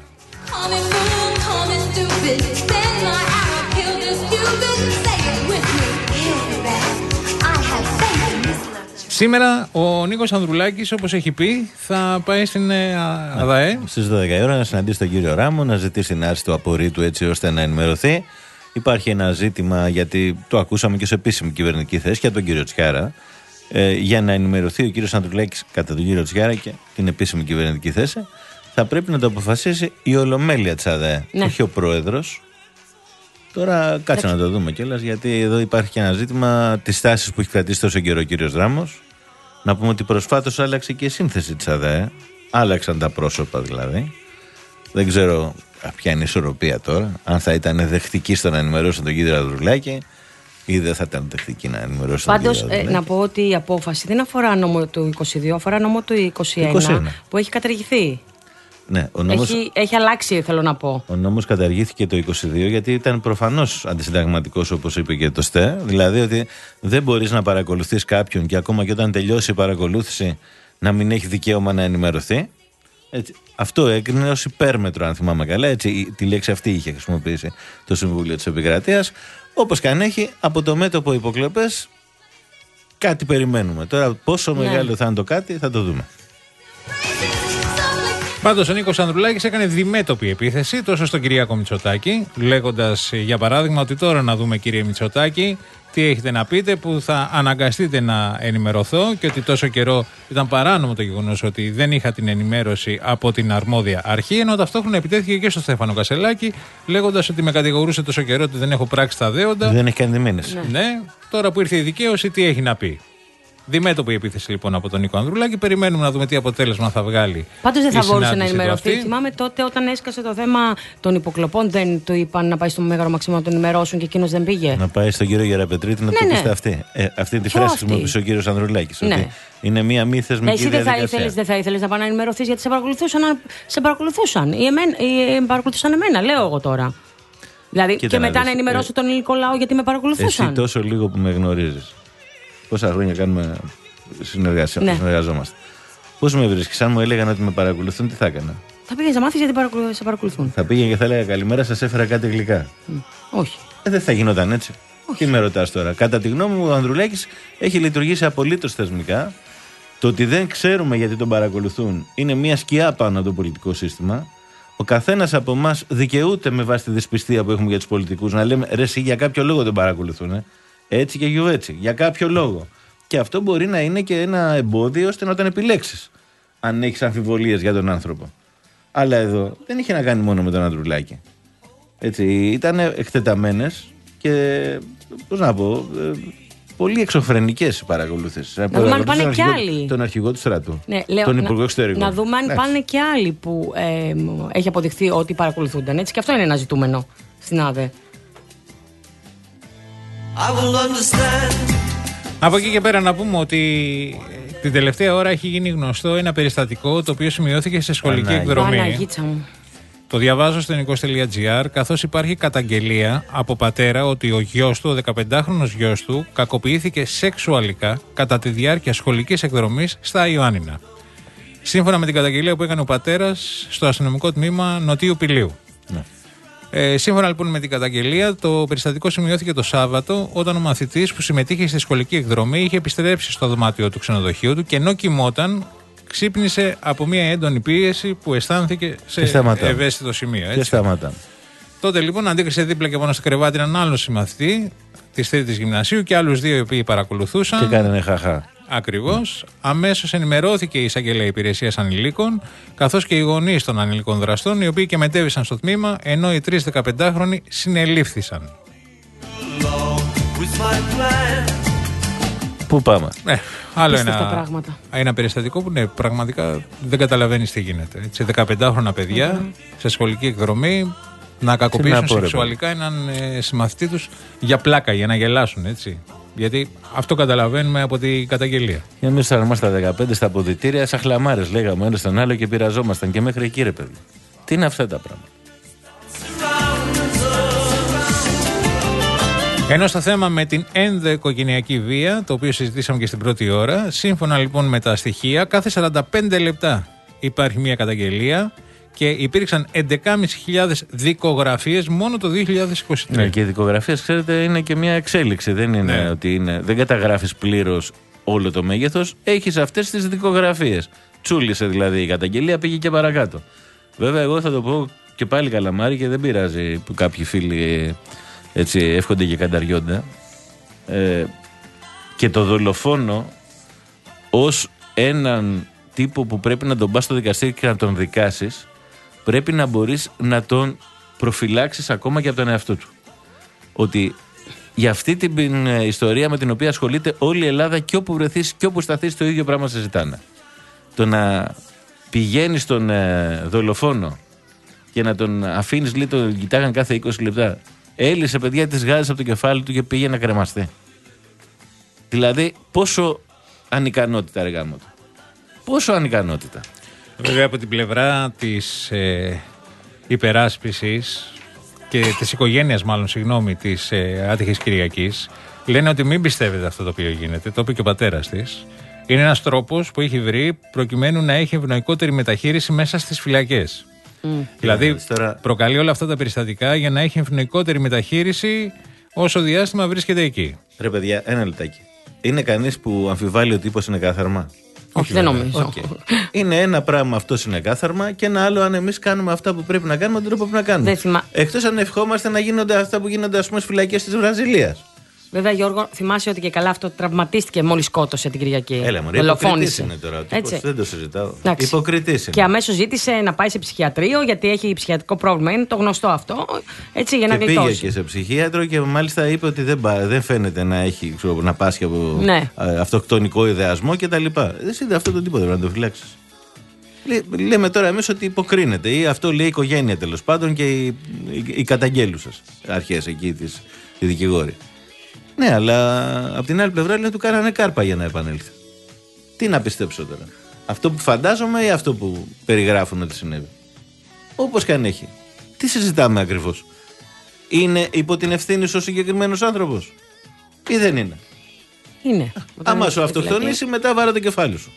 Σήμερα ο Νίκος Ανδρουλάκης, όπως έχει πει, θα πάει στην ε, ΑΔΑΕ. Στις δώδεκα η ώρα να συναντήσει τον κύριο Ράμο, να ζητήσει την άρση του απορρίτου έτσι ώστε να ενημερωθεί. Υπάρχει ένα ζήτημα, γιατί το ακούσαμε και σε επίσημη κυβερνητική θέση και από τον κύριο Τσιάρα, ε, για να ενημερωθεί ο κύριος Ανδρουλάκης κατά τον κύριο Τσιάρα και την επίσημη κυβερνητική θέση, θα πρέπει να το αποφασίσει η Ολομέλεια της ΑΔΑΕ, ναι. όχι ο πρόεδρος. Τώρα κάτσε να το δούμε κιόλας, γιατί εδώ υπάρχει και ένα ζήτημα της τάσης που έχει κρατήσει τόσο καιρό ο κύριος Ράμος. Να πούμε ότι προσφάτως άλλαξε και η σύνθεση της ΑΔΑΕ. Άλλαξαν τα πρόσωπα δηλαδή. Δεν ξέρω ποια είναι η ισορροπία τώρα. Αν θα ήταν δεκτική στο να ενημερώσουν τον κύριο Ανδρουλάκη ή δεν θα ήταν δεκτική να ενημερώσουν τον κύριο Ανδρουλάκη. Πάντως, ε, να πω ότι η απόφαση δεν αφορά νόμο του είκοσι δύο, αφορά νόμο του είκοσι ένα, είκοσι ένα. Που έχει καταργηθεί. Ναι, ο νόμος, έχει, έχει αλλάξει, θέλω να πω. Ο νόμος καταργήθηκε το είκοσι δύο γιατί ήταν προφανώς αντισυνταγματικός, όπως είπε και το ΣΤΕ. Δηλαδή ότι δεν μπορείς να παρακολουθείς κάποιον και ακόμα και όταν τελειώσει η παρακολούθηση να μην έχει δικαίωμα να ενημερωθεί. Έτσι. Αυτό έκρινε ως υπέρμετρο, αν θυμάμαι καλά. Έτσι, τη λέξη αυτή είχε χρησιμοποιήσει το Συμβούλιο της Επικρατείας. Όπως και αν έχει, από το μέτωπο υποκλοπές κάτι περιμένουμε. Τώρα πόσο ναι. μεγάλο θα είναι το κάτι θα το δούμε. Πάντως ο Νίκος Ανδρουλάκης έκανε διμέτωπη επίθεση τόσο στον Κυριάκο Μητσοτάκη, λέγοντας για παράδειγμα ότι τώρα να δούμε, κύριε Μητσοτάκη, τι έχετε να πείτε που θα αναγκαστείτε να ενημερωθώ και ότι τόσο καιρό ήταν παράνομο το γεγονός ότι δεν είχα την ενημέρωση από την αρμόδια αρχή, ενώ ταυτόχρονα επιτέθηκε και στο Στέφανο Κασελάκη, λέγοντας ότι με κατηγορούσε τόσο καιρό ότι δεν έχω πράξει τα δέοντα. Δεν έχει κάνει μήνες. Ναι. ναι, τώρα που ήρθε η δικαίωση, τι έχει να πει. Διμέτωπη επίθεση λοιπόν από τον Νίκο Ανδρουλάκη. Περιμένουμε να δούμε τι αποτέλεσμα θα βγάλει. Πάντως δεν θα μπορούσε να ενημερωθεί. Θυμάμαι τότε όταν έσκασε το θέμα των υποκλοπών, δεν του είπαν να πάει στο Μέγαρο Μαξίμου να τον ενημερώσουν και εκείνος δεν πήγε. Να πάει στον κύριο Γεραπετρίτη να ναι, το ναι. αυτή. Ε, αυτή τη φράση χρησιμοποιούσε ο κύριος Ανδρουλάκης. Ναι. Ότι είναι μία μη θεσμική Εσύ διαδικασία. Εσύ δεν θα ήθελες, δεν θα ήθελες να πάει να ενημερωθείς γιατί σε παρακολουθούσαν, σε παρακολουθούσαν. Ή, εμένα, ή παρακολουθούσαν εμένα, λέω εγώ τώρα. Δηλαδή Κοίτα και μετά να, να ενημερώσω ε, τον ελληνικό λαό γιατί με παρακολουθούσαν. Εσύ τόσο λίγο που με γνωρίζεις. Πόσα χρόνια κάνουμε. Συνεργασία, ναι. Συνεργαζόμαστε. Πώς με βρίσκεις, αν μου έλεγαν ότι με παρακολουθούν, τι θα έκανα? Θα πήγες να μάθεις γιατί παρακολου... σε παρακολουθούν. Θα πήγαινε και θα έλεγα καλημέρα, σας έφερα κάτι γλυκά. Mm. Όχι. Ε, δεν θα γινόταν έτσι. Όχι. Τι με ρωτάς τώρα? Κατά τη γνώμη μου, ο Ανδρουλάκης έχει λειτουργήσει απολύτως θεσμικά. Το ότι δεν ξέρουμε γιατί τον παρακολουθούν είναι μια σκιά πάνω από το πολιτικό σύστημα. Ο καθένας από εμάς δικαιούται με βάση τη δυσπιστία που έχουμε για τους πολιτικούς να λέμε ρε, εσύ για κάποιο λόγο τον παρακολουθούν. Ε? Έτσι και γιου έτσι. Για κάποιο λόγο. Και αυτό μπορεί να είναι και ένα εμπόδιο ώστε να τον επιλέξεις, αν έχεις αμφιβολίες για τον άνθρωπο. Αλλά εδώ δεν είχε να κάνει μόνο με τον Ανδρουλάκη. Έτσι, ήταν εκτεταμένες και, πώς να πω, πολύ εξωφρενικές οι παρακολουθήσεις. Να δούμε αν πάνε και άλλοι. Τον αρχηγό του στρατού, ναι, λέω, τον υπουργό εξωτερικών. Να δούμε αν Άξι. πάνε και άλλοι που ε, έχει αποδειχθεί ότι παρακολουθούνταν. Έτσι, και αυτό είναι ένα ζητούμενο στην ΑΔΕ. I will understand Από εκεί και πέρα να πούμε ότι την τελευταία ώρα έχει γίνει γνωστό ένα περιστατικό το οποίο σημειώθηκε σε σχολική Ανά, εκδρομή. Παναγίτσα μου. Το διαβάζω στο ελληνικό τελεία τζι άρ, καθώς υπάρχει καταγγελία από πατέρα ότι ο γιος του, ο δεκαπεντάχρονος γιος του, κακοποιήθηκε σεξουαλικά κατά τη διάρκεια σχολικής εκδρομής στα Ιωάννινα. Σύμφωνα με την καταγγελία που έκανε ο πατέρας στο αστυνομικό τμήμα Νοτίου Πηλίου. Ναι. Ε, σύμφωνα λοιπόν με την καταγγελία, το περιστατικό σημειώθηκε το Σάββατο όταν ο μαθητής που συμμετείχε στη σχολική εκδρομή είχε επιστρέψει στο δωμάτιο του ξενοδοχείου του και ενώ κοιμόταν, ξύπνησε από μια έντονη πίεση που αισθάνθηκε σε ευαίσθητο σημείο. Έτσι. Και σταματά. Τότε λοιπόν αντίκρισε δίπλα και πάνω στο κρεβάτι έναν άλλο συμμαθητή τη τρίτης γυμνασίου και άλλους δύο οι οποίοι παρακολουθούσαν. Και κάνανε χαχά. Ακριβώς. Mm. Αμέσως ενημερώθηκε η εισαγγελέα υπηρεσίας ανηλίκων, καθώς και οι γονείς των ανηλικών δραστών, οι οποίοι και μετέβησαν στο τμήμα, ενώ οι τρεις δεκαπεντάχρονοι συνελήφθησαν. Πού πάμε? Ε, άλλο ένα, ένα περιστατικό που ναι, πραγματικά δεν καταλαβαίνεις τι γίνεται. Έτσι, δεκαπεντάχρονα παιδιά mm-hmm. σε σχολική εκδρομή να κακοποιήσουν σεξουαλικά έναν ε, συμμαθητή τους για πλάκα, για να γελάσουν, έτσι. Γιατί αυτό καταλαβαίνουμε από την καταγγελία. Και εμείς θα είμαστε στα δεκαπέντε στα αποδυτήρια, σαν χλαμάρες λέγαμε ένα στον άλλο και πειραζόμασταν και μέχρι εκεί, ρε παιδί. Τι είναι αυτά τα πράγματα? Ενώ στο θέμα με την ενδοοικογενειακή βία, το οποίο συζητήσαμε και στην πρώτη ώρα, σύμφωνα λοιπόν με τα στοιχεία, κάθε σαράντα πέντε λεπτά υπάρχει μια καταγγελία και υπήρξαν έντεκα χιλιάδες πεντακόσιες δικογραφίες μόνο το δύο χιλιάδες είκοσι τρία. Ναι, και οι δικογραφίες, ξέρετε, είναι και μια εξέλιξη. Δεν είναι ναι. ότι είναι, δεν καταγράφεις πλήρως όλο το μέγεθος, έχεις αυτές τις δικογραφίες. Τσούλησε δηλαδή η καταγγελία, πήγε και παρακάτω. Βέβαια, εγώ θα το πω και πάλι καλαμάρι και δεν πειράζει που κάποιοι φίλοι έτσι εύχονται και κανταριόντα. Ε, και το δολοφόνο ως έναν τύπο που πρέπει να τον πας στο δικαστήριο και να τον δικάσεις, πρέπει να μπορείς να τον προφυλάξεις ακόμα και από τον εαυτό του. Ότι για αυτή την ιστορία με την οποία ασχολείται όλη η Ελλάδα και όπου βρεθείς και όπου σταθείς το ίδιο πράγμα συζητάνε. Το να πηγαίνεις στον ε, δολοφόνο και να τον αφήνεις λίγο, τον κοιτάγαν κάθε είκοσι λεπτά. Έλυσε παιδιά τις γάζες από το κεφάλι του και πήγε να κρεμαστεί. Δηλαδή πόσο ανικανότητα ρε γάμο του. Πόσο ανικανότητα. Βέβαια από την πλευρά της ε, υπεράσπισης και της οικογένειας μάλλον συγγνώμη της ε, άτυχης Κυριακής λένε ότι μην πιστεύετε αυτό το οποίο γίνεται, το είπε και ο πατέρας της. Είναι ένας τρόπος που έχει βρει προκειμένου να έχει ευνοϊκότερη μεταχείριση μέσα στις φυλακές. Mm. Δηλαδή τώρα... προκαλεί όλα αυτά τα περιστατικά για να έχει ευνοϊκότερη μεταχείριση όσο διάστημα βρίσκεται εκεί. Ρε παιδιά, ένα λεπτάκι. Είναι κανείς που αμφιβάλλει ότι ο τύπος είναι κάθαρμα? Όχι, δεν νομίζω. Okay. Είναι ένα πράγμα αυτό είναι κάθαρμα και ένα άλλο αν εμείς κάνουμε αυτά που πρέπει να κάνουμε τον τρόπο που να κάνουμε. Θυμα... Εκτός αν ευχόμαστε να γίνονται αυτά που γίνονται ας πούμε στις φυλακές της Βραζιλίας. Βέβαια, Γιώργο, θυμάσαι ότι και καλά αυτό τραυματίστηκε μόλις σκότωσε την Κυριακή. Έλα, μωρέ, υποκριτής είναι τώρα. Τύπος, δεν το συζητάω. Υποκριτής είναι. Και αμέσως ζήτησε να πάει σε ψυχιατρίο γιατί έχει ψυχιατρικό πρόβλημα. Είναι το γνωστό αυτό. Έτσι, για να και γλιτώσει. Πήγε και σε ψυχίατρο και μάλιστα είπε ότι δεν, δεν φαίνεται να έχει ξέρω, να πάσχει από ναι. αυτοκτονικό ιδεασμό κτλ. Δεν είδε αυτό το τίποτα να το φυλάξει. Λέ, λέμε τώρα εμείς ότι υποκρίνεται ή αυτό λέει η οικογένεια τέλος πάντων και οι, οι, οι καταγγέλουσες αρχές εκεί της δικηγόρη. Ναι, αλλά από την άλλη πλευρά λένε του κάνανε κάρπα για να επανέλθει. Τι να πιστέψω τώρα? Αυτό που φαντάζομαι ή αυτό που περιγράφουν ότι συνέβη? Όπως και αν έχει. Τι συζητάμε ακριβώς? Είναι υπό την ευθύνη σου ο συγκεκριμένος άνθρωπος ή δεν είναι? Είναι. Άμα σου αυτοκτονήσει μετά βάρε το κεφάλι σου.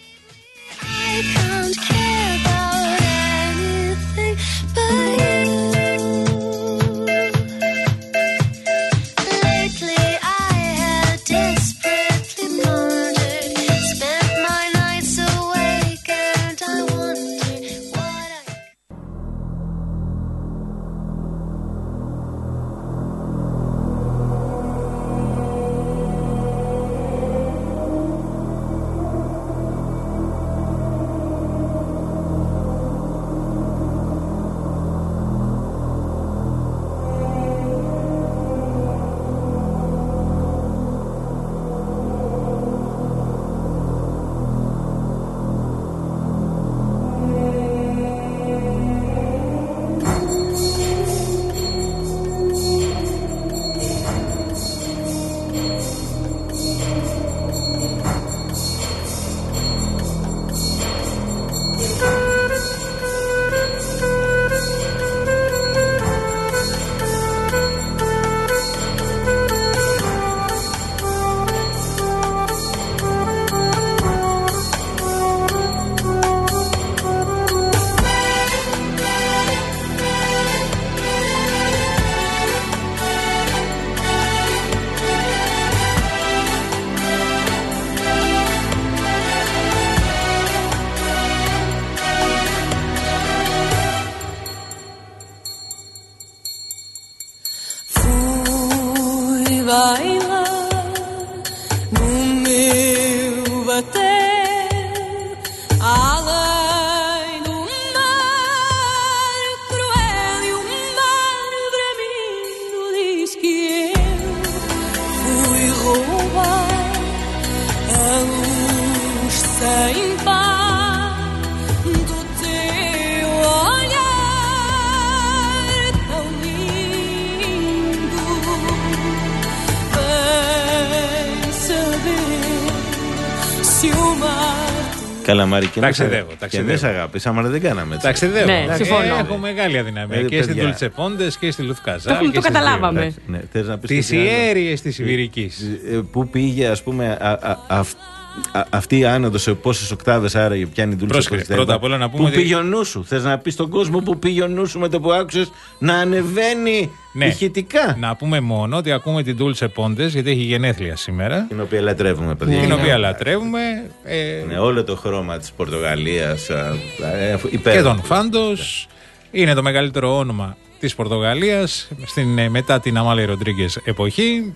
Καλαμάρι και ταξιδεύω. Και εμείς αγάπησαμε, αλλά δεν κάναμε. Ταξιδεύω. Ναι, συμφωνώ. Έχω μεγάλη αδυναμία. Ε, και στην Ντούλτσε Πόντες και στη Λουθκαζάλ. Το, το καταλάβαμε. Ναι, τις ιέρειες της Ιβηρικής. Πού πήγε, ας πούμε, α, α, α, α, αυτή η άνοδο σε πόσες οκτάβες άραγε πιάνει η Ντούλτσε Πόντες. Πρώτα απ' όλα να πούμε. Πού ότι... πήγε ο νου σου. Θες να πεις στον κόσμο που πήγε ο νου σου με το που άκουσες να ανεβαίνει ναι. ηχητικά. Να πούμε μόνο ότι ακούμε την Ντούλτσε Πόντες γιατί έχει γενέθλια σήμερα. Την οποία λατρεύουμε, παιδιά. Την οποία λατρεύουμε. Ε... Ναι, όλο το χρώμα της Πορτογαλίας. Και τον Φάντος. Είναι το μεγαλύτερο όνομα της Πορτογαλίας στην, μετά την Αμάλια Ροντρίγκες εποχή.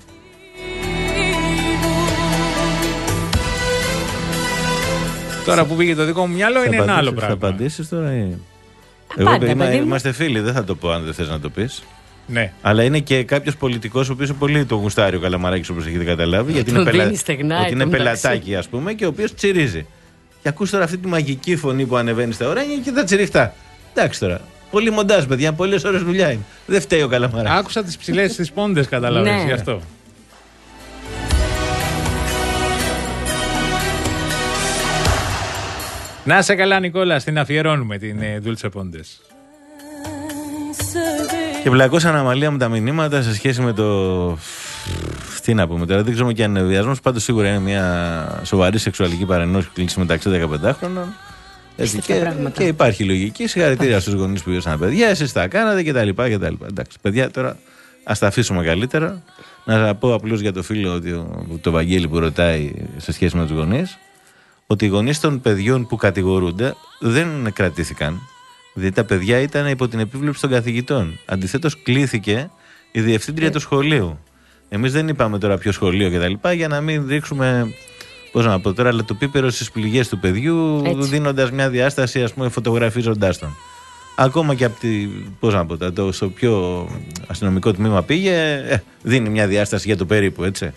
Τώρα που πήγε το δικό μου μυαλό είναι ένα άλλο πράγμα. Θα απαντήσεις τώρα ή... Εγώ είμαι, είμαστε φίλοι, δεν θα το πω αν δεν θες να το πεις. Ναι. Αλλά είναι και κάποιος πολιτικός ο οποίος πολύ το γουστάρει ο Καλαμαράκης, όπως έχετε καταλάβει. Γιατί είναι, πελα... στεγνά, ότι είναι πελατάκι, ας πούμε, και ο οποίος τσιρίζει. Και ακούς τώρα αυτή τη μαγική φωνή που ανεβαίνει στα ωράνια και τα τσιριχτά. Εντάξει τώρα. Πολύ μοντάζ, παιδιά. Πολλές ώρες δουλειά είναι. Δεν φταίει ο Καλαμαράκης. Άκουσα τις ψηλές τις πόντες, καταλάβεις γι' αυτό. Να σε καλά, Νικόλα, στην αφιερώνουμε την Ντούλτσε Πόντες. Και πλακώσαν αμαλία μου τα μηνύματα σε σχέση με το. Τι να πούμε τώρα, δεν ξέρουμε και αν είναι βιασμός. Πάντως σίγουρα είναι μια σοβαρή σεξουαλική παρενόχληση κλίση μεταξύ δεκαπεντάχρονων. Έτσι, και, και υπάρχει λογική. Συγχαρητήρια στους γονείς που βιώσαν παιδιά, εσείς τα κάνατε κτλ. κτλ. Εντάξει, παιδιά, τώρα ας τα αφήσουμε καλύτερα. Να πω απλώς για το φίλο, το Βαγγέλη, που ρωτάει σε σχέση με τους γονείς, ότι οι γονείς των παιδιών που κατηγορούνται δεν κρατήθηκαν. Δηλαδή τα παιδιά ήταν υπό την επίβλεψη των καθηγητών. Αντιθέτως, κλήθηκε η διευθύντρια ε. του σχολείου. Εμείς δεν είπαμε τώρα ποιο σχολείο κτλ. Για να μην ρίξουμε, πώς να πω τώρα, αλλά το πίπερο στις πληγές του παιδιού, δίνοντας μια διάσταση, ας πούμε, φωτογραφίζοντάς τον. Ακόμα και από τη, πώς να πω, το, στο πιο αστυνομικό τμήμα πήγε, ε, δίνει μια διάσταση για το περίπου, έτσι.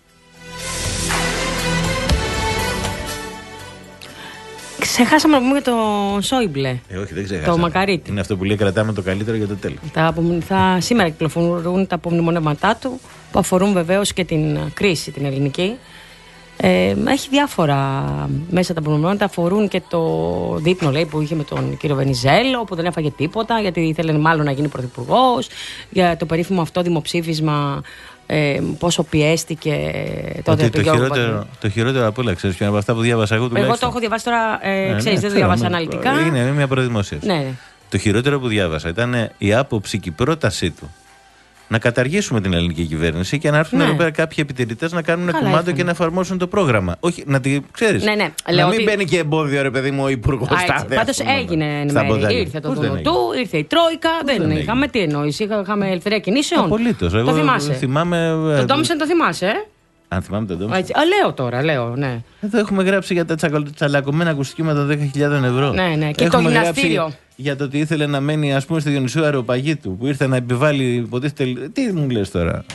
Ξεχάσαμε να πούμε για τον Σόιμπλε. Ε, όχι, δεν ξεχάσαμε. Το Μακαρίτη. Είναι αυτό που λέει, κρατάμε το καλύτερο για το τέλος. Τα, θα, σήμερα κυκλοφορούν τα απομνημονεύματά του, που αφορούν βεβαίως και την κρίση την ελληνική. Ε, έχει διάφορα μέσα τα απομνημονεύματα, αφορούν και το δείπνο, λέει, που είχε με τον κύριο Βενιζέλο, που δεν έφαγε τίποτα, γιατί ήθελε μάλλον να γίνει πρωθυπουργός, για το περίφημο αυτό δημοψήφισμα. Ε, πόσο πιέστηκε τότε το, το, χειρότερο, το χειρότερο από όλα, ξέρεις ποιο είναι από αυτά που διάβασα εγώ τουλάχιστον. Εγώ το έχω διαβάσει τώρα, ε, ναι, ξέρεις, ναι, δεν το διαβάσα αναλυτικά. Είναι μια προδημοσίευση. Ναι. Το χειρότερο που διάβασα ήταν η άποψη και η πρότασή του να καταργήσουμε την ελληνική κυβέρνηση και να έρθουν ναι. εδώ πέρα κάποιοι επιτηρητές να κάνουν κουμάντο και να εφαρμόζουν το πρόγραμμα. Όχι, να τη ξέρεις. Ναι, ναι. Να Λέω μην ότι... μπαίνει και εμπόδιο, ρε παιδί μου, ο υπουργός τάδε. Πάντως έγινε εν μέρει. Ήρθε το Δουνουτού, ήρθε η Τρόικα. Δεν είχαμε τι εννοήσει. Είχαμε ελευθερία κινήσεων. Απολύτως. Το θυμάσαι. Θυμάμαι... Το Ντόμισεν το θυμάσαι, ε? Αν θυμάμαι τον Ντόμισεν. Α, λέω τώρα, λέω, ναι. Εδώ έχουμε γράψει για τα τσαλακωμένα ακουστική των δέκα χιλιάδες ευρώ. Ναι, ναι. Και έχουμε το γυμναστήριο. Για το ότι ήθελε να μένει, ας πούμε, στη Διονυσίου Αεροπαγίτου, που ήρθε να επιβάλλει, υποτίθεται. Τι μου λες τώρα.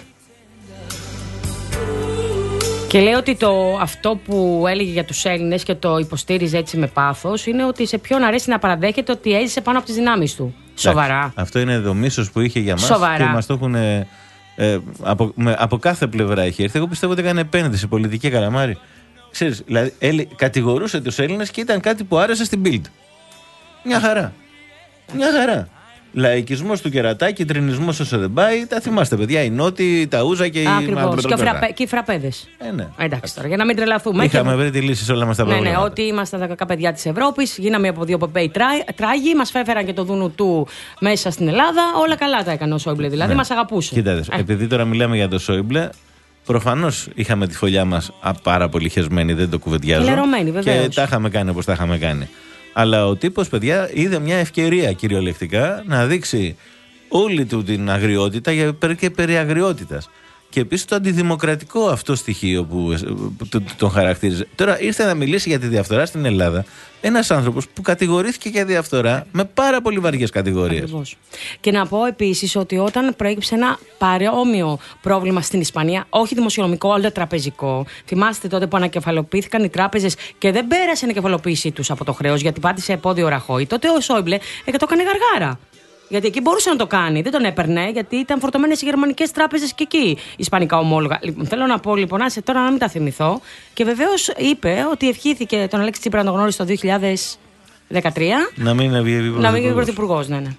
Και λέει ότι το, αυτό που έλεγε για τους Έλληνες και το υποστήριζε έτσι με πάθος είναι ότι σε ποιον αρέσει να παραδέχεται ότι έζησε πάνω από τις δυνάμεις του. Σοβαρά. Αυτό είναι το μίσος που είχε για μας. Σοβαρά. Και μας το έχουν. Ε, από, με, από κάθε πλευρά έχει έρθει. Εγώ πιστεύω ότι έκανε επένδυση πολιτική, Καλαμάρη. Ξέρεις, δηλαδή, έλει, κατηγορούσε τους Έλληνες και ήταν κάτι που άρεσε στην Bild. Μια χαρά. Μια χαρά. Λαϊκισμός του Κερατάκη, τρινισμός όσο δεν πάει. Τα θυμάστε, παιδιά. Η Νότη, τα Ούζα και οι Ακριβώς. Και, φραπε, και οι φραπέδες. Ε, ναι. Εντάξει τώρα, για να μην τρελαθούμε. Είχαμε βρει τη λύση σε όλα μας τα προβλήματα. Ναι, ναι, ότι είμαστε τα κακά παιδιά της Ευρώπης. Γίναμε από δύο ποπέοι τράγοι. Μας φέφεραν και το Δουνουτού μέσα στην Ελλάδα. Όλα καλά τα έκανε ο Σόιμπλε. Δηλαδή, ναι. Μας αγαπούσε. Κοίτατε, ε. επειδή τώρα μιλάμε για το Σόιμπλε. Προφανώς είχαμε τη φωλιά μας πάρα πολύ χεσμένη, δεν το κουβεντιάζω. Λερωμένη, βεβαίως. Και τα είχαμε κάνει όπως τα είχαμε κάνει. Αλλά ο τύπος, παιδιά, είδε μια ευκαιρία κυριολεκτικά να δείξει όλη του την αγριότητα και περί αγριότητας. και επίσης το αντιδημοκρατικό αυτό στοιχείο που τον χαρακτήριζε. Τώρα ήρθε να μιλήσει για τη διαφθορά στην Ελλάδα ένας άνθρωπος που κατηγορήθηκε για διαφθορά με πάρα πολύ βαριές κατηγορίες. Ακριβώς. Και να πω επίσης ότι όταν προέκυψε ένα παρόμοιο πρόβλημα στην Ισπανία, όχι δημοσιονομικό αλλά τραπεζικό, θυμάστε τότε που ανακεφαλοποιήθηκαν οι τράπεζες και δεν πέρασε η ανακεφαλοποίησή τους από το χρέος γιατί πάτησε επώδιο Ραχώη, τότε ο Σόιμπλε ε, το έκανε γαργάρα. Γιατί εκεί μπορούσε να το κάνει, δεν τον έπαιρνε, γιατί ήταν φορτωμένες οι γερμανικές τράπεζες και εκεί ισπανικά ομόλογα. Λοιπόν, θέλω να πω λοιπόν, άσε τώρα να μην τα θυμηθώ. Και βεβαίως είπε ότι ευχήθηκε τον Αλέξη Τσίπρα να τον γνώρισε το δύο χιλιάδες δεκατρία. Να μην βγει πρωθυπουργός, ναι, ναι.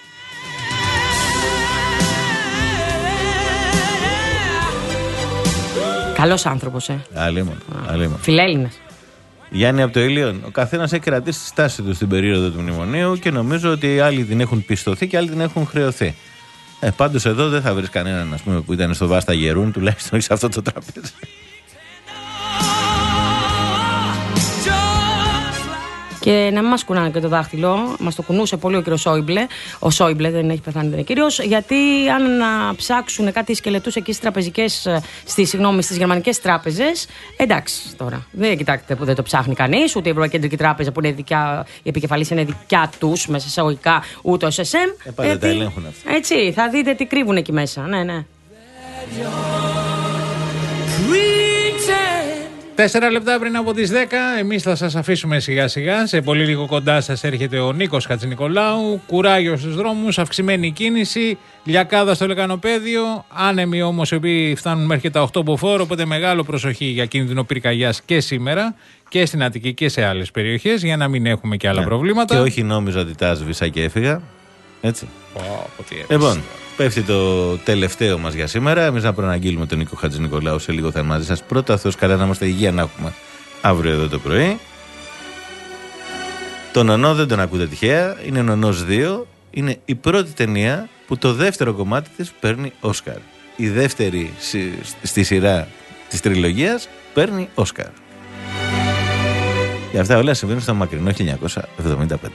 Καλός άνθρωπος, ε. Αλλήμον. Φιλέλληνας. Γιάννη από το Ήλιον, ο καθένας έχει κρατήσει τη στάση του στην περίοδο του μνημονίου και νομίζω ότι άλλοι την έχουν πιστωθεί και άλλοι την έχουν χρεωθεί. Ε, πάντως εδώ δεν θα βρεις κανέναν, ας πούμε, που ήταν στο Βάστα Γερούν, τουλάχιστον σε αυτό το τραπέζι. Και να μην μας κουνάνε και το δάχτυλο, μας το κουνούσε πολύ ο κύριος Σόιμπλε. Ο Σόιμπλε δεν έχει πεθάνει, δεν είναι κύριος. Γιατί αν να ψάξουν κάτι σκελετούς εκεί στις τραπεζικές, στις, συγγνώμη, στις γερμανικές τράπεζες, εντάξει τώρα. Δεν κοιτάξτε που δεν το ψάχνει κανείς, ούτε η Ευρωπαϊκή Κεντρική Τράπεζα που είναι δικιά, η επικεφαλής είναι δικιά τους, μέσα εισαγωγικά, ούτε ο ες ες εμ. Ε, πάντα τα ελέγχουν αυτά. Έτσι, θα δείτε τι κρύβουν εκεί μέσα. Ναι, ναι. Τέσσερα λεπτά πριν από τις δέκα, εμείς θα σας αφήσουμε σιγά σιγά. Σε πολύ λίγο κοντά σας έρχεται ο Νίκος Χατζηνικολάου. Κουράγιο στους δρόμους, αυξημένη κίνηση, λιακάδα στο λεκανοπέδιο. Άνεμοι όμως οι οποίοι φτάνουν μέχρι τα οκτώ μποφόρ. Οπότε μεγάλο προσοχή για κίνδυνο πυρκαγιάς και σήμερα και στην Αττική και σε άλλες περιοχές για να μην έχουμε και άλλα ναι. προβλήματα. Και όχι νόμιζα ότι τα σβήσα και έφυγα. Έτσι. Oh, λοιπόν, πέφτει το τελευταίο μας για σήμερα. Εμείς να προαναγγείλουμε τον Νίκο Χατζηνικολάου σε λίγο θα είμαι μαζί σας. Πρώτα, Θεός καλά να είμαστε υγεία να έχουμε αύριο εδώ το πρωί. Τον Νονό δεν τον ακούτε τυχαία. Είναι ο Νονός δύο. Είναι η πρώτη ταινία που το δεύτερο κομμάτι της παίρνει Όσκαρ. Η δεύτερη στη σειρά της τριλογίας παίρνει Όσκαρ. Και αυτά όλα συμβαίνουν στο μακρινό χίλια εννιακόσια εβδομήντα πέντε.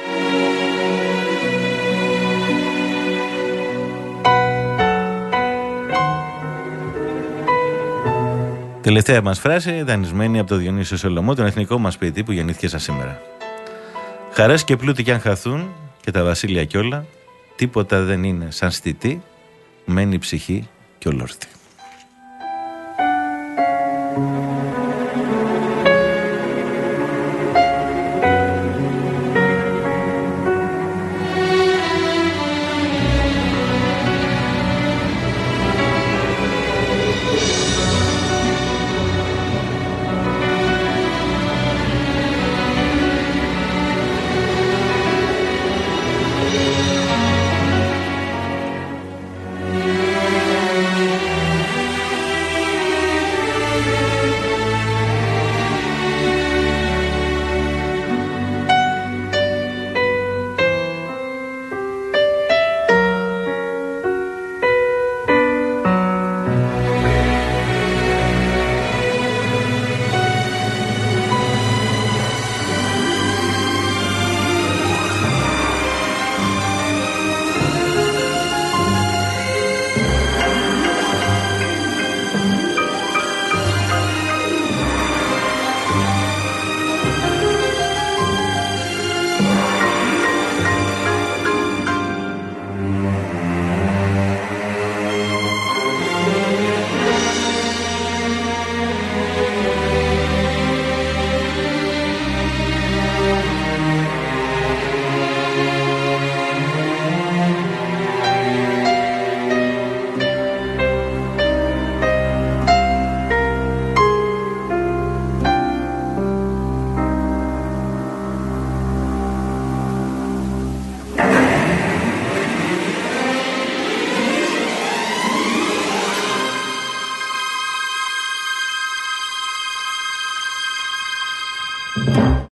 Τελευταία μας φράση, δανεισμένη από το Διονύσιο Σολομό, τον εθνικό μας ποιητή που γεννήθηκε σαν σήμερα. Χαρές και πλούτη κι αν χαθούν και τα βασίλεια κι όλα, τίποτα δεν είναι σαν στιτή, μένει η ψυχή κι ολόρθη.